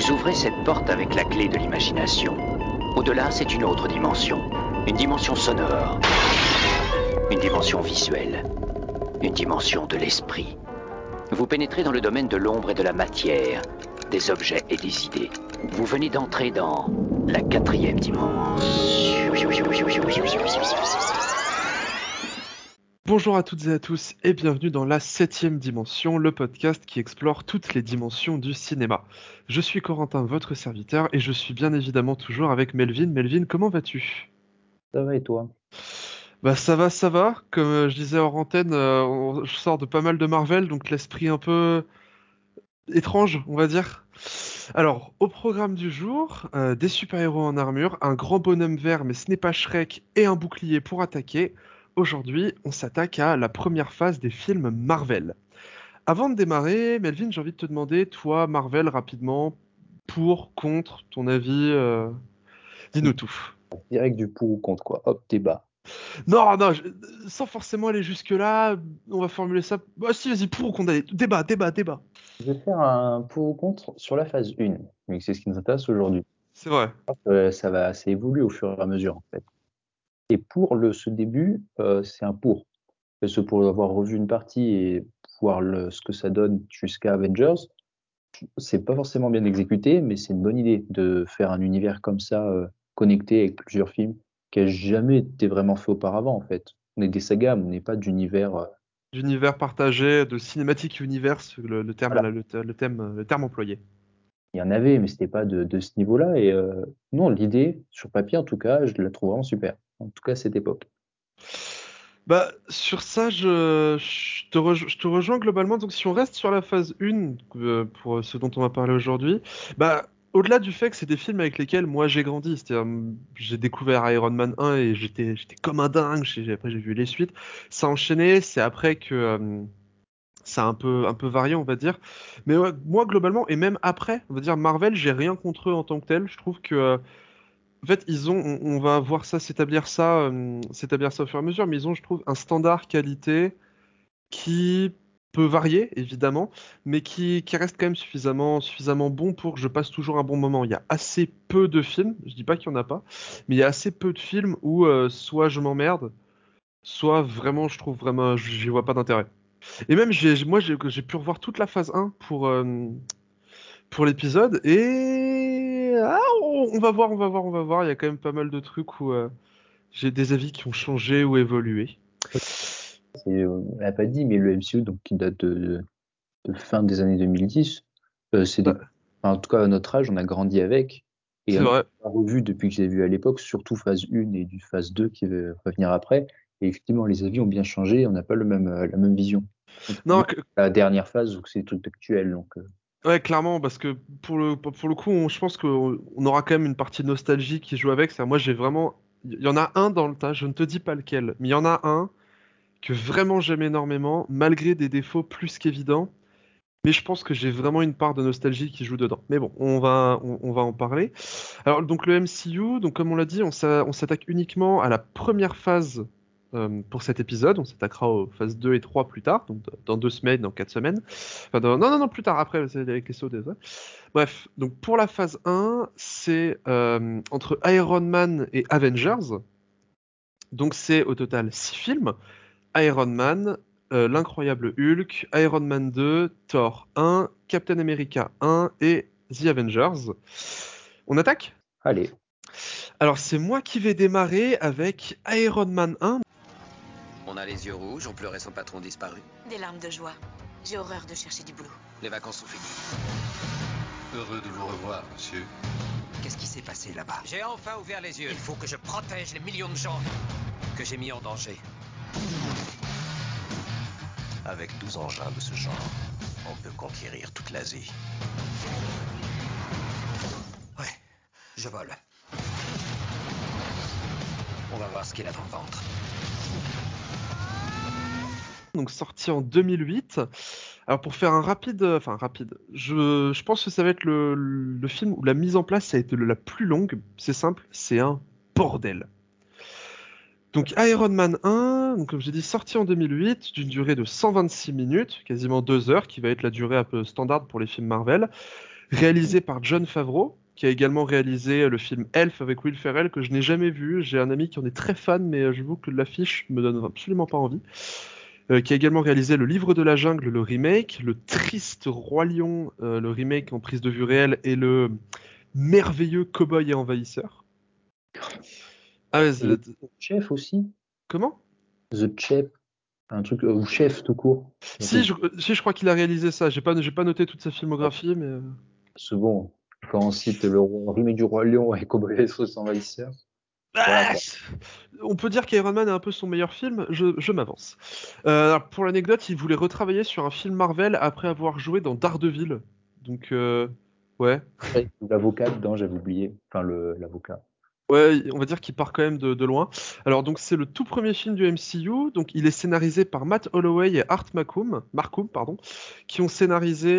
Vous ouvrez cette porte avec la clé de l'imagination. Au-delà, c'est une autre dimension. Une dimension sonore. Une dimension visuelle. Une dimension de l'esprit. Vous pénétrez dans le domaine de l'ombre et de la matière, des objets et des idées. Vous venez d'entrer dans la 4e dimension. Bonjour à toutes et à tous et bienvenue dans la 7e dimension, le podcast qui explore toutes les dimensions du cinéma. Je suis Corentin, votre serviteur, et je suis bien évidemment toujours avec Melvin. Melvin, comment vas-tu ? Ça va et toi? Bah ça va. Comme je disais hors antenne, je sors de pas mal de Marvel, donc l'esprit un peu étrange, on va dire. Alors, au programme du jour, des super-héros en armure, un grand bonhomme vert, mais ce n'est pas Shrek, et un bouclier pour attaquer. Aujourd'hui, on s'attaque à la première phase des films Marvel. Avant de démarrer, Melvin, j'ai envie de te demander, toi, Marvel, rapidement, pour, contre, ton avis, dis-nous tout. Direct du pour ou contre, quoi. Hop, débat. Non, sans forcément aller jusque-là, on va formuler ça. Bah si, vas-y, pour ou contre, allez, débat. Je vais faire un pour ou contre sur la phase 1, mais c'est ce qui nous intéresse aujourd'hui. C'est vrai. Ça évolue au fur et à mesure, en fait. Et pour ce début, c'est un pour. Parce que pour avoir revu une partie et voir ce que ça donne jusqu'à Avengers, c'est pas forcément bien exécuté, mais c'est une bonne idée de faire un univers comme ça, connecté avec plusieurs films, qui a jamais été vraiment fait auparavant, en fait. On est des sagas, mais on n'est pas d'univers. D'univers partagé, de cinématique universe, le terme, Voilà. le terme employé. Il y en avait, mais c'était pas de ce niveau-là. Et non, l'idée, sur papier en tout cas, je la trouve vraiment super. En tout cas, à cette époque. Bah, sur ça, je te rejoins globalement. Donc, si on reste sur la phase 1, pour ce dont on va parler aujourd'hui, bah, au-delà du fait que c'est des films avec lesquels moi j'ai grandi, c'est-à-dire j'ai découvert Iron Man 1 et j'étais comme un dingue, après j'ai vu les suites, ça a enchaîné, c'est après que ça a un peu varié, on va dire. Mais ouais, moi, globalement, et même après, on va dire Marvel, j'ai rien contre eux en tant que tel. Je trouve que en fait, on va voir ça, s'établir ça au fur et à mesure, mais ils ont, je trouve, un standard qualité qui peut varier, évidemment, mais qui reste quand même suffisamment bon pour que je passe toujours un bon moment. Il y a assez peu de films, je dis pas qu'il y en a pas, mais il y a assez peu de films où soit je m'emmerde, soit vraiment, je trouve vraiment, j'y vois pas d'intérêt. Et même, j'ai pu revoir toute la phase 1 pour l'épisode, et on va voir. Il y a quand même pas mal de trucs où j'ai des avis qui ont changé ou évolué. On l'a pas dit, mais le MCU, donc, qui date de fin des années 2010, Bah, enfin, en tout cas, à notre âge, on a grandi avec. Et c'est on vrai. a revu depuis que j'ai vu à l'époque, surtout phase 1 et du phase 2 qui va venir après. Et effectivement, les avis ont bien changé, on n'a pas la même vision. Non, Contrairement à la dernière phase où c'est tout actuel. Donc, ouais, clairement, parce que pour le coup, je pense qu'on aura quand même une partie de nostalgie qui joue avec. Moi, j'ai vraiment. Il y en a un dans le tas, je ne te dis pas lequel, mais il y en a un que vraiment j'aime énormément, malgré des défauts plus qu'évidents. Mais je pense que j'ai vraiment une part de nostalgie qui joue dedans. Mais bon, on va en parler. Alors, donc le MCU, donc comme on l'a dit, on s'attaque uniquement à la première phase pour cet épisode. On s'attaquera aux phases 2 et 3 plus tard, donc dans 2 semaines, dans 4 semaines. Enfin, non, plus tard, après, c'est avec les sauts des... Bref, donc pour la phase 1, c'est entre Iron Man et Avengers. Donc c'est au total 6 films. Iron Man, l'Incroyable Hulk, Iron Man 2, Thor 1, Captain America 1 et The Avengers. On attaque? allez. Alors c'est moi qui vais démarrer avec Iron Man 1. On a les yeux rouges, on pleurait son patron disparu. Des larmes de joie. J'ai horreur de chercher du boulot. Les vacances sont finies. Heureux de vous revoir, monsieur. Qu'est-ce qui s'est passé là-bas? J'ai enfin ouvert les yeux. Il faut que je protège les millions de gens que j'ai mis en danger. Avec 12 engins de ce genre, on peut conquérir toute l'Asie. Ouais, je vole. On va voir ce qu'il a dans le ventre. Donc sorti en 2008. Alors pour faire un rapide, je pense que ça va être le film où la mise en place ça a été la plus longue. C'est simple, c'est un bordel. Donc Iron Man 1, donc comme j'ai dit, sorti en 2008, d'une durée de 126 minutes, quasiment 2 heures, qui va être la durée un peu standard pour les films Marvel. réalisé par Jon Favreau, qui a également réalisé le film Elf avec Will Ferrell, que je n'ai jamais vu. J'ai un ami qui en est très fan, mais j'avoue que l'affiche me donne absolument pas envie. Qui a également réalisé Le Livre de la Jungle, le remake, Le Triste Roi Lion, le remake en prise de vue réelle, et le merveilleux Cowboy et Envahisseur. Ah ouais, Et Chef aussi. comment? The Chef, un truc, ou Chef tout court. Si, je crois qu'il a réalisé ça. J'ai pas noté toute sa filmographie, mais. C'est bon, quand on cite le remake du Roi Lion et Cowboy et Sauce Envahisseur, voilà Ah, quoi. on peut dire qu'Iron Man est un peu son meilleur film, je m'avance. Alors, pour l'anecdote, il voulait retravailler sur un film Marvel après avoir joué dans Daredevil. Donc, ouais. L'avocat dedans, j'avais oublié. Enfin, l'avocat. Ouais, on va dire qu'il part quand même de loin. Alors, donc, c'est le tout premier film du MCU. Donc, il est scénarisé par Matt Holloway et Art Marcum, pardon, qui ont scénarisé,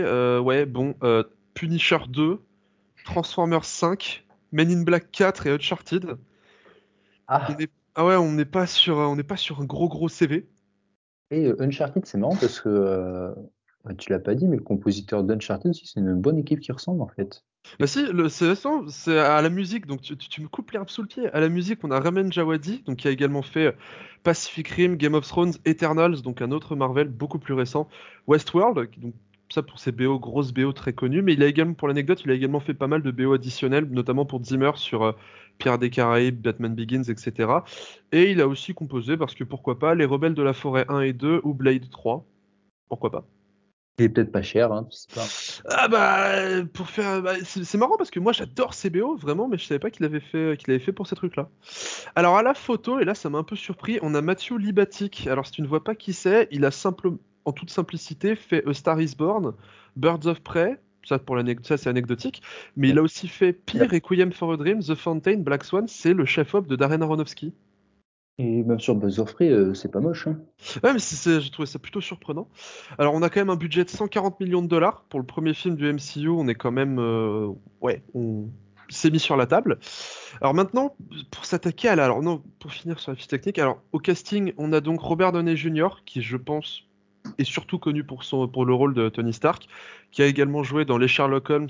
Punisher 2, Transformers 5, Men in Black 4 et Uncharted. Ah, Ah ouais, on n'est pas sur un gros CV. et Uncharted, c'est marrant parce que tu l'as pas dit, mais le compositeur d'Uncharted aussi, c'est une bonne équipe qui ressemble en fait. Bah si, c'est à la musique, donc tu me coupes l'herbe sous le pied. À la musique, on a Ramin Djawadi, donc qui a également fait Pacific Rim, Game of Thrones, Eternals, donc un autre Marvel beaucoup plus récent, Westworld, donc ça pour ses BO, grosses BO très connues, mais il a également, pour l'anecdote, il a également fait pas mal de BO additionnels, notamment pour Zimmer sur Pirates des Caraïbes, Batman Begins, etc. Et il a aussi composé, parce que pourquoi pas, Les Rebelles de la Forêt 1 et 2 ou Blade 3, pourquoi pas. Il est peut-être pas cher, hein, je sais pas. Ah bah pour faire c'est marrant parce que moi j'adore CBO vraiment mais je savais pas qu'il avait fait pour ces trucs-là. Alors à la photo et là ça m'a un peu surpris, on a Matthew Libatic. Alors si tu ne vois pas qui c'est, il a en toute simplicité fait A Star Is Born, Birds of Prey, ça c'est anecdotique, mais il a aussi fait Pi, Requiem for a Dream, The Fountain, Black Swan, c'est le chef-op de Darren Aronofsky. Et même sur Buzz of Prey, c'est pas moche. Hein. Ouais, mais j'ai trouvé ça plutôt surprenant. Alors, on a quand même un budget de 140 millions de dollars. Pour le premier film du MCU, on est quand même. Ouais, on s'est mis sur la table. Alors maintenant, pour s'attaquer à la. Alors, non, pour finir sur la fiche technique, alors, au casting, on a donc Robert Downey Jr., qui, je pense, est surtout connu pour le rôle de Tony Stark, qui a également joué dans Les Sherlock Holmes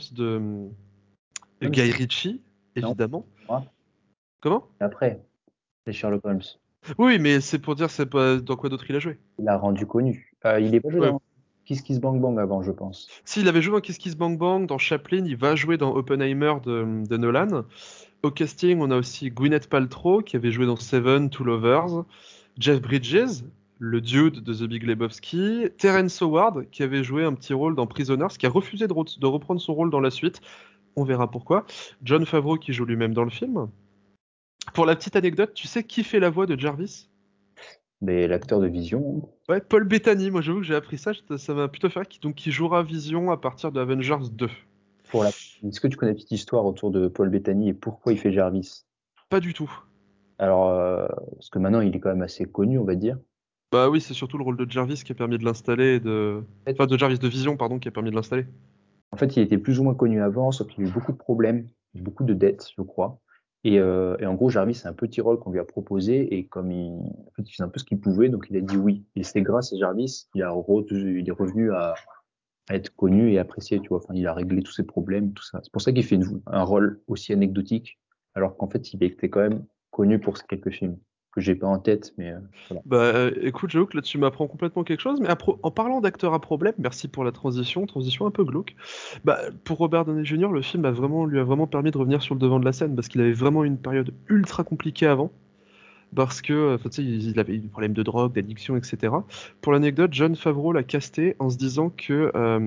de Même Guy si- Ritchie, Non, évidemment. moi, Comment? après, c'est Sherlock Holmes. Oui, mais c'est pour dire c'est pas dans quoi d'autre il a joué. Il l'a rendu connu. Il est pas joué Ouais. dans Kiss Kiss Bang Bang avant, je pense. S'il avait joué dans Kiss Kiss Bang Bang, dans Chaplin, il va jouer dans Oppenheimer de Nolan. Au casting, on a aussi Gwyneth Paltrow, qui avait joué dans Seven, Two Lovers, Jeff Bridges, le dude de The Big Lebowski, Terrence Howard, qui avait joué un petit rôle dans Prisoners, qui a refusé de reprendre son rôle dans la suite. On verra pourquoi. Jon Favreau, qui joue lui-même dans le film. Pour la petite anecdote, tu sais qui fait la voix de Jarvis? Mais l'acteur de Vision, Ouais, Paul Bettany. Moi, j'avoue que j'ai appris ça, ça m'a plutôt fait rire, qui jouera Vision à partir de Avengers 2. pour la... est-ce que tu connais la petite histoire autour de Paul Bettany et pourquoi il fait Jarvis? Pas du tout. Alors, parce que maintenant, il est quand même assez connu, on va dire. Bah oui, c'est surtout le rôle de Jarvis qui a permis de l'installer En Enfin, fait, de Jarvis de Vision, pardon, qui a permis de l'installer. il était plus ou moins connu avant, sauf qu'il a eu beaucoup de problèmes, beaucoup de dettes, je crois. Et en gros, Jarvis, c'est un petit rôle qu'on lui a proposé, et comme en fait, il faisait un peu ce qu'il pouvait, donc il a dit oui. Et c'est grâce à Jarvis qu'il il est revenu à être connu et apprécié, tu vois. Enfin, il a réglé tous ses problèmes, tout ça. C'est pour ça qu'il fait un rôle aussi anecdotique, alors qu'en fait, il était quand même connu pour quelques films que j'ai pas en tête, mais voilà. Bah écoute, j'avoue que là tu m'apprends complètement quelque chose, mais en parlant d'acteurs à problème, merci pour la transition un peu glauque. Bah pour Robert Downey Jr., le film lui a vraiment permis de revenir sur le devant de la scène parce qu'il avait vraiment eu une période ultra compliquée avant. Parce que enfin, tu sais, il avait eu des problèmes de drogue, d'addiction, etc. Pour l'anecdote, Jon Favreau l'a casté en se disant que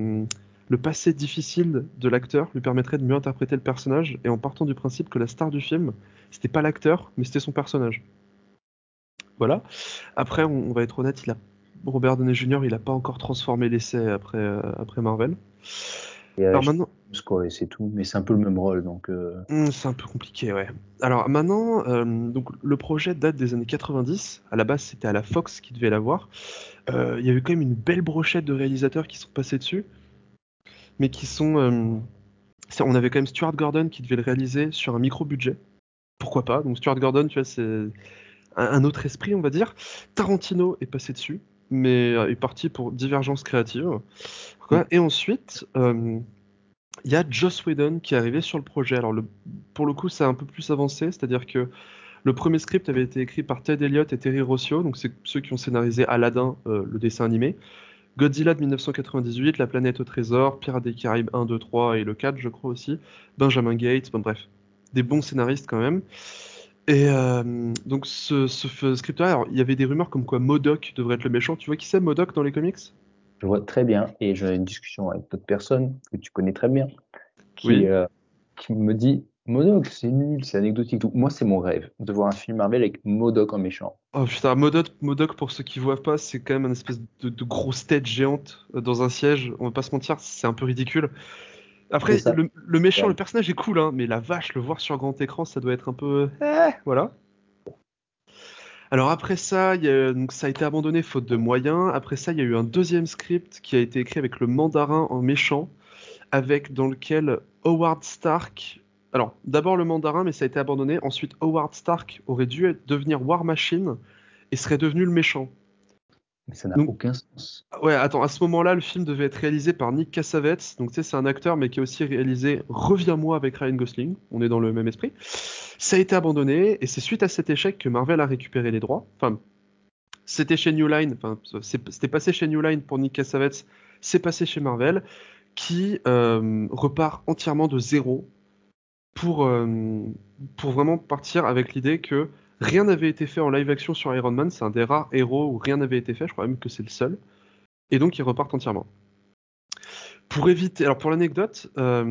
le passé difficile de l'acteur lui permettrait de mieux interpréter le personnage et en partant du principe que la star du film, c'était pas l'acteur, mais c'était son personnage. Voilà. Après, on va être honnête, Robert Downey Jr., il a pas encore transformé l'essai après Marvel. Et Alors maintenant, quoi, et c'est tout, mais c'est un peu le même rôle, donc c'est un peu compliqué, ouais. Alors maintenant, donc le projet date des années 90. À la base, c'était à la Fox qui devait l'avoir. Il y a eu quand même une belle brochette de réalisateurs qui sont passés dessus, mais qui sont. On avait quand même Stuart Gordon qui devait le réaliser sur un micro-budget. Pourquoi pas? Donc Stuart Gordon, tu vois, c'est un autre esprit, on va dire. Tarantino est passé dessus, mais est parti pour Divergence créative. Quoi. Et ensuite, il y a Joss Whedon qui est arrivé sur le projet. Alors pour le coup, c'est un peu plus avancé, c'est-à-dire que le premier script avait été écrit par Ted Elliott et Terry Rossio, donc c'est ceux qui ont scénarisé Aladdin, le dessin animé, Godzilla de 1998, La planète au trésor, Pirates des Caraïbes 1, 2, 3 et le 4, je crois aussi, Benjamin Gates, bon bref, des bons scénaristes quand même. Et donc ce script-là, alors, il y avait des rumeurs comme quoi MODOK devrait être le méchant. Tu vois qui c'est MODOK dans les comics? Je vois très bien, et j'ai une discussion avec d'autres personnes que tu connais très bien, qui, Oui. euh, qui me dit MODOK, c'est nul, c'est anecdotique. Tout. Moi, c'est mon rêve de voir un film Marvel avec MODOK en méchant. Oh putain, MODOK, pour ceux qui voient pas, c'est quand même une espèce de grosse tête géante dans un siège. On va pas se mentir, c'est un peu ridicule. C'est Après, ça. le méchant, le personnage est cool, hein, mais la vache, le voir sur grand écran, ça doit être un peu... voilà. Alors après ça, donc ça a été abandonné faute de moyens. Après ça, il y a eu un deuxième script qui a été écrit avec le mandarin en méchant, dans lequel Howard Stark... Alors, d'abord le mandarin, mais ça a été abandonné. Ensuite, Howard Stark aurait dû devenir War Machine et serait devenu le méchant. Mais ça n'a Donc, aucun sens. ouais, attends, à ce moment-là, le film devait être réalisé par Nick Cassavetes. Donc, tu sais, c'est un acteur, mais qui a aussi réalisé Reviens-moi avec Ryan Gosling. On est dans le même esprit. Ça a été abandonné, et c'est suite à cet échec que Marvel a récupéré les droits. Enfin, c'était chez New Line, enfin, c'était passé chez New Line pour Nick Cassavetes, c'est passé chez Marvel, qui repart entièrement de zéro pour, euh, pour vraiment partir avec l'idée que rien n'avait été fait en live action sur Iron Man. C'est un des rares héros où rien n'avait été fait, je crois même que c'est le seul. Et donc ils repartent entièrement. Pour éviter, alors pour l'anecdote,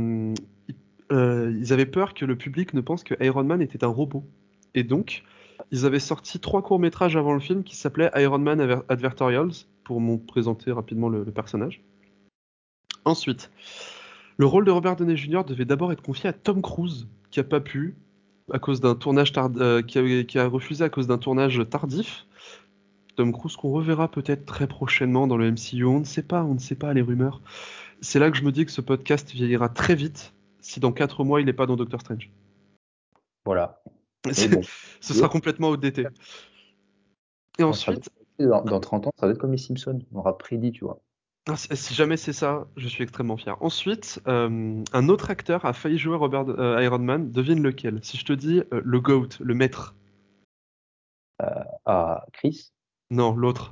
ils avaient peur que le public ne pense que Iron Man était un robot. Et donc, ils avaient sorti 3 courts-métrages avant le film qui s'appelaient Iron Man Advertorials, pour m'en présenter rapidement le personnage. Ensuite, le rôle de Robert Downey Jr. devait d'abord être confié à Tom Cruise, qui a pas pu, à cause d'un tournage qui a refusé à cause d'un tournage tardif. Tom Cruise qu'on reverra peut-être très prochainement dans le MCU, on ne sait pas les rumeurs. C'est là que je me dis que ce podcast vieillira très vite si dans 4 mois il n'est pas dans Doctor Strange. Voilà. Mais bon, Ce sera complètement outdaté. Et on sera ensuite, dans 30 ans, ça va être comme les Simpsons. On aura prédit, tu vois. si jamais c'est ça, je suis extrêmement fier. Ensuite, un autre acteur a failli jouer Iron Man. Devine lequel? Si je te dis le GOAT, le maître. Ah, Chris? Non, l'autre.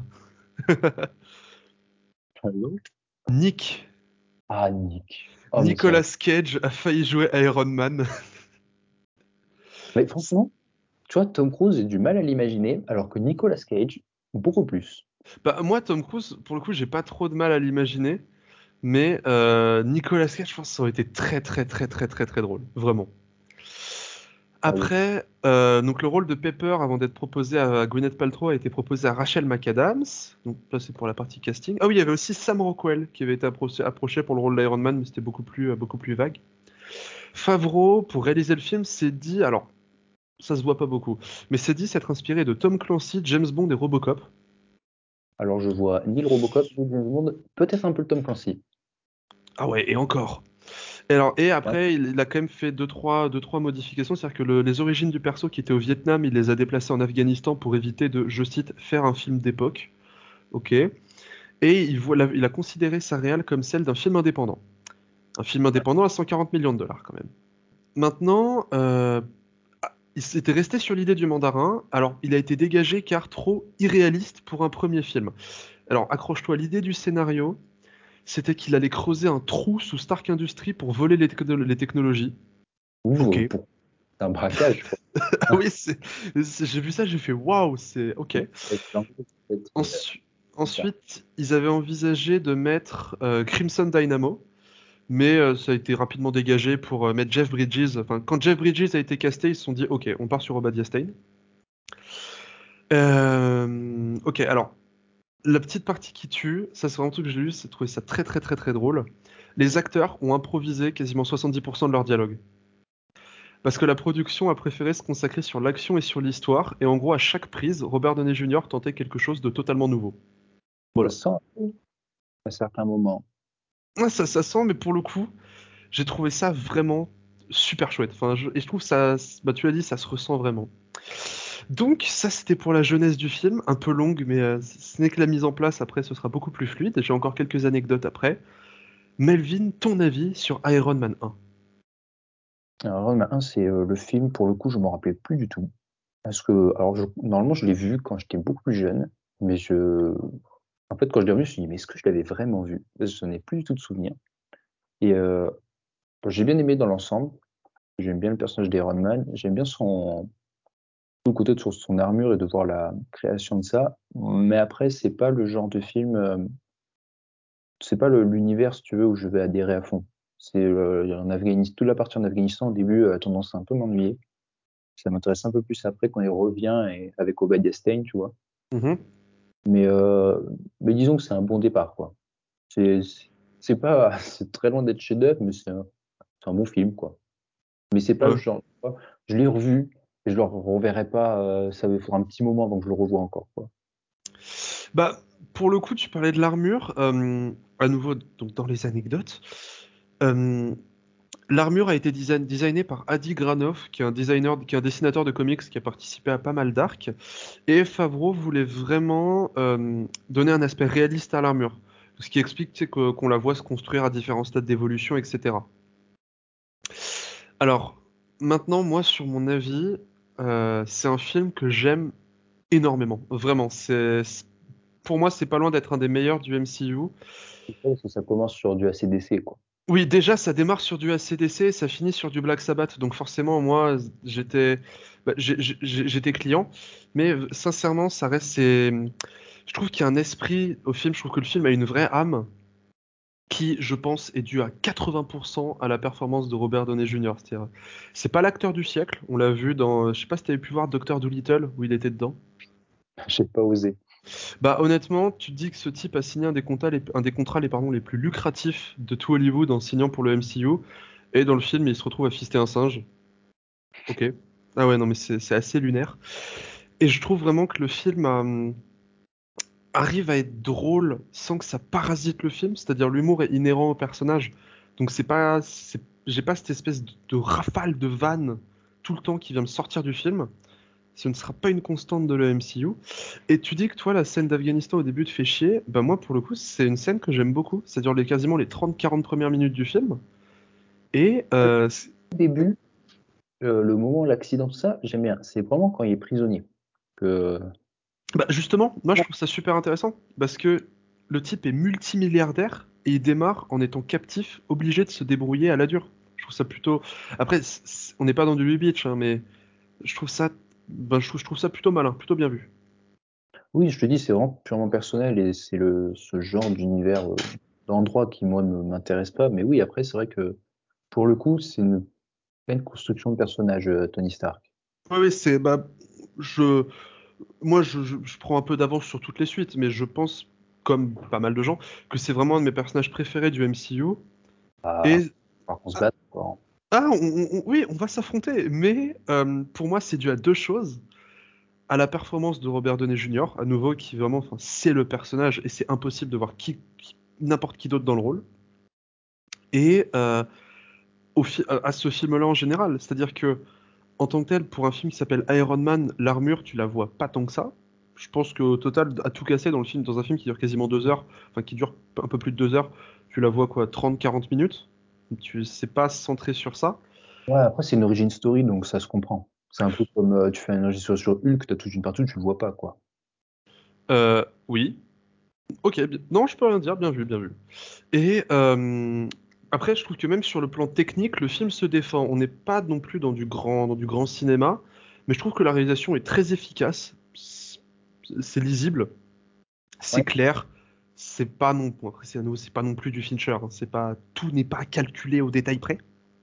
Allô. Nick. Ah, Nick. Oh, mais c'est Nicolas Cage a failli jouer Iron Man. Mais franchement, tu vois, Tom Cruise, j'ai du mal à l'imaginer, alors que Nicolas Cage, beaucoup plus. Bah, moi, Tom Cruise, pour le coup, j'ai pas trop de mal à l'imaginer. Mais Nicolas Cage, je pense que ça aurait été très très très très très très drôle, vraiment. Ah oui. Après, donc le rôle de Pepper, avant d'être proposé à Gwyneth Paltrow, a été proposé à Rachel McAdams. Donc là, c'est pour la partie casting. Ah oui, il y avait aussi Sam Rockwell qui avait été approché pour le rôle d'Iron Man, mais c'était beaucoup plus vague. Favreau, pour réaliser le film, s'est dit, alors ça se voit pas beaucoup, mais s'est dit s'être inspiré de Tom Clancy, James Bond et Robocop. Alors je vois ni le Robocop, ni James Bond, peut-être un peu le Tom Clancy. Ah ouais, et encore. Et Ouais. après, il a quand même fait deux, trois modifications, c'est-à-dire que les origines du perso qui était au Vietnam, il les a déplacées en Afghanistan pour éviter de, je cite, faire un film d'époque. Ok. Et il a considéré sa réal comme celle d'un film indépendant. Un film indépendant à 140 millions de dollars quand même. Maintenant, il s'était resté sur l'idée du mandarin, alors il a été dégagé car trop irréaliste pour un premier film. Alors accroche-toi, l'idée du scénario, c'était qu'il allait creuser un trou sous Stark Industries pour voler les technologies. Ok. Ouh, c'est un braquage, quoi. Ah oui, j'ai vu ça, j'ai fait waouh, c'est ok. C'est un peu peut-être, Ensu- bizarre. Ensuite, ils avaient envisagé de mettre Crimson Dynamo, mais ça a été rapidement dégagé pour mettre Jeff Bridges. Enfin, quand Jeff Bridges a été casté, ils se sont dit ok, on part sur Obadiah Stane. Ok, alors la petite partie qui tue, ça c'est vraiment un truc que j'ai lu, c'est trouvé ça très très très très drôle. Les acteurs ont improvisé quasiment 70% de leur dialogue. Parce que la production a préféré se consacrer sur l'action et sur l'histoire, et en gros, à chaque prise, Robert Downey Jr. tentait quelque chose de totalement nouveau. Ça Voilà. sent un peu à certains moments. Ouais, ça sent, mais pour le coup, j'ai trouvé ça vraiment super chouette. Enfin, et je trouve ça, bah, tu l'as dit, ça se ressent vraiment. Donc, ça, c'était pour la jeunesse du film, un peu longue, mais ce n'est que la mise en place. Après, ce sera beaucoup plus fluide. J'ai encore quelques anecdotes après. Melvin, ton avis sur Iron Man 1? Alors, Iron Man 1, c'est le film, pour le coup, je m'en rappelais plus du tout. Parce que, alors, normalement, je l'ai vu quand j'étais beaucoup plus jeune, mais en fait, quand je l'ai revu, je me suis dit, mais est-ce que je l'avais vraiment vu? Parce que je n'ai plus du tout de souvenir. Et j'ai bien aimé dans l'ensemble. J'aime bien le personnage d'Iron Man. J'aime bien tout le côté de son armure et de voir la création de ça. Mais après, c'est pas le genre de film, c'est pas l'univers, si tu veux, où je vais adhérer à fond. En Afghanistan, toute la partie en Afghanistan, au début, a tendance à un peu m'ennuyer. Ça m'intéresse un peu plus après quand il revient et avec Obadiah Stane, tu vois. Mhm. Mais, euh, mais disons que c'est un bon départ, quoi. C'est, c'est pas, c'est très loin d'être chef-d'œuvre, mais c'est un bon film, quoi. Mais c'est pas le Ouais. genre, je l'ai revu et je le reverrai pas, ça va faire un petit moment avant que je le revoie encore, quoi. Bah, pour le coup, tu parlais de l'armure. À nouveau, donc dans les anecdotes. Euh, L'armure a été designée par Adi Granov, qui est un dessinateur de comics qui a participé à pas mal d'arcs. Et Favreau voulait vraiment donner un aspect réaliste à l'armure. Ce qui explique tu sais, qu'on la voit se construire à différents stades d'évolution, etc. Alors, maintenant, moi, sur mon avis, c'est un film que j'aime énormément. Vraiment, pour moi, c'est pas loin d'être un des meilleurs du MCU. C'est ça, parce que ça commence sur du AC/DC, quoi. Oui, déjà, ça démarre sur du AC/DC et ça finit sur du Black Sabbath. Donc forcément, moi, j'étais client. Mais sincèrement, ça reste... Je trouve qu'il y a un esprit au film. Je trouve que le film a une vraie âme qui, je pense, est due à 80% à la performance de Robert Downey Jr. C'est-à-dire, c'est pas l'acteur du siècle. On l'a vu dans... Je sais pas si t'avais pu voir Doctor Dolittle, où il était dedans. J'ai pas osé. Bah honnêtement, tu te dis que ce type a signé un des contrats les plus lucratifs de tout Hollywood en signant pour le MCU, et dans le film, il se retrouve à fister un singe. Ok. Ah ouais, non mais c'est assez lunaire. Et je trouve vraiment que le film arrive à être drôle sans que ça parasite le film, c'est-à-dire l'humour est inhérent au personnage. Donc j'ai pas cette espèce de rafale de vannes tout le temps qui vient me sortir du film. Ce ne sera pas une constante de le MCU. Et tu dis que toi, la scène d'Afghanistan au début te fait chier. Bah moi, pour le coup, c'est une scène que j'aime beaucoup. Ça dure quasiment les 30-40 premières minutes du film. Et Au début, le moment, l'accident, tout ça, j'aime bien. C'est vraiment quand il est prisonnier. Que... bah, justement, moi, je trouve ça super intéressant. Parce que le type est multimilliardaire et il démarre en étant captif, obligé de se débrouiller à la dure. Je trouve ça plutôt... Après, on n'est pas dans du Louis Beach, hein, mais je trouve ça... je trouve ça plutôt malin, plutôt bien vu. Oui, je te dis, c'est vraiment purement personnel et c'est ce genre d'univers, d'endroit qui, moi, ne m'intéresse pas. Mais oui, après, c'est vrai que pour le coup, c'est une pleine construction de personnage, Tony Stark. Ouais, oui, c'est... Bah, je... je prends un peu d'avance sur toutes les suites, mais je pense, comme pas mal de gens, que c'est vraiment un de mes personnages préférés du MCU. Ah, Et alors qu'on se ah, batte, quoi. oui, on va s'affronter, mais pour moi, c'est dû à deux choses. À la performance de Robert Downey Jr., à nouveau, qui vraiment, enfin, c'est le personnage et c'est impossible de voir n'importe qui d'autre dans le rôle. Et à ce film-là en général, c'est-à-dire que en tant que tel, pour un film qui s'appelle Iron Man, l'armure, tu la vois pas tant que ça. Je pense qu'au total, à tout casser dans le film, dans un film qui dure quasiment 2 heures, enfin qui dure un peu plus de 2 heures, tu la vois quoi, 30-40 minutes. C'est pas centré sur ça. Ouais, après, c'est une origin story, donc ça se comprend. C'est un peu comme tu fais une origin story sur Hulk, t'as toute une partie où tu le vois pas, quoi. Oui. Ok, non, je peux rien dire, bien vu, bien vu. Et après, je trouve que même sur le plan technique, le film se défend. On n'est pas non plus dans du grand cinéma, mais je trouve que la réalisation est très efficace. C'est lisible. C'est Ouais. clair, c'est pas non bon, après, c'est pas non plus du Fincher, hein, c'est pas tout n'est pas calculé au détail près.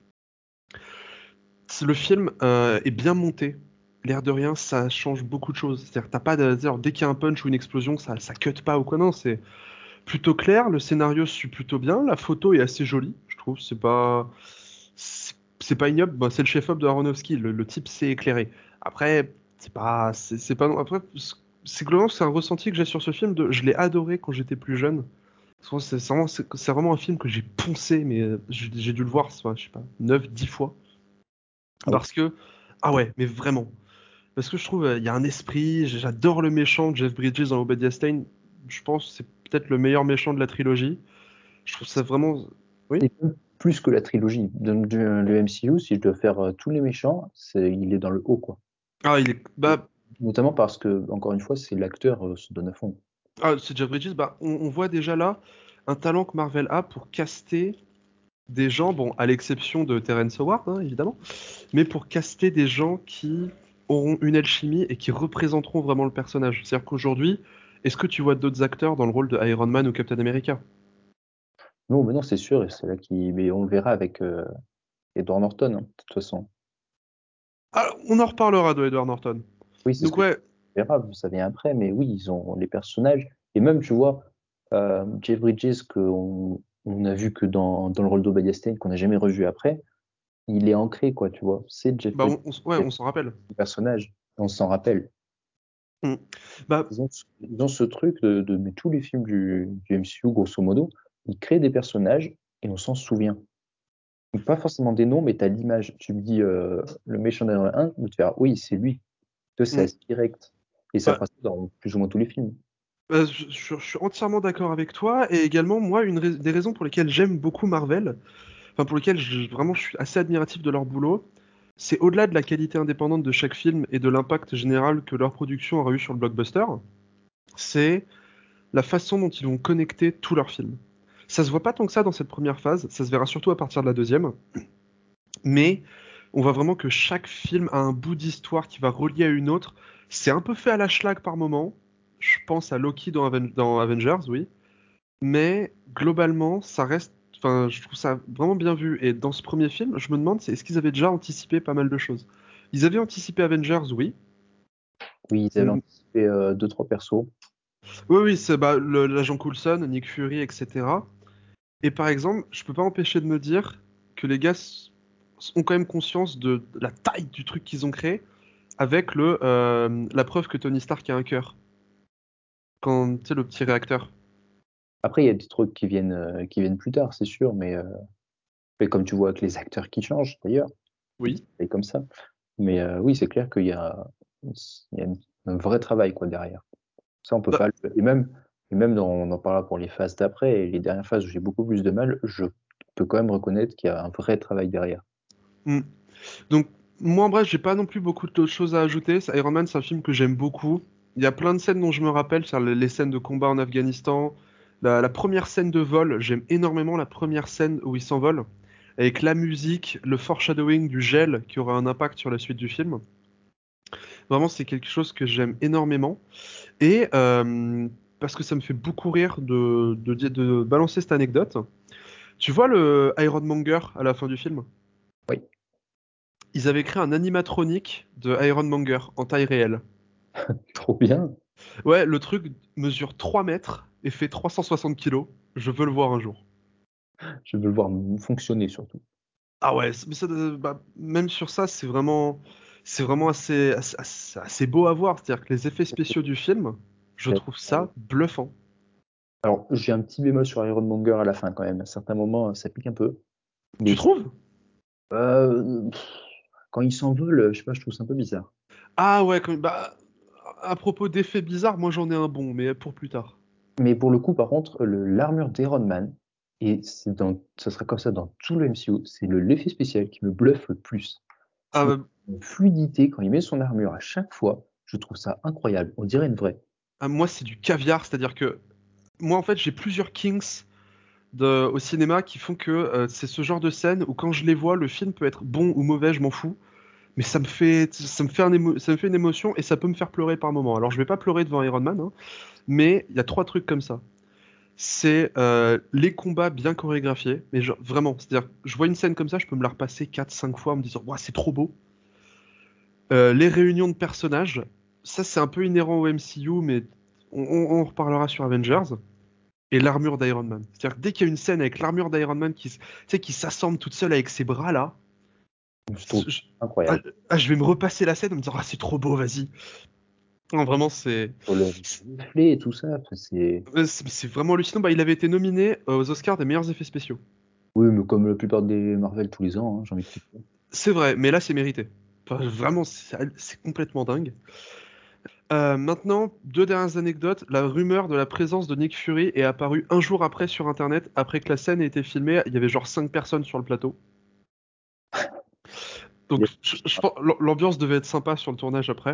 Le film est bien monté. L'air de rien, ça change beaucoup de choses. C'est-à-dire, t'as pas c'est-à-dire, dès qu'il y a un punch ou une explosion, ça cut pas ou quoi. Non, c'est plutôt clair. Le scénario suit plutôt bien. La photo est assez jolie, je trouve. C'est pas ignoble. Bon, c'est le chef-op de Aronofsky. Le type s'est éclairé. Après, c'est pas non. Après, c'est globalement c'est un ressenti que j'ai sur ce film. Je l'ai adoré quand j'étais plus jeune. C'est vraiment un film que j'ai poncé, mais j'ai dû le voir, enfin, je sais pas, 9-10 fois. Ah ouais. Parce que, ah ouais, mais vraiment. Parce que je trouve, il y a un esprit, j'adore le méchant de Jeff Bridges dans Obadiah Stane. Je pense que c'est peut-être le meilleur méchant de la trilogie. Je trouve ça vraiment. Oui. Et même plus que la trilogie. Donc, le MCU, si je dois faire tous les méchants, il est dans le haut, quoi. Ah, il est. Bah, Notamment parce que, encore une fois, c'est l'acteur se donne à fond. c'est Jeff Bridges. Bah, on voit déjà là un talent que Marvel a pour caster des gens, bon, à l'exception de Terrence Howard, hein, évidemment, mais pour caster des gens qui auront une alchimie et qui représenteront vraiment le personnage. C'est-à-dire qu'aujourd'hui, est-ce que tu vois d'autres acteurs dans le rôle de Iron Man ou Captain America? Non, mais non, c'est sûr, et c'est là mais on le verra avec Edward Norton, hein, de toute façon. Ah, on en reparlera de Edward Norton. Oui, c'est ce Donc que tu ouais, verras, ça vient après, mais oui, ils ont les personnages. Et même, tu vois, Jeff Bridges, on a vu que dans le rôle d'Obadiah Stane, qu'on n'a jamais revu après, il est ancré, quoi, tu vois. C'est Jeff bah Bridges, ouais, c'est on s'en rappelle. le personnage, on s'en rappelle. Mm. Bah, Ils ont ce truc mais tous les films du MCU, grosso modo, ils créent des personnages et on s'en souvient. Donc, pas forcément des noms, mais tu as l'image. Tu me dis le méchant d'Iron Man 1, tu te faire oui, c'est lui. C'est mm. assez direct. Et ça Bah, passe dans plus ou moins tous les films. je suis entièrement d'accord avec toi, et également, moi, des raisons pour lesquelles j'aime beaucoup Marvel, enfin pour lesquelles vraiment je suis assez admiratif de leur boulot, c'est au-delà de la qualité indépendante de chaque film et de l'impact général que leur production aura eu sur le blockbuster, c'est la façon dont ils vont connecter tous leurs films. Ça se voit pas tant que ça dans cette première phase, ça se verra surtout à partir de la deuxième, mais on voit vraiment que chaque film a un bout d'histoire qui va relier à une autre. C'est un peu fait à la schlag par moment. Je pense à Loki dans Avengers, oui. Mais globalement, ça reste. Enfin, je trouve ça vraiment bien vu. Et dans ce premier film, je me demande, est-ce qu'ils avaient déjà anticipé pas mal de choses? Ils avaient anticipé Avengers, oui. Oui, ils avaient Mm. anticipé deux, trois persos. Oui, oui, c'est bah, l'agent Coulson, Nick Fury, etc. Et par exemple, je peux pas empêcher de me dire que les gars ont quand même conscience de la taille du truc qu'ils ont créé avec la preuve que Tony Stark a un cœur. Quand, tu sais, le petit réacteur. Après, il y a des trucs qui viennent plus tard, c'est sûr, mais comme tu vois avec les acteurs qui changent, d'ailleurs, Oui. c'est comme ça. Mais oui, c'est clair qu'il y a un vrai travail quoi, derrière. Ça, on peut Bah, pas et même on en parlera pour les phases d'après, et les dernières phases où j'ai beaucoup plus de mal, je peux quand même reconnaître qu'il y a un vrai travail derrière. hmm. Donc, moi, en bref, j'ai pas non plus beaucoup d'autres choses à ajouter. Iron Man, c'est un film que j'aime beaucoup. Il y a plein de scènes dont je me rappelle, c'est les scènes de combat en Afghanistan. La première scène de vol, j'aime énormément la première scène où il s'envole, avec la musique, le foreshadowing du gel qui aura un impact sur la suite du film. Vraiment, c'est quelque chose que j'aime énormément. Et parce que ça me fait beaucoup rire de balancer cette anecdote. Tu vois le Iron Monger à la fin du film? Oui, Ils avaient créé un animatronique de Iron Monger en taille réelle. trop bien. Ouais, le truc mesure 3 mètres et fait 360 kilos. Je veux le voir un jour. Je veux le voir fonctionner surtout. Ah ouais, mais ça, bah, même sur ça, c'est vraiment assez beau à voir. C'est-à-dire que les effets spéciaux du film, je trouve ça bluffant. Alors, j'ai un petit bémol sur Iron Monger à la fin quand même. À certains moments, ça pique un peu. Tu Mais trouves? pff, quand il s'envole, je sais pas, je trouve ça un peu bizarre. Ah ouais, bah, à propos d'effets bizarres, moi j'en ai un bon, mais pour plus tard. Mais pour le coup, par contre, l'armure d'Iron Man, et ça sera comme ça dans tout le MCU, c'est l'effet spécial qui me bluffe le plus. Ah, C'est une fluidité quand il met son armure à chaque fois. Je trouve ça incroyable. On dirait une vraie. moi c'est du caviar, c'est-à-dire que moi en fait j'ai plusieurs kinks au cinéma qui font que c'est ce genre de scène où quand je les vois, le film peut être bon ou mauvais, je m'en fous. Mais ça me fait une émotion et ça peut me faire pleurer par moment. Alors je vais pas pleurer devant Iron Man, hein, mais il y a trois trucs comme ça. C'est les combats bien chorégraphiés, mais genre, vraiment, c'est-à-dire je vois une scène comme ça, je peux me la repasser 4-5 fois en me disant, ouah, c'est trop beau. Les réunions de personnages, ça c'est un peu inhérent au MCU, mais on en reparlera sur Avengers. Et l'armure d'Iron Man. C'est-à-dire que dès qu'il y a une scène avec l'armure d'Iron Man qui s'assemble toute seule avec ses bras là, Je trouve je, ah, incroyable. je vais me repasser la scène en me disant ah c'est trop beau, vas-y. Non, vraiment Sur le reflet et tout ça, enfin, c'est. c'est vraiment hallucinant. Bah, il avait été nominé aux Oscars des meilleurs effets spéciaux. Oui, mais comme la plupart des Marvel tous les ans, hein, j'ai envie de te dire. C'est vrai, mais là c'est mérité. Enfin, vraiment, c'est complètement dingue. Maintenant, 2 dernières anecdotes. La rumeur de la présence de Nick Fury est apparue un jour après sur Internet, après que la scène ait été filmée. Il y avait genre 5 personnes sur le plateau. Donc, je pense l'ambiance devait être sympa sur le tournage après.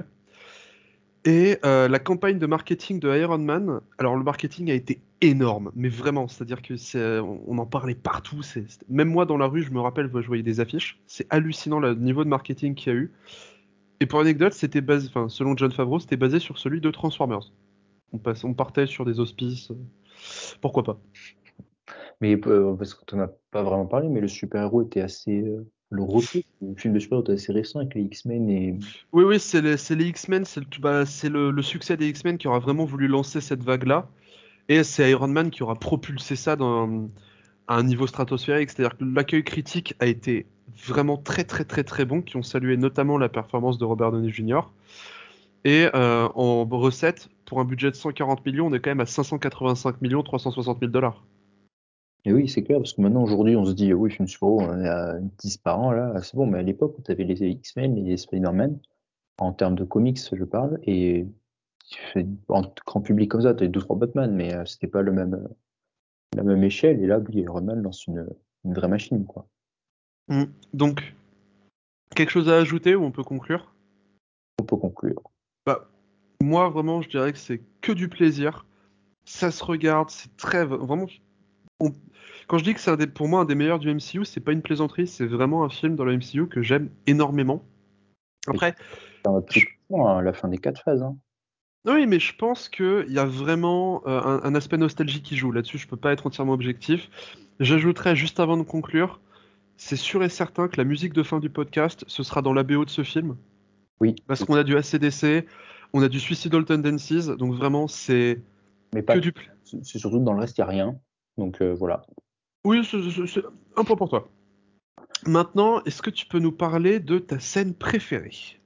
Et la campagne de marketing de Iron Man, alors le marketing a été énorme, mais vraiment, c'est-à-dire que on en parlait partout. Même moi dans la rue, je me rappelle, je voyais des affiches. C'est hallucinant le niveau de marketing qu'il y a eu. Et pour anecdote, c'était basé, enfin, selon Jon Favreau, c'était basé sur celui de Transformers. On partait sur des auspices. Pourquoi pas? Mais parce qu'on n'a pas vraiment parlé, mais le super-héros était assez. Le retour du film de super-héros était assez récent avec les X-Men et. Oui, oui, c'est les X-Men, c'est le succès des X-Men qui aura vraiment voulu lancer cette vague-là. Et c'est Iron Man qui aura propulsé ça à un niveau stratosphérique. C'est-à-dire que l'accueil critique a été vraiment très très très très bon, qui ont salué notamment la performance de Robert Downey Jr. Et en recette, pour un budget de 140 millions, on est quand même à 585 millions 360 000 $. Et oui, c'est clair, parce que maintenant, aujourd'hui, on se dit, oui, film super-héros, on est à 10 par an, là, c'est bon, mais à l'époque, où tu avais les X-Men, les Spider-Man, en termes de comics, je parle, et en grand public comme ça, tu avais 2-3 Batman, mais c'était pas la même échelle, et là, oui, Iron Man lance une vraie machine, quoi. Donc, quelque chose à ajouter ou on peut conclure? On peut conclure. Bah, moi, vraiment, je dirais que c'est que du plaisir. Ça se regarde, c'est très... Vraiment, on- quand je dis que c'est pour moi un des meilleurs du MCU, c'est pas une plaisanterie, c'est vraiment un film dans le MCU que j'aime énormément. Et Après, ça va plus à la fin des 4 phases, hein. oui, mais je pense qu'il y a vraiment un aspect nostalgie qui joue. Là-dessus, je peux pas être entièrement objectif. J'ajouterais, juste avant de conclure, c'est sûr et certain que la musique de fin du podcast, ce sera dans la BO de ce film. Oui, Parce qu'on a du AC/DC, on a du Suicidal Tendencies, donc vraiment, c'est mais que pas du... c'est surtout que dans le reste, il n'y a rien. Donc voilà. Oui, c'est un point pour toi. Maintenant, est-ce que tu peux nous parler de ta scène préférée?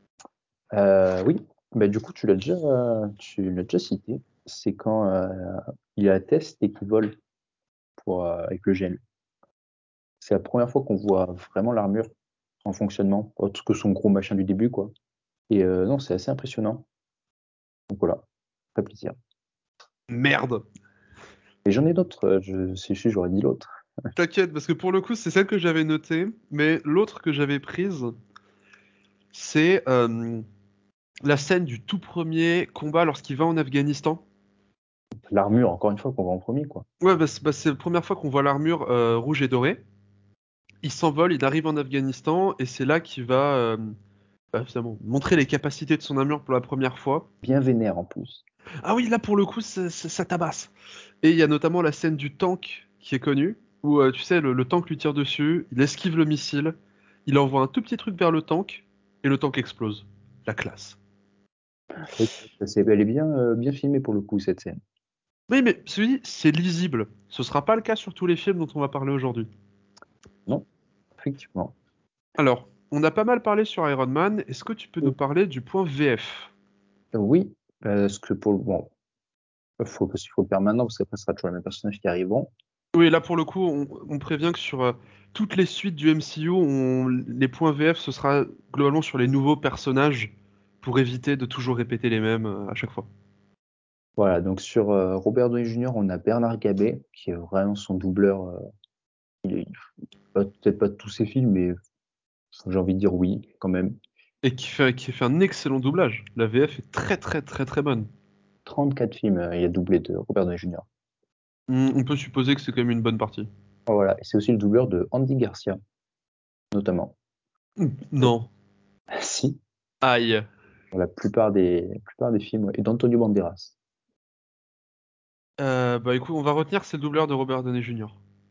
Oui, bah, du coup, tu l'as déjà cité. C'est quand il atteste et qu'il vole avec le gel. C'est la première fois qu'on voit vraiment l'armure en fonctionnement, autre que son gros machin du début, quoi. Et non, c'est assez impressionnant. Donc voilà, très plaisir. Merde! Et j'en ai d'autres, si j'aurais dit l'autre. T'inquiète, parce que pour le coup, c'est celle que j'avais notée, mais l'autre que j'avais prise, c'est la scène du tout premier combat lorsqu'il va en Afghanistan. L'armure, encore une fois, qu'on voit en premier, quoi. Ouais, c'est la première fois qu'on voit l'armure rouge et dorée. Il s'envole, il arrive en Afghanistan, et c'est là qu'il va finalement montrer les capacités de son armure pour la première fois. Bien vénère en plus. Ah oui, là pour le coup, ça tabasse. Et il y a notamment la scène du tank qui est connue, où tu sais, le tank lui tire dessus, il esquive le missile, il envoie un tout petit truc vers le tank, et le tank explose. La classe. Oui, elle est bien filmée pour le coup, cette scène. Oui, mais celui c'est lisible. Ce sera pas le cas sur tous les films dont on va parler aujourd'hui. Non, effectivement. Alors, on a pas mal parlé sur Iron Man, est-ce que tu peux nous parler du point VF? Oui, parce que bon, parce qu'il faut le faire maintenant, parce qu'après, ce sera toujours les mêmes personnages qui arriveront. Oui, là pour le coup, on prévient que sur toutes les suites du MCU, les points VF, ce sera globalement sur les nouveaux personnages pour éviter de toujours répéter les mêmes à chaque fois. Voilà, donc sur Robert Downey Jr., on a Bernard Gabet, qui est vraiment son doubleur. Peut-être pas de tous ses films, mais j'ai envie de dire oui, quand même. Et qui fait un excellent doublage. La VF est très très très très bonne. 34 films, il a doublé de Robert Downey Jr. On peut supposer que c'est quand même une bonne partie. Voilà, et c'est aussi le doubleur de Andy Garcia, notamment. Non. Si, Aïe. pour la plupart des films, ouais, et d'Antonio Banderas. Bah écoute, on va retenir c'est le doubleur de Robert Downey Jr.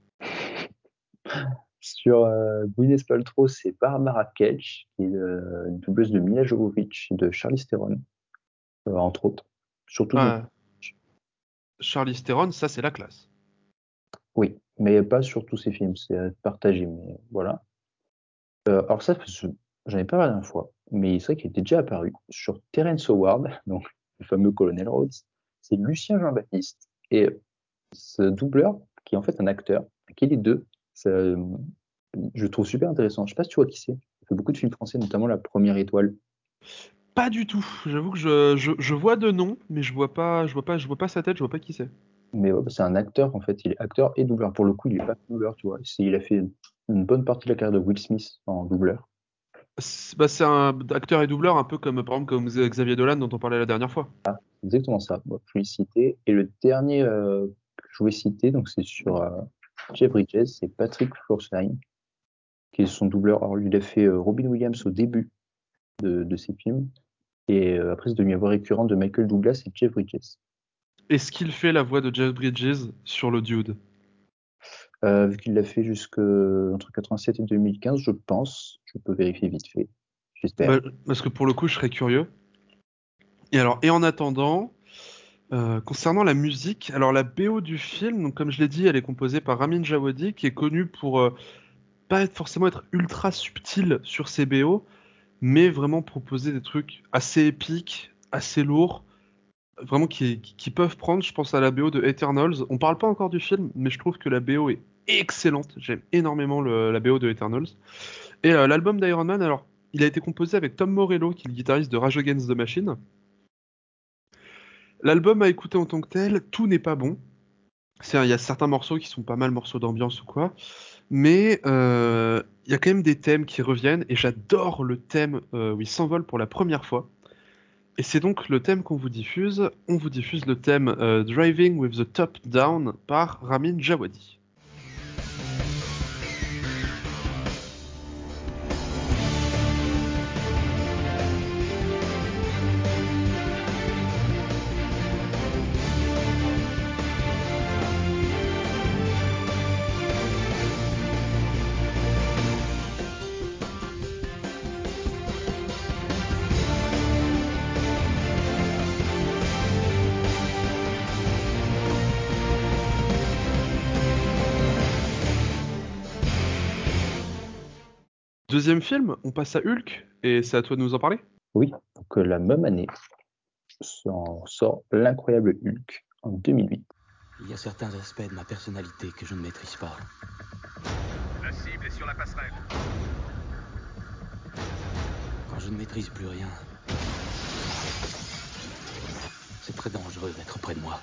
Sur Gwyneth Paltrow, c'est Barbara Keitch, qui est une doubleuse de Mila Jovovich et de Charlize Theron, entre autres. Surtout dans... Ah, Charlize Theron, ça c'est la classe. Oui, mais pas sur tous ces films, c'est partagé, mais voilà. Alors ça, j'en ai pas la dernière fois, mais c'est vrai qu'il était déjà apparu sur Terrence Howard, donc le fameux Colonel Rhodes. C'est Lucien Jean-Baptiste. Et ce doubleur, qui est en fait un acteur, qui est les deux, ça, je le trouve super intéressant. Je sais pas si tu vois qui c'est. Il fait beaucoup de films français, notamment La Première Étoile. Pas du tout. J'avoue que je vois de nom, mais je vois pas sa tête, je vois pas qui c'est. Mais ouais, bah, c'est un acteur, en fait. Il est acteur et doubleur. Pour le coup, il est pas doubleur, tu vois. Il a fait une bonne partie de la carrière de Will Smith en doubleur. C'est un acteur et doubleur un peu comme par exemple comme Xavier Dolan dont on parlait la dernière fois. C'est exactement ça. Bon, je vais le citer. Et le dernier que je voulais citer, donc c'est sur Jeff Bridges, c'est Patrick Florsheim, qui est son doubleur. Alors, lui, il a fait Robin Williams au début de ses films. Et après, c'est devenu la voix récurrente de Michael Douglas et Jeff Bridges. Est-ce qu'il fait la voix de Jeff Bridges sur le Dude? Vu qu'il l'a fait jusque entre 87 et 2015, je pense. Je peux vérifier vite fait. J'espère. Parce que pour le coup, je serais curieux. Et en attendant, concernant la musique, alors la BO du film, donc comme je l'ai dit, elle est composée par Ramin Djawadi, qui est connu pour pas forcément être ultra subtil sur ses BO, mais vraiment proposer des trucs assez épiques, assez lourds, vraiment qui peuvent prendre. Je pense à la BO de Eternals. On parle pas encore du film, mais je trouve que la BO est excellente. J'aime énormément la BO de Eternals. Et l'album d'Iron Man, alors, il a été composé avec Tom Morello, qui est le guitariste de Rage Against the Machine. L'album à écouter en tant que tel, tout n'est pas bon. Il y a certains morceaux qui sont pas mal morceaux d'ambiance ou quoi, mais il y a quand même des thèmes qui reviennent, et j'adore le thème où il s'envole pour la première fois. Et c'est donc le thème qu'on vous diffuse. On vous diffuse le thème Driving with the Top Down par Ramin Djawadi. Deuxième film, on passe à Hulk, et c'est à toi de nous en parler. Oui, donc la même année, sort L'incroyable Hulk en 2008. Il y a certains aspects de ma personnalité que je ne maîtrise pas. La cible est sur la passerelle. Quand je ne maîtrise plus rien, c'est très dangereux d'être près de moi.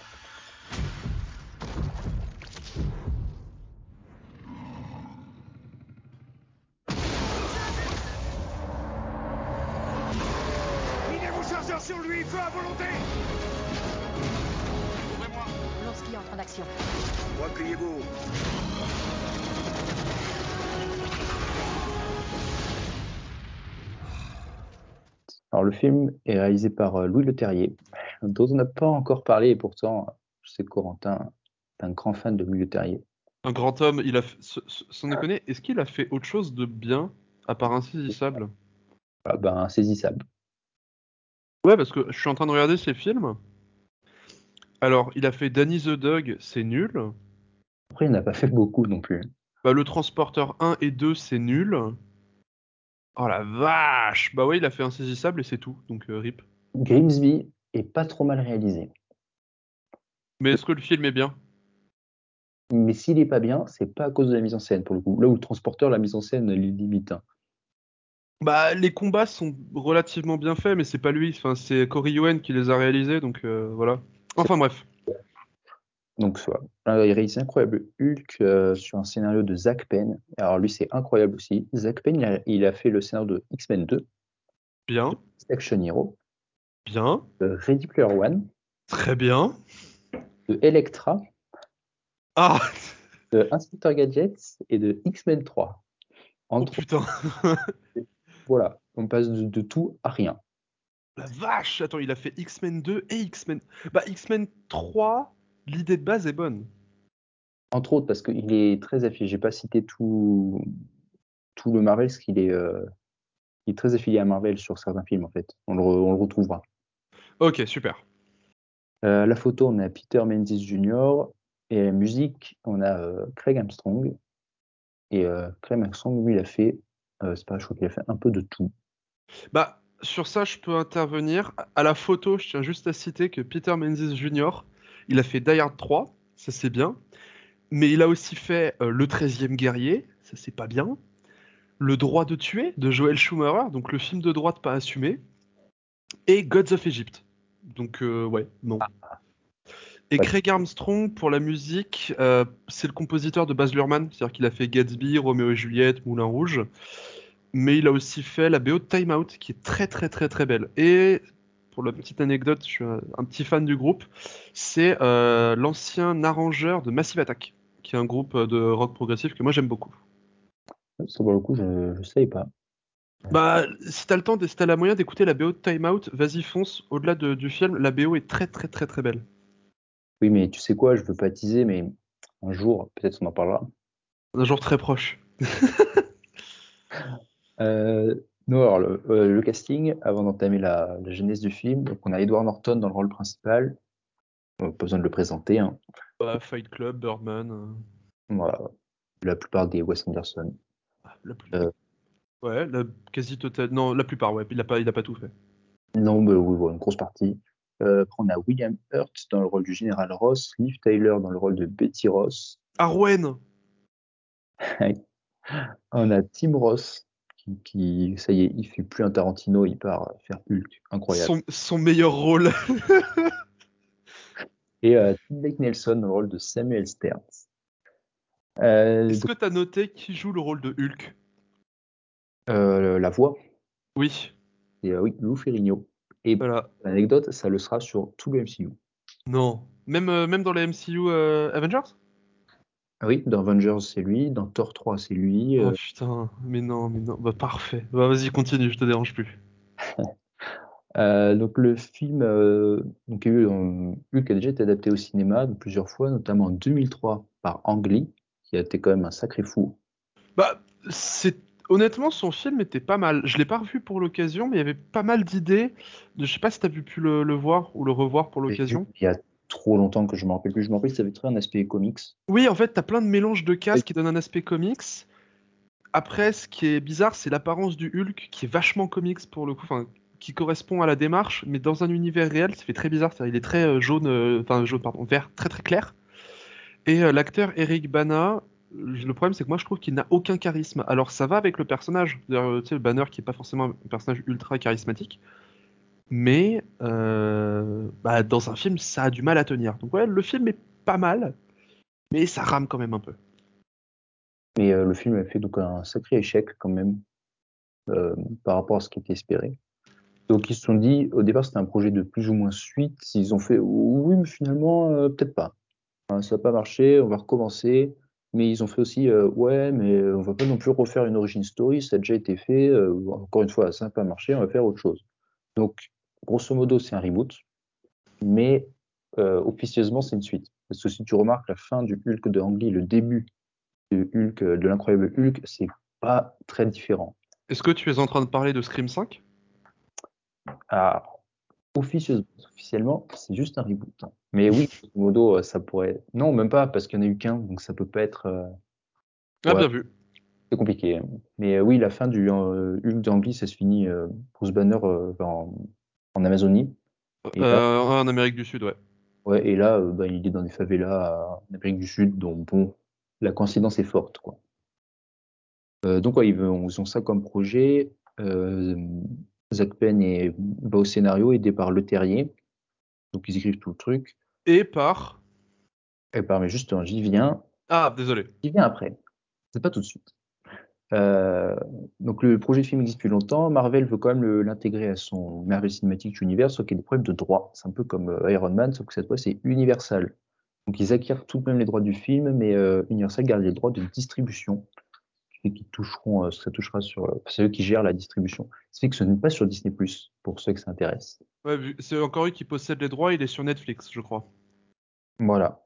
Minez vos chargeurs sur lui, feu à volonté. Ouvrez-moi. Lorsqu'il entre en action. Repliez-vous. Alors le film est réalisé par Louis Leterrier, dont on n'a pas encore parlé, et pourtant, je sais que Corentin est un grand fan de Louis Leterrier. Un grand homme, il a sans déconner, est-ce qu'il a fait autre chose de bien, à part Insaisissable? Ah ben, insaisissable. Ouais, parce que je suis en train de regarder ses films. Alors, il a fait Danny the Dog, c'est nul. Après, il n'a pas fait beaucoup non plus. Bah, Le Transporteur 1 et 2, c'est nul. Oh la vache! Bah ouais, il a fait Insaisissable et c'est tout, donc rip. Grimsby est pas trop mal réalisé. Mais est-ce que le film est bien? Mais s'il est pas bien, c'est pas à cause de la mise en scène, pour le coup. Là où le transporteur, la mise en scène, elle est limite, hein. Bah, les combats sont relativement bien faits, mais c'est pas lui. Enfin, c'est Cory Yuen qui les a réalisés, donc voilà. Enfin bref. Donc, soit. Il réalise Incroyable Hulk sur un scénario de Zach Penn. Alors, lui, c'est incroyable aussi. Zach Penn, il a fait le scénario de X-Men 2, Bien, Action Hero, bien, de Ready Player One, très bien. de Elektra, Ah! de Inspector Gadget et de X-Men 3. Oh Entre putain! autres. Voilà, on passe de tout à rien. La vache! Attends, il a fait X-Men 2 et X-Men. Bah, X-Men 3, l'idée de base est bonne. Entre autres, parce qu'il est très affilié. J'ai pas cité tout le Marvel, parce il est très affilié à Marvel sur certains films, en fait. On le retrouvera. Ok, super. La photo, on a Peter Menzies Jr. Et la musique, on a Craig Armstrong. Et Craig Armstrong, lui, il a fait, c'est pas, je crois qu'il a fait un peu de tout. Bah, sur ça, je peux intervenir. À la photo, je tiens juste à citer que Peter Menzies Jr., il a fait Die Hard 3, ça c'est bien. Mais il a aussi fait Le 13e guerrier, ça c'est pas bien. Le droit de tuer de Joel Schumacher, donc le film de droite pas assumé. et Gods of Egypt. Donc ouais, non. Et Ouais. Craig Armstrong pour la musique, c'est le compositeur de Baz Luhrmann, c'est-à-dire qu'il a fait Gatsby, Roméo et Juliette, Moulin Rouge, mais il a aussi fait la BO de Time Out qui est très très très très belle. Et pour la petite anecdote, je suis un petit fan du groupe, c'est l'ancien arrangeur de Massive Attack, qui est un groupe de rock progressif que moi j'aime beaucoup. Ça, pour le coup, je ne savais pas. Bah, si t'as le temps, si t'as la moyen d'écouter la BO de Time Out, vas-y fonce. Au-delà du film, la BO est très très très très belle. Oui, mais tu sais quoi, je veux pas teaser, mais un jour, peut-être on en parlera. Un jour très proche. Euh, non, alors le casting, avant d'entamer la genèse du film, donc on a Edward Norton dans le rôle principal. Pas besoin de le présenter, hein. Bah, Fight Club, Birdman, Voilà. La plupart des Wes Anderson. la plus... Euh, Ouais, la quasi totale. Non, la plupart, ouais. Il a pas tout fait. non, mais oui, voilà, une grosse partie. Après, on a William Hurt dans le rôle du général Ross, Liv Tyler dans le rôle de Betty Ross. Arwen, On a Tim Ross ça y est, il fait plus un Tarantino, il part faire Hulk. Incroyable. son meilleur rôle. Et Tim Blake Nelson dans le rôle de Samuel Stearns. Est-ce Donc, que t'as noté qui joue le rôle de Hulk? la voix, Oui, c'est oui, Lou Ferrigno. Et voilà. l'anecdote, ça le sera sur tout le MCU. Non. Même dans les MCU Avengers? Ah oui, dans Avengers, c'est lui. Dans Thor 3, c'est lui. Oh putain, mais non, mais non. Bah parfait. Bah vas-y, continue, je te dérange plus. Donc le film, donc, Hulk a déjà été adapté au cinéma donc, plusieurs fois, notamment en 2003 par Ang Lee, qui a été quand même un sacré fou. Bah, c'est honnêtement son film était pas mal. Je l'ai pas revu pour l'occasion, mais il y avait pas mal d'idées. Je sais pas si t'as pu le voir ou le revoir pour J'ai vu l'occasion. il y a trop longtemps que je me rappelle plus. Je me rappelle que ça avait très un aspect comics. Oui, en fait, t'as plein de mélanges de Oui. cases qui donnent un aspect comics. Après, ce qui est bizarre, c'est l'apparence du Hulk, qui est vachement comics pour le coup, enfin, qui correspond à la démarche, mais dans un univers réel, ça fait très bizarre. C'est-à-dire, il est très jaune, enfin jaune, pardon, vert, très très clair. Et l'acteur Eric Bana, le problème c'est que moi je trouve qu'il n'a aucun charisme. Alors ça va avec le personnage, c'est-à-dire, tu sais, le Banner qui est pas forcément un personnage ultra charismatique, mais bah, dans un film ça a du mal à tenir. Donc ouais, le film est pas mal, mais ça rame quand même un peu. Mais le film a fait donc un sacré échec quand même euh, par rapport à ce qui était espéré. Donc ils se sont dit, au départ c'était un projet de plus ou moins suite. Ils ont fait, oui, mais finalement peut-être pas. Enfin, ça n'a pas marché, on va recommencer. Mais ils ont fait aussi, ouais, mais on va pas non plus refaire une origin story, ça a déjà été fait. Encore une fois, ça n'a pas marché, on va faire autre chose. Donc, grosso modo, c'est un reboot, mais officieusement, c'est une suite. Parce que si tu remarques la fin du Hulk de Ang Lee, le début du Hulk, de l'incroyable Hulk, c'est pas très différent. Est-ce que tu es en train de parler de Scream 5? Ah, officiellement, c'est juste un reboot, hein. Mais oui, grosso modo, ça pourrait. Non, même pas, parce qu'il n'y en a eu qu'un, donc ça peut pas être. Ah Ouais, bien vu. c'est compliqué, hein. Mais oui, la fin du Hulk d'Ang Lee, ça se finit Bruce Banner en Amazonie. Et là, En Amérique du Sud, ouais. ouais, et là bah, il est dans des favelas en Amérique du Sud, donc bon, la coïncidence est forte, quoi. Donc ouais, ils ont ça comme projet. Euh, Zach Penn va au scénario, aidé par Le Terrier. Donc ils écrivent tout le truc. Et par... Et mais justement, Ah, désolé. j'y viens après. C'est pas tout de suite. Euh, donc le projet de film existe depuis longtemps. Marvel veut quand même l'intégrer à son Marvel Cinematic Universe, sauf qu'il y a des problèmes de droit. C'est un peu comme Iron Man, sauf que cette fois c'est Universal. Donc ils acquièrent tout de même les droits du film, mais Universal garde les droits de distribution, et qui toucheront, ça touchera sur, c'est eux qui gèrent la distribution. Ce fait que ce n'est pas sur Disney+, pour ceux que ça intéresse. Ouais, c'est encore lui qui possède les droits, il est sur Netflix, je crois. Voilà.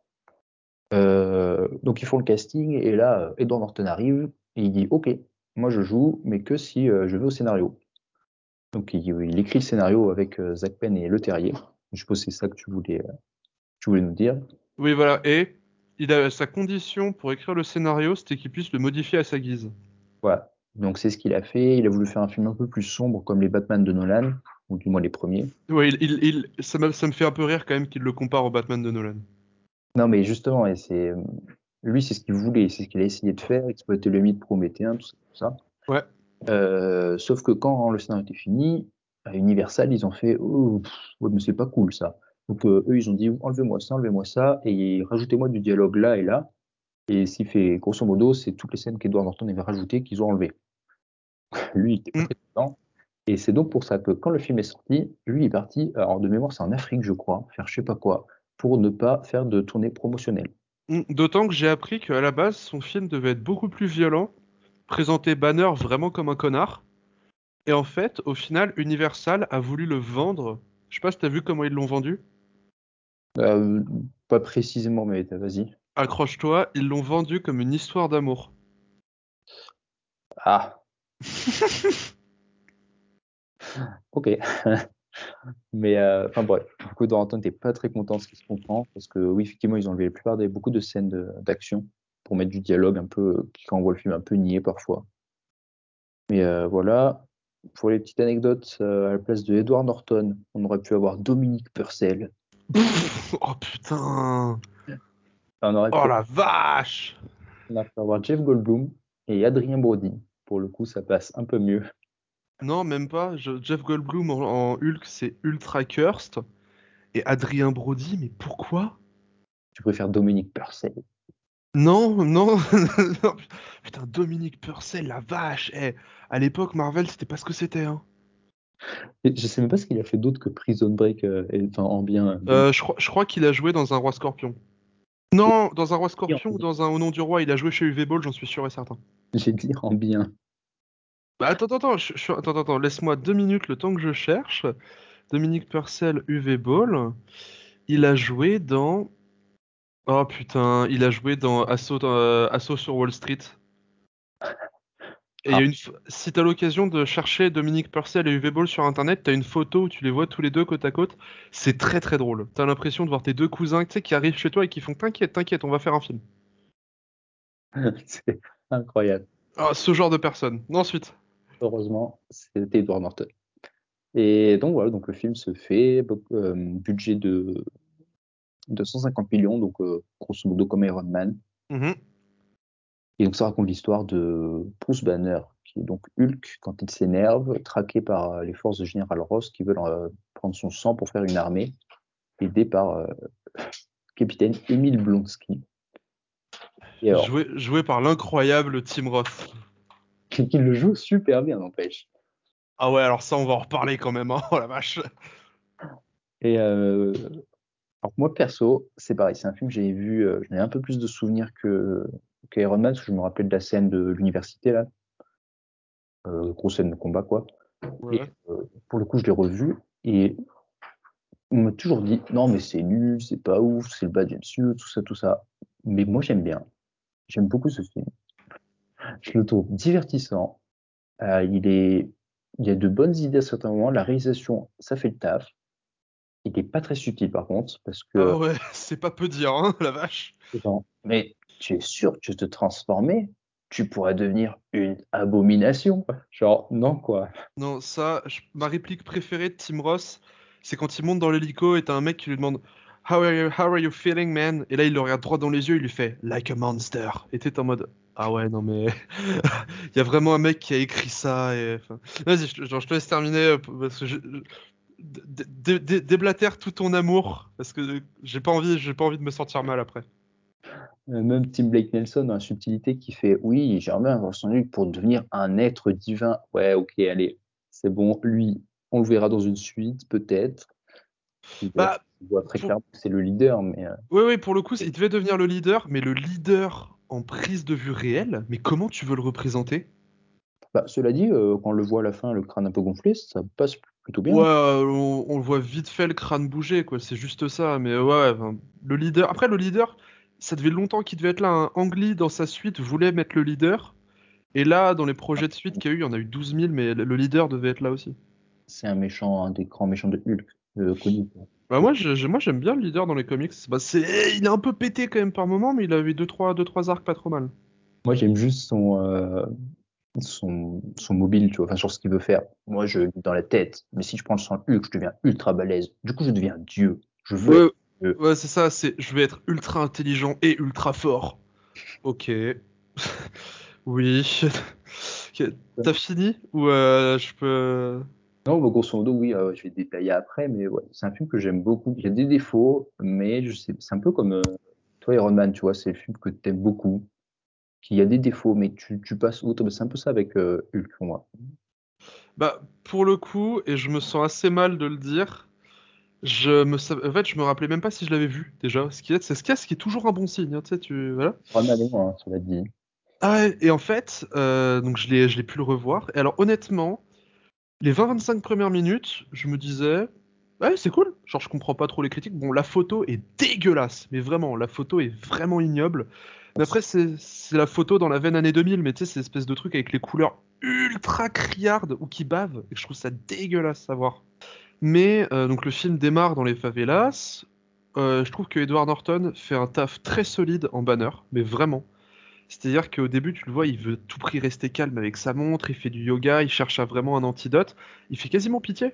Donc ils font le casting, et là, Edward Norton arrive, et il dit, OK, moi je joue, mais que si je vais au scénario. Donc il écrit le scénario avec Zach Penn et Le Terrier. Je suppose que c'est ça que tu voulais nous dire. Oui, voilà. Et sa condition pour écrire le scénario, c'était qu'il puisse le modifier à sa guise. Voilà. Donc c'est ce qu'il a fait. Il a voulu faire un film un peu plus sombre comme les Batman de Nolan, ou du moins les premiers. Ouais, ça me fait un peu rire quand même qu'il le compare au Batman de Nolan. Non, mais justement, et lui, c'est ce qu'il voulait, c'est ce qu'il a essayé de faire, exploiter le mythe prométhéen, tout ça, tout ça. Ouais. Sauf que quand le scénario était fini, à Universal, ils ont fait oh, ouais, mais c'est pas cool ça. Donc eux, ils ont dit enlevez-moi ça, et rajoutez-moi du dialogue là et là. Et ce qui fait, grosso modo, c'est toutes les scènes qu'Edward Norton avait rajoutées qu'ils ont enlevées. Lui, il était pas Mm. très content. Et c'est donc pour ça que quand le film est sorti, lui est parti, alors de mémoire, c'est en Afrique, je crois, faire je sais pas quoi, pour ne pas faire de tournée promotionnelle. D'autant que j'ai appris qu'à la base, son film devait être beaucoup plus violent, présenter Banner vraiment comme un connard. Et en fait, au final, Universal a voulu le vendre. Je sais pas si t'as vu comment ils l'ont vendu. Euh, Pas précisément, mais vas-y. Accroche-toi, ils l'ont vendu comme une histoire d'amour. Ah, ok. Mais enfin bref, du coup, Doranton n'était pas très content, ce qui se comprend, parce que oui, effectivement, ils ont enlevé la plupart des beaucoup de scènes d'action pour mettre du dialogue un peu qui renvoie le film un peu niais parfois. Mais voilà, pour les petites anecdotes, à la place de Edward Norton, on aurait pu avoir Dominique Purcell, Oh putain! on aurait Oh pu, la vache! on aurait pu avoir Jeff Goldblum et Adrien Brody. Pour le coup, ça passe un peu mieux. Non, même pas. Jeff Goldblum en Hulk, c'est ultra cursed. Et Adrien Brody, mais pourquoi? Tu préfères Dominique Purcell. Non, non, non, putain, Dominique Purcell, la vache! À l'époque, Marvel, c'était pas ce que c'était, hein. Et je sais même pas ce qu'il a fait d'autre que Prison Break, enfin en bien. Je crois qu'il a joué dans un Roi Scorpion. Non, dans un Roi Scorpion ou dans un Au nom du Roi, il a joué chez UV Ball, j'en suis sûr et certain. J'ai dit en bien. Bah attends, attends, laisse-moi 2 minutes le temps que je cherche. Dominique Purcell, UV Ball, il a joué dans... Oh putain, il a joué dans Assaut sur Wall Street. Et il y Ah, a si t'as l'occasion de chercher Dominique Purcell et UV Ball sur internet, t'as une photo où tu les vois tous les deux côte à côte. C'est très très drôle. T'as l'impression de voir tes deux cousins, tu sais, qui arrivent chez toi et qui font t'inquiète, on va faire un film. c'est incroyable. Ah, ce genre de personne. Ensuite. Heureusement, c'était Edward Norton. Et donc voilà, donc le film se fait, budget de 150 millions, donc grosso modo comme Iron Man. Mhm. Et donc ça raconte l'histoire de Bruce Banner, qui est donc Hulk quand il s'énerve, traqué par les forces de Général Ross qui veulent prendre son sang pour faire une armée, aidé par capitaine Emile Blonsky. Et alors, Joué par l'incroyable Tim Roth. qui le joue super bien, n'empêche. Ah ouais, alors ça, on va en reparler quand même, hein. Oh la vache. Et alors moi perso, c'est pareil, c'est un film que j'ai vu, j'en ai un peu plus de souvenirs que Iron Man, parce que je me rappelle de la scène de l'université là, grosse scène de combat quoi. Et Ouais. pour le coup, je l'ai revu et on m'a toujours dit non mais c'est nul, c'est pas ouf, c'est le bas du MCU, tout ça, tout ça. Mais moi j'aime bien, j'aime beaucoup ce film. Je le trouve divertissant. Il y a de bonnes idées à certains moments. La réalisation, ça fait le taf. Il est pas très subtil par contre, parce que Ah ouais, c'est pas peu dire, hein, la vache. genre, mais tu es sûr que tu te transformer, tu pourrais devenir une abomination. Genre, non, quoi. Non, ça, ma réplique préférée de Tim Roth, c'est quand il monte dans l'hélico et t'as un mec qui lui demande how are you feeling, man? Et là, il le regarde droit dans les yeux, il lui fait Like a monster. Et t'es en mode ah ouais, non mais. Il y a vraiment un mec qui a écrit ça. Enfin, vas-y, je te laisse terminer parce que déblatère tout ton amour parce que j'ai pas envie de me sentir mal après. Même Tim Blake Nelson a une subtilité qui fait oui, j'aimerais avoir son Hulk pour devenir un être divin. Ouais, ok, allez, c'est bon. Lui, on le verra dans une suite, peut-être. D'ailleurs, Bah, on voit très pour, clairement que c'est le leader, mais oui, pour le coup, il devait devenir le leader, mais le leader en prise de vue réelle, mais comment tu veux le représenter? bah, cela dit, quand on le voit à la fin, le crâne un peu gonflé, ça passe plutôt bien. Ouais, on le voit vite fait le crâne bouger, quoi, c'est juste ça, mais ouais, enfin, le leader. Après, le leader, ça devait longtemps qu'il devait être là, hein. Ang Lee, dans sa suite, voulait mettre le leader, et là, dans les projets de suite qu'il y a eu, il y en a eu 12 000, mais le leader devait être là aussi. C'est un méchant, un des grands méchants de Hulk, connu. Bah, moi, j'aime bien le leader dans les comics. Bah, il est un peu pété quand même par moment, mais il avait deux, trois arcs pas trop mal. Moi, j'aime juste son mobile, tu vois, enfin, sur ce qu'il veut faire. Moi, je l'ai dans la tête. Mais si je prends le sang Hulk, je deviens ultra balèze. Du coup, je deviens Dieu. Je veux Ouais, être Dieu. ouais, c'est ça, je vais être ultra intelligent et ultra fort. Ok. Oui. Ok, t'as fini? Ou je peux. Non, bah, grosso modo, oui, je vais détailler après, mais ouais, c'est un film que j'aime beaucoup. Il y a des défauts, mais je sais, c'est un peu comme toi, Iron Man, tu vois, c'est le film que tu aimes beaucoup, qu'il y a des défauts, mais tu passes outre. C'est un peu ça avec Hulk pour moi. Bah, pour le coup, et je me sens assez mal de le dire, en fait, je me rappelais même pas si je l'avais vu déjà. Ce qui est toujours un bon signe, hein, tu sais, voilà. Iron Man et moi, hein, cela dit. Ah ouais, et en fait, donc je l'ai pu le revoir. Et alors, honnêtement, les 20-25 premières minutes, je me disais, ouais, c'est cool. Genre, je comprends pas trop les critiques. Bon, la photo est dégueulasse, mais vraiment, la photo est vraiment ignoble. Mais après, c'est la photo dans la veine année 2000, mais tu sais, c'est espèce de truc avec les couleurs ultra criardes ou qui bavent, et je trouve ça dégueulasse à voir. Mais donc le film démarre dans les favelas. Je trouve que Edward Norton fait un taf très solide en banner, mais vraiment. C'est-à-dire qu'au début, tu le vois, il veut tout prix rester calme avec sa montre, il fait du yoga, il cherche à vraiment un antidote. Il fait quasiment pitié.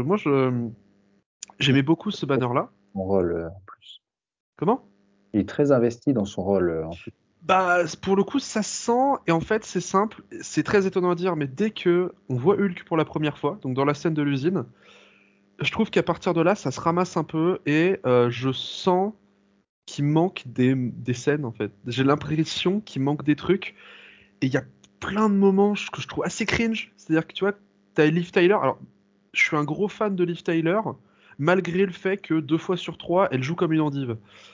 J'aimais beaucoup ce banner-là. Son rôle en plus. Comment? Il est très investi dans son rôle en plus. Bah, pour le coup, ça se sent, et en fait, c'est simple, c'est très étonnant à dire, mais dès que on voit Hulk pour la première fois, donc dans la scène de l'usine, je trouve qu'à partir de là, ça se ramasse un peu, et je sens qu'il manque des scènes, en fait. J'ai l'impression qu'il manque des trucs, et il y a plein de moments que je trouve assez cringe. C'est-à-dire que tu vois, t'as Liv Tyler. Alors, je suis un gros fan de Liv Tyler, malgré le fait que 2 fois sur 3, elle joue comme une endive.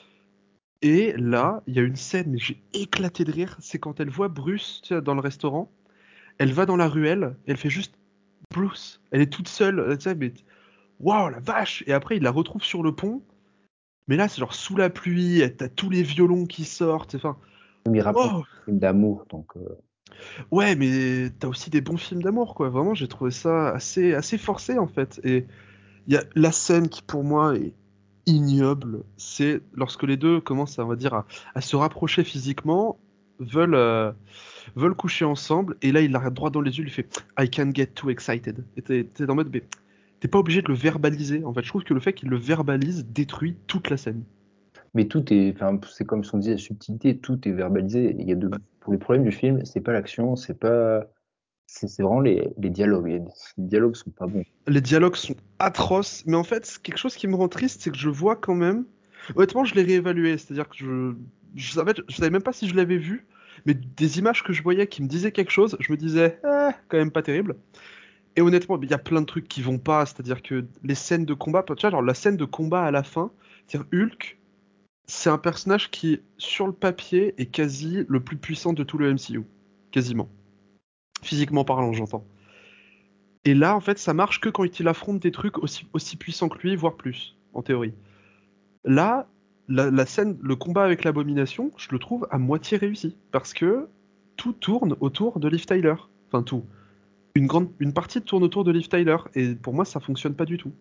Et là, il y a une scène, mais j'ai éclaté de rire. C'est quand elle voit Bruce, tu sais, dans le restaurant. Elle va dans la ruelle, elle fait juste Bruce. Elle est toute seule, tu sais, mais waouh, la vache! Et après, il la retrouve sur le pont. Mais là, c'est genre sous la pluie, t'as tous les violons qui sortent. Enfin, Il raconte wow! un film d'amour, donc Ouais, mais t'as aussi des bons films d'amour, quoi. Vraiment, j'ai trouvé ça assez forcé, en fait. Et il y a la scène qui, pour moi, est ignoble. C'est lorsque les deux commencent, on va dire, à se rapprocher physiquement, veulent, euh, veulent coucher ensemble, et là, il l'arrête droit dans les yeux, il fait I can't get too excited. Et t'es dans le mode, mais t'es pas obligé de le verbaliser. En fait, je trouve que le fait qu'il le verbalise détruit toute la scène. mais tout est, enfin, c'est comme si on dit la subtilité, tout est verbalisé. Il y a pour les problèmes du film, c'est pas l'action, c'est vraiment les dialogues. Les dialogues sont pas bons. Les dialogues sont atroces, mais en fait, quelque chose qui me rend triste, c'est que je vois quand même. Honnêtement, je l'ai réévalué, c'est-à-dire que je savais même pas si je l'avais vu, mais des images que je voyais qui me disaient quelque chose, je me disais, quand même pas terrible. Et honnêtement, il y a plein de trucs qui vont pas, c'est-à-dire que les scènes de combat, tu vois, genre la scène de combat à la fin, c'est-à-dire Hulk, c'est un personnage qui, sur le papier, est quasi le plus puissant de tout le MCU. Quasiment. Physiquement parlant, j'entends. Et là, en fait, ça marche que quand il affronte des trucs aussi puissants que lui, voire plus, en théorie. Là, la scène, le combat avec l'abomination, je le trouve à moitié réussi. Parce que tout tourne autour de Liv Tyler. Enfin, tout. Une partie tourne autour de Liv Tyler. Et pour moi, ça fonctionne pas du tout.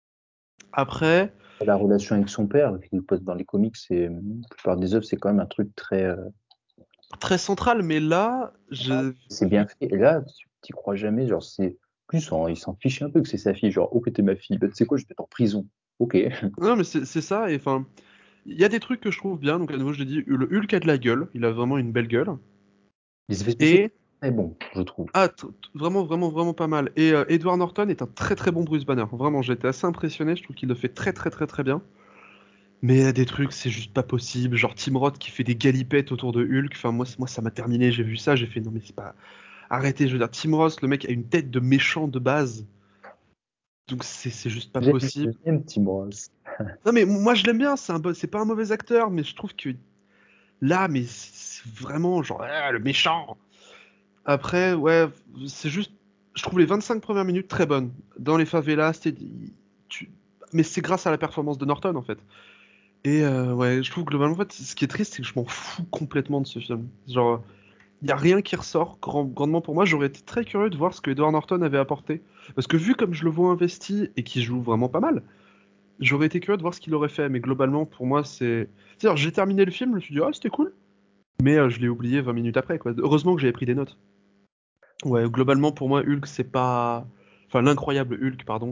Après, La relation avec son père, qu'il pose dans les comics, la plupart des œuvres, c'est quand même un truc très, très central, mais là, c'est bien fait. Et là, tu t'y crois jamais, genre, plus, il s'en fiche un peu que c'est sa fille, genre, ok, t'es ma fille, bah, tu sais quoi, je vais être en prison. Ok. Non, mais c'est ça. Et enfin, il y a des trucs que je trouve bien. Donc, à nouveau, je l'ai dit, le Hulk a de la gueule. Il a vraiment une belle gueule. Les effets spéciaux, Et très bon, je trouve. ah, vraiment, vraiment, vraiment pas mal. Et Edward Norton est un très très bon Bruce Banner. Vraiment, j'ai été assez impressionné. Je trouve qu'il le fait très très très très bien. Mais il y a des trucs, c'est juste pas possible. Genre Tim Roth qui fait des galipettes autour de Hulk. Enfin, moi ça m'a terminé. J'ai vu ça, j'ai fait non, mais c'est pas. Arrêtez, je veux dire, Tim Roth, le mec a une tête de méchant de base. Donc c'est juste pas possible. J'aime Tim Ross. Non, mais moi je l'aime bien. C'est pas un mauvais acteur. Mais je trouve que là, mais c'est vraiment genre le méchant. Après, ouais, c'est juste. Je trouve les 25 premières minutes très bonnes. Dans les favelas, tu- mais c'est grâce à la performance de Norton en fait. Et ouais, je trouve globalement, en fait, ce qui est triste, c'est que je m'en fous complètement de ce film. Genre, il y a rien qui ressort grandement pour moi. J'aurais été très curieux de voir ce que Edward Norton avait apporté. Parce que vu comme je le vois investi et qu'il joue vraiment pas mal, j'aurais été curieux de voir ce qu'il aurait fait. Mais globalement, pour moi, c'est. C'est-à-dire, j'ai terminé le film, je me suis dit, ah, c'était cool. Mais je l'ai oublié 20 minutes après, quoi. Heureusement que j'avais pris des notes. Ouais, globalement pour moi Hulk c'est pas enfin l'incroyable Hulk pardon,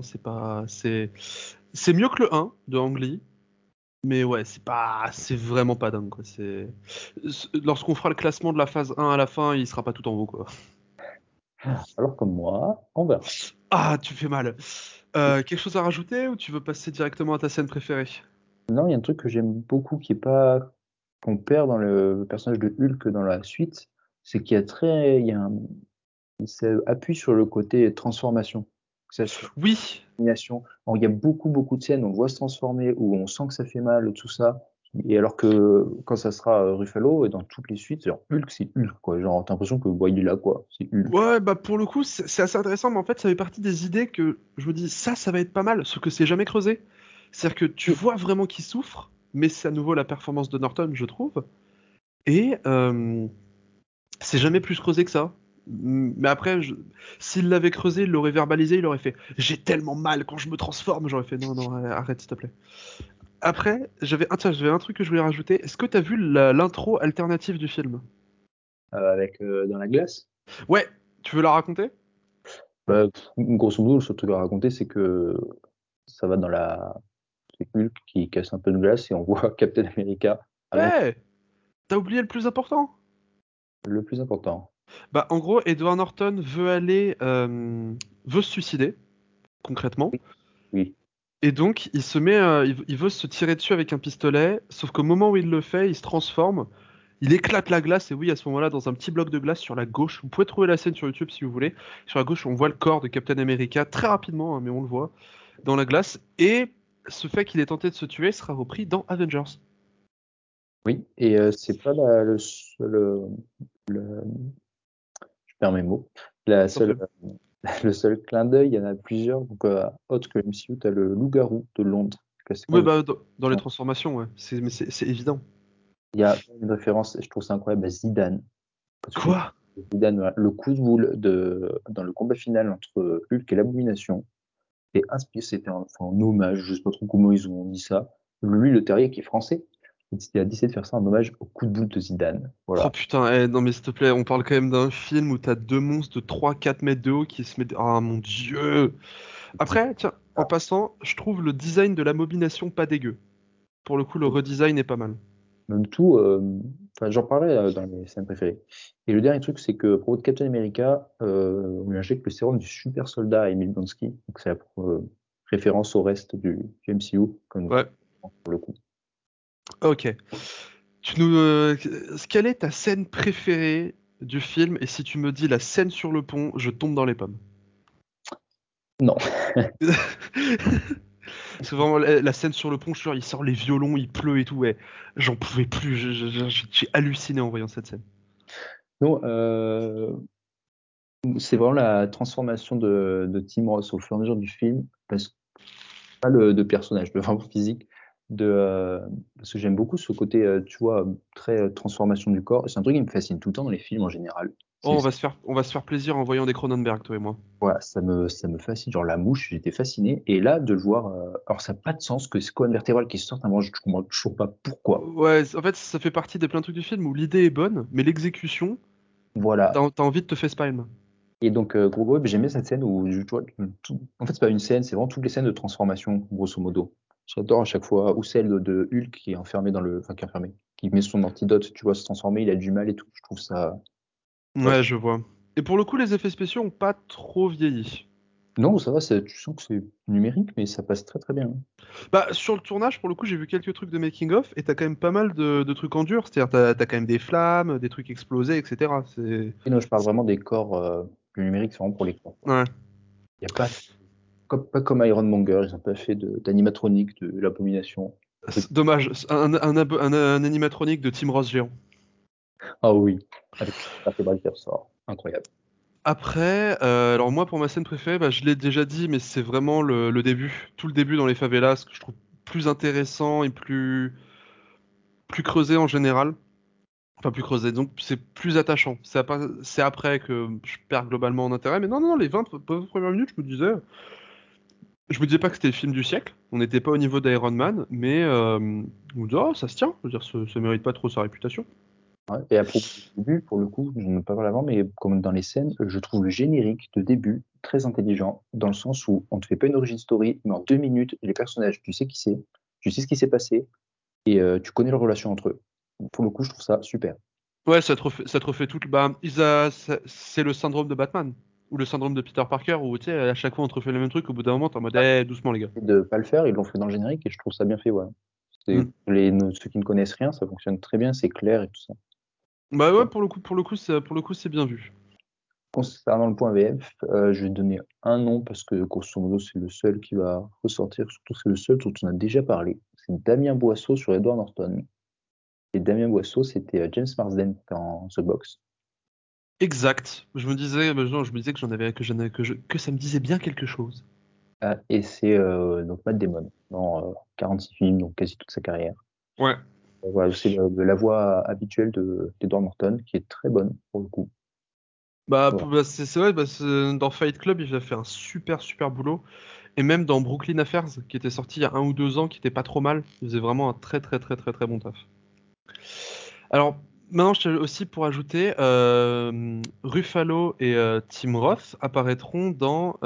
c'est mieux que le 1 de Ang Lee, mais ouais, c'est vraiment pas dingue quoi, lorsqu'on fera le classement de la phase 1 à la fin, il sera pas tout en haut quoi. Alors comme moi, on verra. Ah, tu fais mal. Quelque chose à rajouter ou tu veux passer directement à ta scène préférée? Non, il y a un truc que j'aime beaucoup qui est pas qu'on perd dans le personnage de Hulk dans la suite, c'est il y a un, ça appuie sur le côté transformation. Que ça soit Oui, domination. Alors, il y a beaucoup de scènes où on le voit se transformer, où on sent que ça fait mal, tout ça. Et alors que quand ça sera Ruffalo, et dans toutes les suites, genre Hulk, c'est Hulk, quoi. Genre, t'as l'impression que il est là, quoi. C'est Hulk. ouais, bah pour le coup, c'est assez intéressant, mais en fait, ça fait partie des idées que je me dis, ça va être pas mal, ce que c'est jamais creusé. C'est-à-dire que tu vois vraiment qu'il souffre, mais c'est à nouveau la performance de Norton, je trouve. Et c'est jamais plus creusé que ça. Mais après, s'il l'avait creusé, il l'aurait verbalisé, il aurait fait j'ai tellement mal quand je me transforme. J'aurais fait non, arrête, s'il te plaît. Après, j'avais un truc que je voulais rajouter. Est-ce que t'as vu l'intro alternative du film? Avec dans la glace. Ouais, tu veux la raconter? Bah, grosso modo, le seul truc à raconter, c'est que ça va dans la. C'est Hulk qui casse un peu de glace et on voit Captain America avec Ouais, t'as oublié le plus important. le plus important. Bah, en gros, Edward Norton veut se suicider, concrètement. Oui. Et donc, il veut se tirer dessus avec un pistolet, sauf qu'au moment où il le fait, il se transforme, il éclate la glace, et oui, à ce moment-là, dans un petit bloc de glace sur la gauche, vous pouvez trouver la scène sur YouTube si vous voulez, sur la gauche, on voit le corps de Captain America, très rapidement, hein, mais on le voit, dans la glace, et ce fait qu'il ait tenté de se tuer sera repris dans Avengers. Oui. Et c'est pas le seul. Le, je perds mes mots. La Tout à seule, fait. le seul clin d'œil, il y en a plusieurs. Donc, autre que le MCU, tu as le loup-garou de Londres. Que c'est quand Ouais, même- bah, dans les transformations, ouais, mais c'est évident. Il y a une référence, et je trouve ça incroyable, à Zidane. Parce que Quoi? Zidane, voilà, le coup de boule dans le combat final entre Hulk et l'Abomination, et inspiré, c'était en hommage, je sais pas trop comment ils ont dit ça. Lui, le terrier qui est français, il a décidé de faire ça en hommage au coup de boule de Zidane. Oh Voilà. putain, non mais s'il te plaît, on parle quand même d'un film où t'as deux monstres de 3-4 mètres de haut qui se mettent. Ah mon dieu! Après, tiens, en passant, je trouve le design de l'abomination pas dégueu. Pour le coup, le redesign est pas mal. Même tout, enfin, j'en parlais dans mes scènes préférées. Et le dernier truc, c'est que à propos de Captain America, on lui injecte le sérum du super soldat à Emile Blonsky. Donc c'est la référence au reste du MCU, comme Ouais, pour le coup. ok. Quelle est ta scène préférée du film? Et si tu me dis la scène sur le pont, je tombe dans les pommes. Non. C'est vraiment la scène sur le pont, je suis sûr, il sort les violons, il pleut et tout, ouais. J'en pouvais plus, j'ai halluciné en voyant cette scène. Non, c'est vraiment la transformation de Tim Roth au fur et à mesure du film, parce que pas de personnage, de vraiment physique, parce que j'aime beaucoup ce côté, tu vois, très transformation du corps. C'est un truc qui me fascine tout le temps dans les films en général. Oh, on va se faire plaisir en voyant des Cronenberg, toi et moi. Voilà, ça me fascine. Genre la mouche, j'étais fasciné. Et là, de le voir, alors ça n'a pas de sens que c'est colonne vertébrale qui sorte. Moi, je comprends toujours pas pourquoi. Ouais, en fait, ça fait partie des plein de trucs du film où l'idée est bonne, mais l'exécution, Voilà. t'as envie de te facepalm. Et donc, gros, gros, j'aime bien cette scène où, tu vois, en fait, c'est pas une scène, c'est vraiment toutes les scènes de transformation, grosso modo. J'adore à chaque fois, ou celle de Hulk qui est enfermé enfin, qui est enfermé, qui met son antidote, tu vois, se transformer, il a du mal et tout. Je trouve ça. Ouais. Ouais, je vois. Et pour le coup, les effets spéciaux ont pas trop vieilli. Non, ça va, tu sens que c'est numérique, mais ça passe très très bien. Bah, sur le tournage, pour le coup, j'ai vu quelques trucs de making-of, et t'as quand même pas mal de trucs en dur. C'est-à-dire, t'as quand même des flammes, des trucs explosés, etc. Et non, je parle vraiment des corps, le numérique, c'est vraiment pour les corps. Ouais. Il n'y a pas pas comme Iron Monger, ils n'ont pas fait d'animatronique, de l'abomination. Truc. C'est dommage, un animatronique de Tim Ross géant. Ah oui, avec la vertébrale qui ressort. Incroyable. Après, alors moi, pour ma scène préférée, bah, je l'ai déjà dit, mais c'est vraiment le début. Tout le début dans les favelas, que je trouve plus intéressant et plus creusé en général. Enfin, plus creusé, donc c'est plus attachant. C'est après que je perds globalement en intérêt, mais non, les 20 premières minutes, je me disais pas que c'était le film du siècle. On n'était pas au niveau d'Iron Man, mais on me dit, oh, ça se tient. Je veux dire, ça mérite pas trop sa réputation. Ouais. Et à propos du début, pour le coup, je n'en ai pas parlé avant, mais comme dans les scènes, je trouve le générique de début très intelligent, dans le sens où on ne te fait pas une origin story, mais en 2 minutes, les personnages, tu sais qui c'est, tu sais ce qui s'est passé, et tu connais leur relation entre eux. Pour le coup, je trouve ça super. Ouais, ça te refait toute. Bah, c'est le syndrome de Batman. Ou le syndrome de Peter Parker, où tu sais, à chaque fois on te refait le même truc, au bout d'un moment t'es en mode doucement les gars. Et de pas le faire, ils l'ont fait dans le générique et je trouve ça bien fait, ouais. Mm. Ceux qui ne connaissent rien, ça fonctionne très bien, c'est clair et tout ça. Bah ouais, Bon. pour le coup, c'est bien vu. Concernant le point VF, je vais donner un nom parce que grosso modo c'est le seul qui va ressortir, surtout c'est le seul dont on a déjà parlé. C'est Damien Boisseau sur Edward Norton. Et Damien Boisseau, c'était James Marsden dans The Box. Exact. Je me disais, je me disais que que ça me disait bien quelque chose. Et c'est donc Matt Damon dans 46 films, donc quasi toute sa carrière. Ouais. Voilà, c'est la voix habituelle d'Edward Norton qui est très bonne pour le coup. Voilà. C'est vrai, dans Fight Club, il a fait un super boulot. Et même dans Brooklyn Affairs, qui était sorti il y a 1 ou 2 ans, qui était pas trop mal, il faisait vraiment un très bon taf. Alors, maintenant, je tiens aussi pour ajouter, Ruffalo et Tim Roth apparaîtront dans